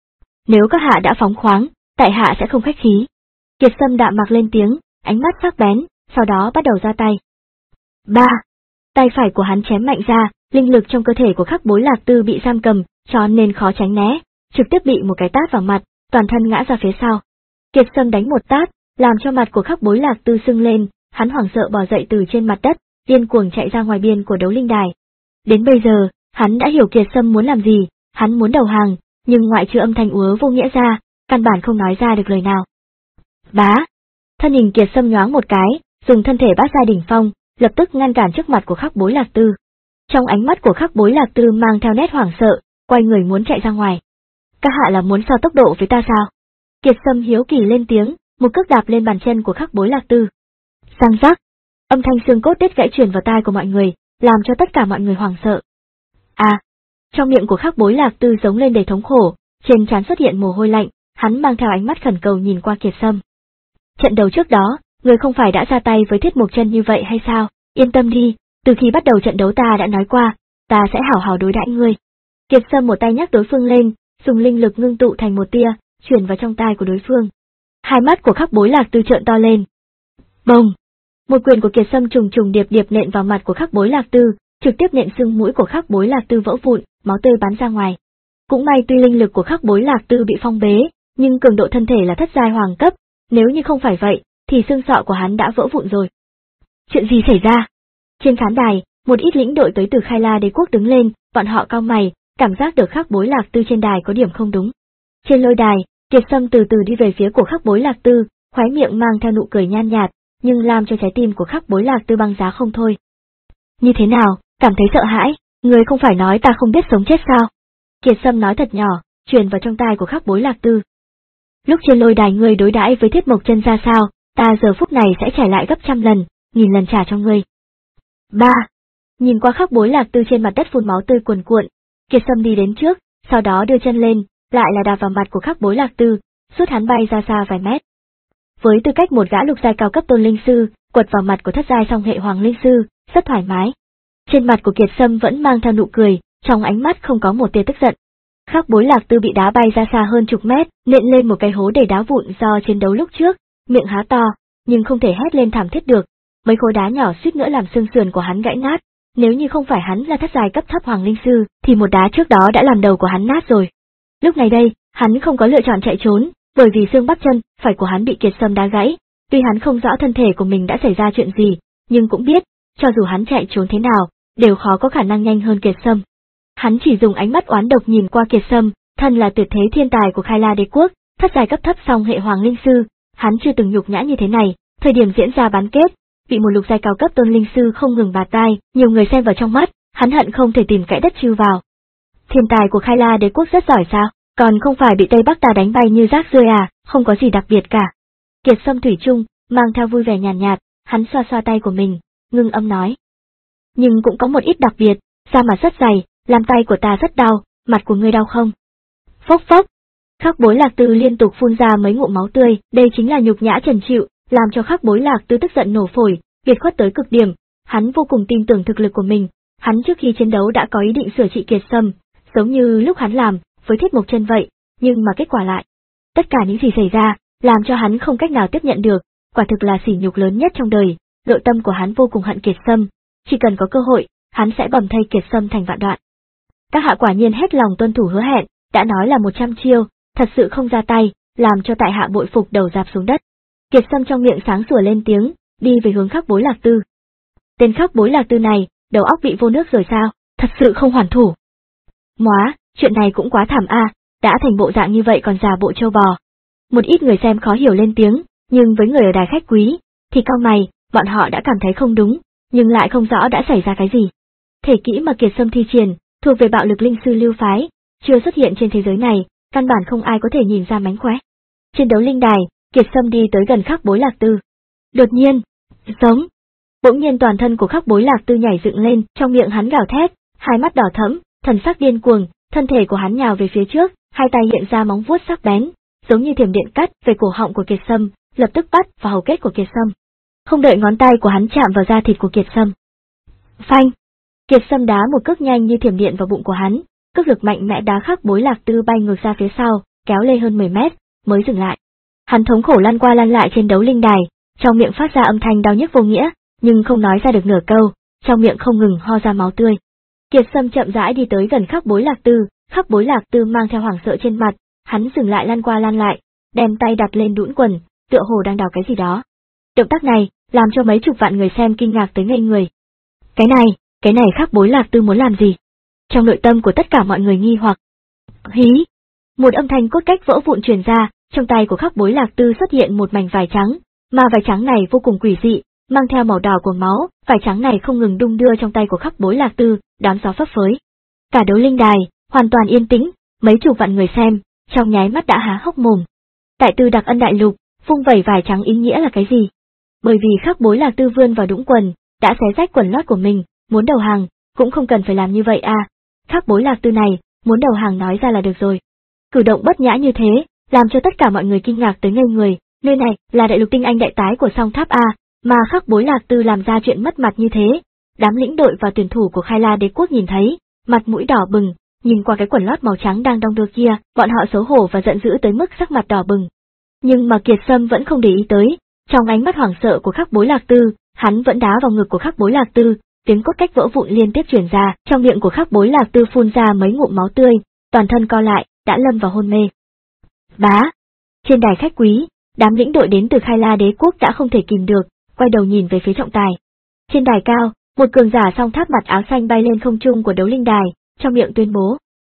Nếu các hạ đã phóng khoáng, tại hạ sẽ không khách khí. Kiệt Sâm đạm mạc lên tiếng, ánh mắt sắc bén, sau đó bắt đầu ra tay. Ba. Tay phải của hắn chém mạnh ra, linh lực trong cơ thể của Khắc Bối Lạc Tư bị giam cầm, cho nên khó tránh né, trực tiếp bị một cái tát vào mặt, toàn thân ngã ra phía sau. Kiệt Sâm đánh một tát, làm cho mặt của Khắc Bối Lạc Tư sưng lên, hắn hoảng sợ bò dậy từ trên mặt đất, điên cuồng chạy ra ngoài biên của đấu linh đài. Đến bây giờ, hắn đã hiểu Kiệt Sâm muốn làm gì, hắn muốn đầu hàng, nhưng ngoại trừ âm thanh ứa vô nghĩa ra, căn bản không nói ra được lời nào. Bá! Thân hình Kiệt Sâm nhoáng một cái, dùng thân thể bát giai đỉnh phong, lập tức ngăn cản trước mặt của Khắc Bối Lạc Tư. Trong ánh mắt của Khắc Bối Lạc Tư mang theo nét hoảng sợ, quay người muốn chạy ra ngoài. Các hạ là muốn so tốc độ với ta sao? Kiệt Sâm hiếu kỳ lên tiếng, một cước đạp lên bàn chân của Khắc Bối Lạc Tư. Sang rắc! Âm thanh xương cốt đứt gãy truyền vào tai của mọi người, làm cho tất cả mọi người hoảng sợ. À! Trong miệng của Khắc Bối Lạc Tư giống lên đầy thống khổ, trên trán xuất hiện mồ hôi lạnh, hắn mang theo ánh mắt khẩn cầu nhìn qua Kiệt Sâm. Trận đấu trước đó, người không phải đã ra tay với Thiết Mộc Chân như vậy hay sao? Yên tâm đi, từ khi bắt đầu trận đấu ta đã nói qua, ta sẽ hảo hảo đối đãi ngươi. Kiệt Sâm một tay nhắc đối phương lên, dùng linh lực ngưng tụ thành một tia, truyền vào trong tai của đối phương. Hai mắt của Khắc Bối Lạc Tư trợn to lên. Bồng! Một quyền của Kiệt Sâm trùng trùng điệp điệp nện vào mặt của Khắc Bối Lạc Tư, trực tiếp nện xương mũi của Khắc Bối Lạc Tư vỡ vụn, máu tươi bắn ra ngoài. Cũng may tuy linh lực của Khắc Bối Lạc Tư bị phong bế, nhưng cường độ thân thể là thất giai hoàng cấp, nếu như không phải vậy, thì xương sọ của hắn đã vỡ vụn rồi. Chuyện gì xảy ra? Trên khán đài, một ít lĩnh đội tới từ Khai La Đế quốc đứng lên, bọn họ cau mày, cảm giác được Khắc Bối Lạc Tư trên đài có điểm không đúng. Trên lôi đài, Kiệt Sâm từ từ đi về phía của Khắc Bối Lạc Tư, khóe miệng mang theo nụ cười nhan nhạt, nhưng làm cho trái tim của Khắc Bối Lạc Tư băng giá không thôi. Như thế nào, cảm thấy sợ hãi, người không phải nói ta không biết sống chết sao? Kiệt Sâm nói thật nhỏ, truyền vào trong tai của Khắc Bối Lạc Tư. Lúc trên lôi đài ngươi đối đãi với Thiết Mộc Chân ra sao, ta giờ phút này sẽ trả lại gấp trăm lần, nghìn lần trả cho ngươi. Ba. Nhìn qua Khắc Bối Lạc Tư trên mặt đất phun máu tươi cuồn cuộn, Kiệt Sâm đi đến trước, sau đó đưa chân lên, lại là đạp vào mặt của Khắc Bối Lạc Tư, sút hắn bay ra xa vài mét. Với tư cách một gã lục giai cao cấp tôn linh sư, quật vào mặt của thất giai song hệ hoàng linh sư, rất thoải mái. Trên mặt của Kiệt Sâm vẫn mang theo nụ cười, trong ánh mắt không có một tia tức giận. Khắc Bối Lạc Tư bị đá bay ra xa hơn chục mét, nện lên một cái hố đầy đá vụn do chiến đấu lúc trước, miệng há to, nhưng không thể hét lên thảm thiết được. Mấy khối đá nhỏ suýt nữa làm xương sườn của hắn gãy nát. Nếu như không phải hắn là thất giai cấp thấp hoàng linh sư, thì một đá trước đó đã làm đầu của hắn nát rồi. Lúc này đây, hắn không có lựa chọn chạy trốn, bởi vì xương bắp chân phải của hắn bị Kiệt Sâm đá gãy. Tuy hắn không rõ thân thể của mình đã xảy ra chuyện gì, nhưng cũng biết, cho dù hắn chạy trốn thế nào, đều khó có khả năng nhanh hơn Kiệt Sâm. Hắn chỉ dùng ánh mắt oán độc nhìn qua Kiệt Sâm, thân là tuyệt thế thiên tài của Khai La Đế quốc, thất giai cấp thấp song hệ hoàng linh sư, hắn chưa từng nhục nhã như thế này. Thời điểm diễn ra bán kết, bị một lục giai cao cấp tôn linh sư không ngừng bạt tai, nhiều người xem vào trong mắt, hắn hận không thể tìm kẽ đất chui vào. Thiên tài của Khai La Đế quốc rất giỏi sao, còn không phải bị Tây Bắc ta đánh bay như rác rưởi à, không có gì đặc biệt cả. Kiệt Sâm thủy chung mang theo vui vẻ nhàn nhạt, nhạt, hắn xoa xoa tay của mình, ngưng âm nói. Nhưng cũng có một ít đặc biệt, da mặt rất dày, làm tay của ta rất đau, mặt của ngươi đau không? Phốc phốc. Khắc Bối Lạc Tư liên tục phun ra mấy ngụm máu tươi, đây chính là nhục nhã trần chịu, làm cho Khắc Bối Lạc Tư tức giận nổ phổi, biệt khuất tới cực điểm. Hắn vô cùng tin tưởng thực lực của mình, hắn trước khi chiến đấu đã có ý định sửa trị Kiệt Sâm, giống như lúc hắn làm với Thiết Mộc Chân vậy, nhưng mà kết quả lại, tất cả những gì xảy ra, làm cho hắn không cách nào tiếp nhận được, quả thực là sỉ nhục lớn nhất trong đời. Nội tâm của hắn vô cùng hận Kiệt Sâm, chỉ cần có cơ hội, hắn sẽ bầm thây Kiệt Sâm thành vạn đoạn. Các hạ quả nhiên hết lòng tuân thủ hứa hẹn, đã nói là một trăm chiêu, thật sự không ra tay, làm cho tại hạ bội phục đầu rạp xuống đất. Kiệt Sâm trong miệng sáng sủa lên tiếng, đi về hướng Khắc Bối Lạc Tư. Tên Khắc Bối Lạc Tư này, đầu óc bị vô nước rồi sao, thật sự không hoàn thủ. Móa, chuyện này cũng quá thảm a, đã thành bộ dạng như vậy còn giả bộ trâu bò. Một ít người xem khó hiểu lên tiếng, nhưng với người ở đài khách quý, thì cau mày, bọn họ đã cảm thấy không đúng, nhưng lại không rõ đã xảy ra cái gì. Thể kỹ mà Kiệt Sâm thi triển, thuộc về bạo lực linh sư lưu phái, chưa xuất hiện trên thế giới này, căn bản không ai có thể nhìn ra mánh khóe. Trên đấu linh đài, Kiệt Sâm đi tới gần Khắc Bối Lạc Tư. Đột nhiên, giống, bỗng nhiên toàn thân của Khắc Bối Lạc Tư nhảy dựng lên, trong miệng hắn gào thét, hai mắt đỏ thẫm, thần sắc điên cuồng, thân thể của hắn nhào về phía trước, hai tay hiện ra móng vuốt sắc bén, giống như thiểm điện cắt về cổ họng của Kiệt Sâm, lập tức bắt vào hầu kết của Kiệt Sâm. Không đợi ngón tay của hắn chạm vào da thịt của Kiệt Sâm. Phanh! Kiệt Sâm đá một cước nhanh như thiểm điện vào bụng của hắn, cước lực mạnh mẽ đá Khắc Bối Lạc Tư bay ngược ra phía sau, kéo lê hơn mười mét, mới dừng lại. Hắn thống khổ lăn qua lăn lại trên đấu linh đài, trong miệng phát ra âm thanh đau nhức vô nghĩa, nhưng không nói ra được nửa câu, trong miệng không ngừng ho ra máu tươi. Kiệt Sâm chậm rãi đi tới gần Khắc Bối Lạc Tư, Khắc Bối Lạc Tư mang theo hoảng sợ trên mặt, hắn dừng lại lăn qua lăn lại, đem tay đặt lên đũn quần, tựa hồ đang đào cái gì đó. Động tác này làm cho mấy chục vạn người xem kinh ngạc tới ngây người. Cái này, cái này Khắc Bối Lạc Tư muốn làm gì? Trong nội tâm của tất cả mọi người nghi hoặc. Hí! Một âm thanh cốt cách vỡ vụn truyền ra, trong tay của Khắc Bối Lạc Tư xuất hiện một mảnh vải trắng, mà vải trắng này vô cùng quỷ dị, mang theo màu đỏ của máu, vải trắng này không ngừng đung đưa trong tay của Khắc Bối Lạc Tư, đám gió phấp phới. Cả đấu linh đài hoàn toàn yên tĩnh, mấy chục vạn người xem, trong nháy mắt đã há hốc mồm. Tại Tư Đặc Ân đại lục, vung vẩy vải trắng ý nghĩa là cái gì? Bởi vì Khắc Bối Lạc Tư vươn vào đũng quần, đã xé rách quần lót của mình, muốn đầu hàng, cũng không cần phải làm như vậy à. Khắc Bối Lạc Tư này, muốn đầu hàng nói ra là được rồi. Cử động bất nhã như thế, làm cho tất cả mọi người kinh ngạc tới ngây người, nơi này là đại lục tinh anh đại tái của Song Tháp A, mà Khắc Bối Lạc Tư làm ra chuyện mất mặt như thế. Đám lĩnh đội và tuyển thủ của Khai La Đế quốc nhìn thấy, mặt mũi đỏ bừng, nhìn qua cái quần lót màu trắng đang đong đưa kia, bọn họ xấu hổ và giận dữ tới mức sắc mặt đỏ bừng. Nhưng mà Kiệt Sâm vẫn không để ý tới, trong ánh mắt hoảng sợ của Khắc Bối Lạc Tư, hắn vẫn đá vào ngực của Khắc Bối Lạc Tư, tiếng cốt cách vỡ vụn liên tiếp truyền ra, trong miệng của Khắc Bối Lạc Tư phun ra mấy ngụm máu tươi, toàn thân co lại, đã lâm vào hôn mê. Bá! Trên đài khách quý, đám lĩnh đội đến từ Khai La Đế quốc đã không thể kìm được, quay đầu nhìn về phía trọng tài. Trên đài cao, một cường giả song tháp mặt áo xanh bay lên không trung của đấu linh đài, trong miệng tuyên bố.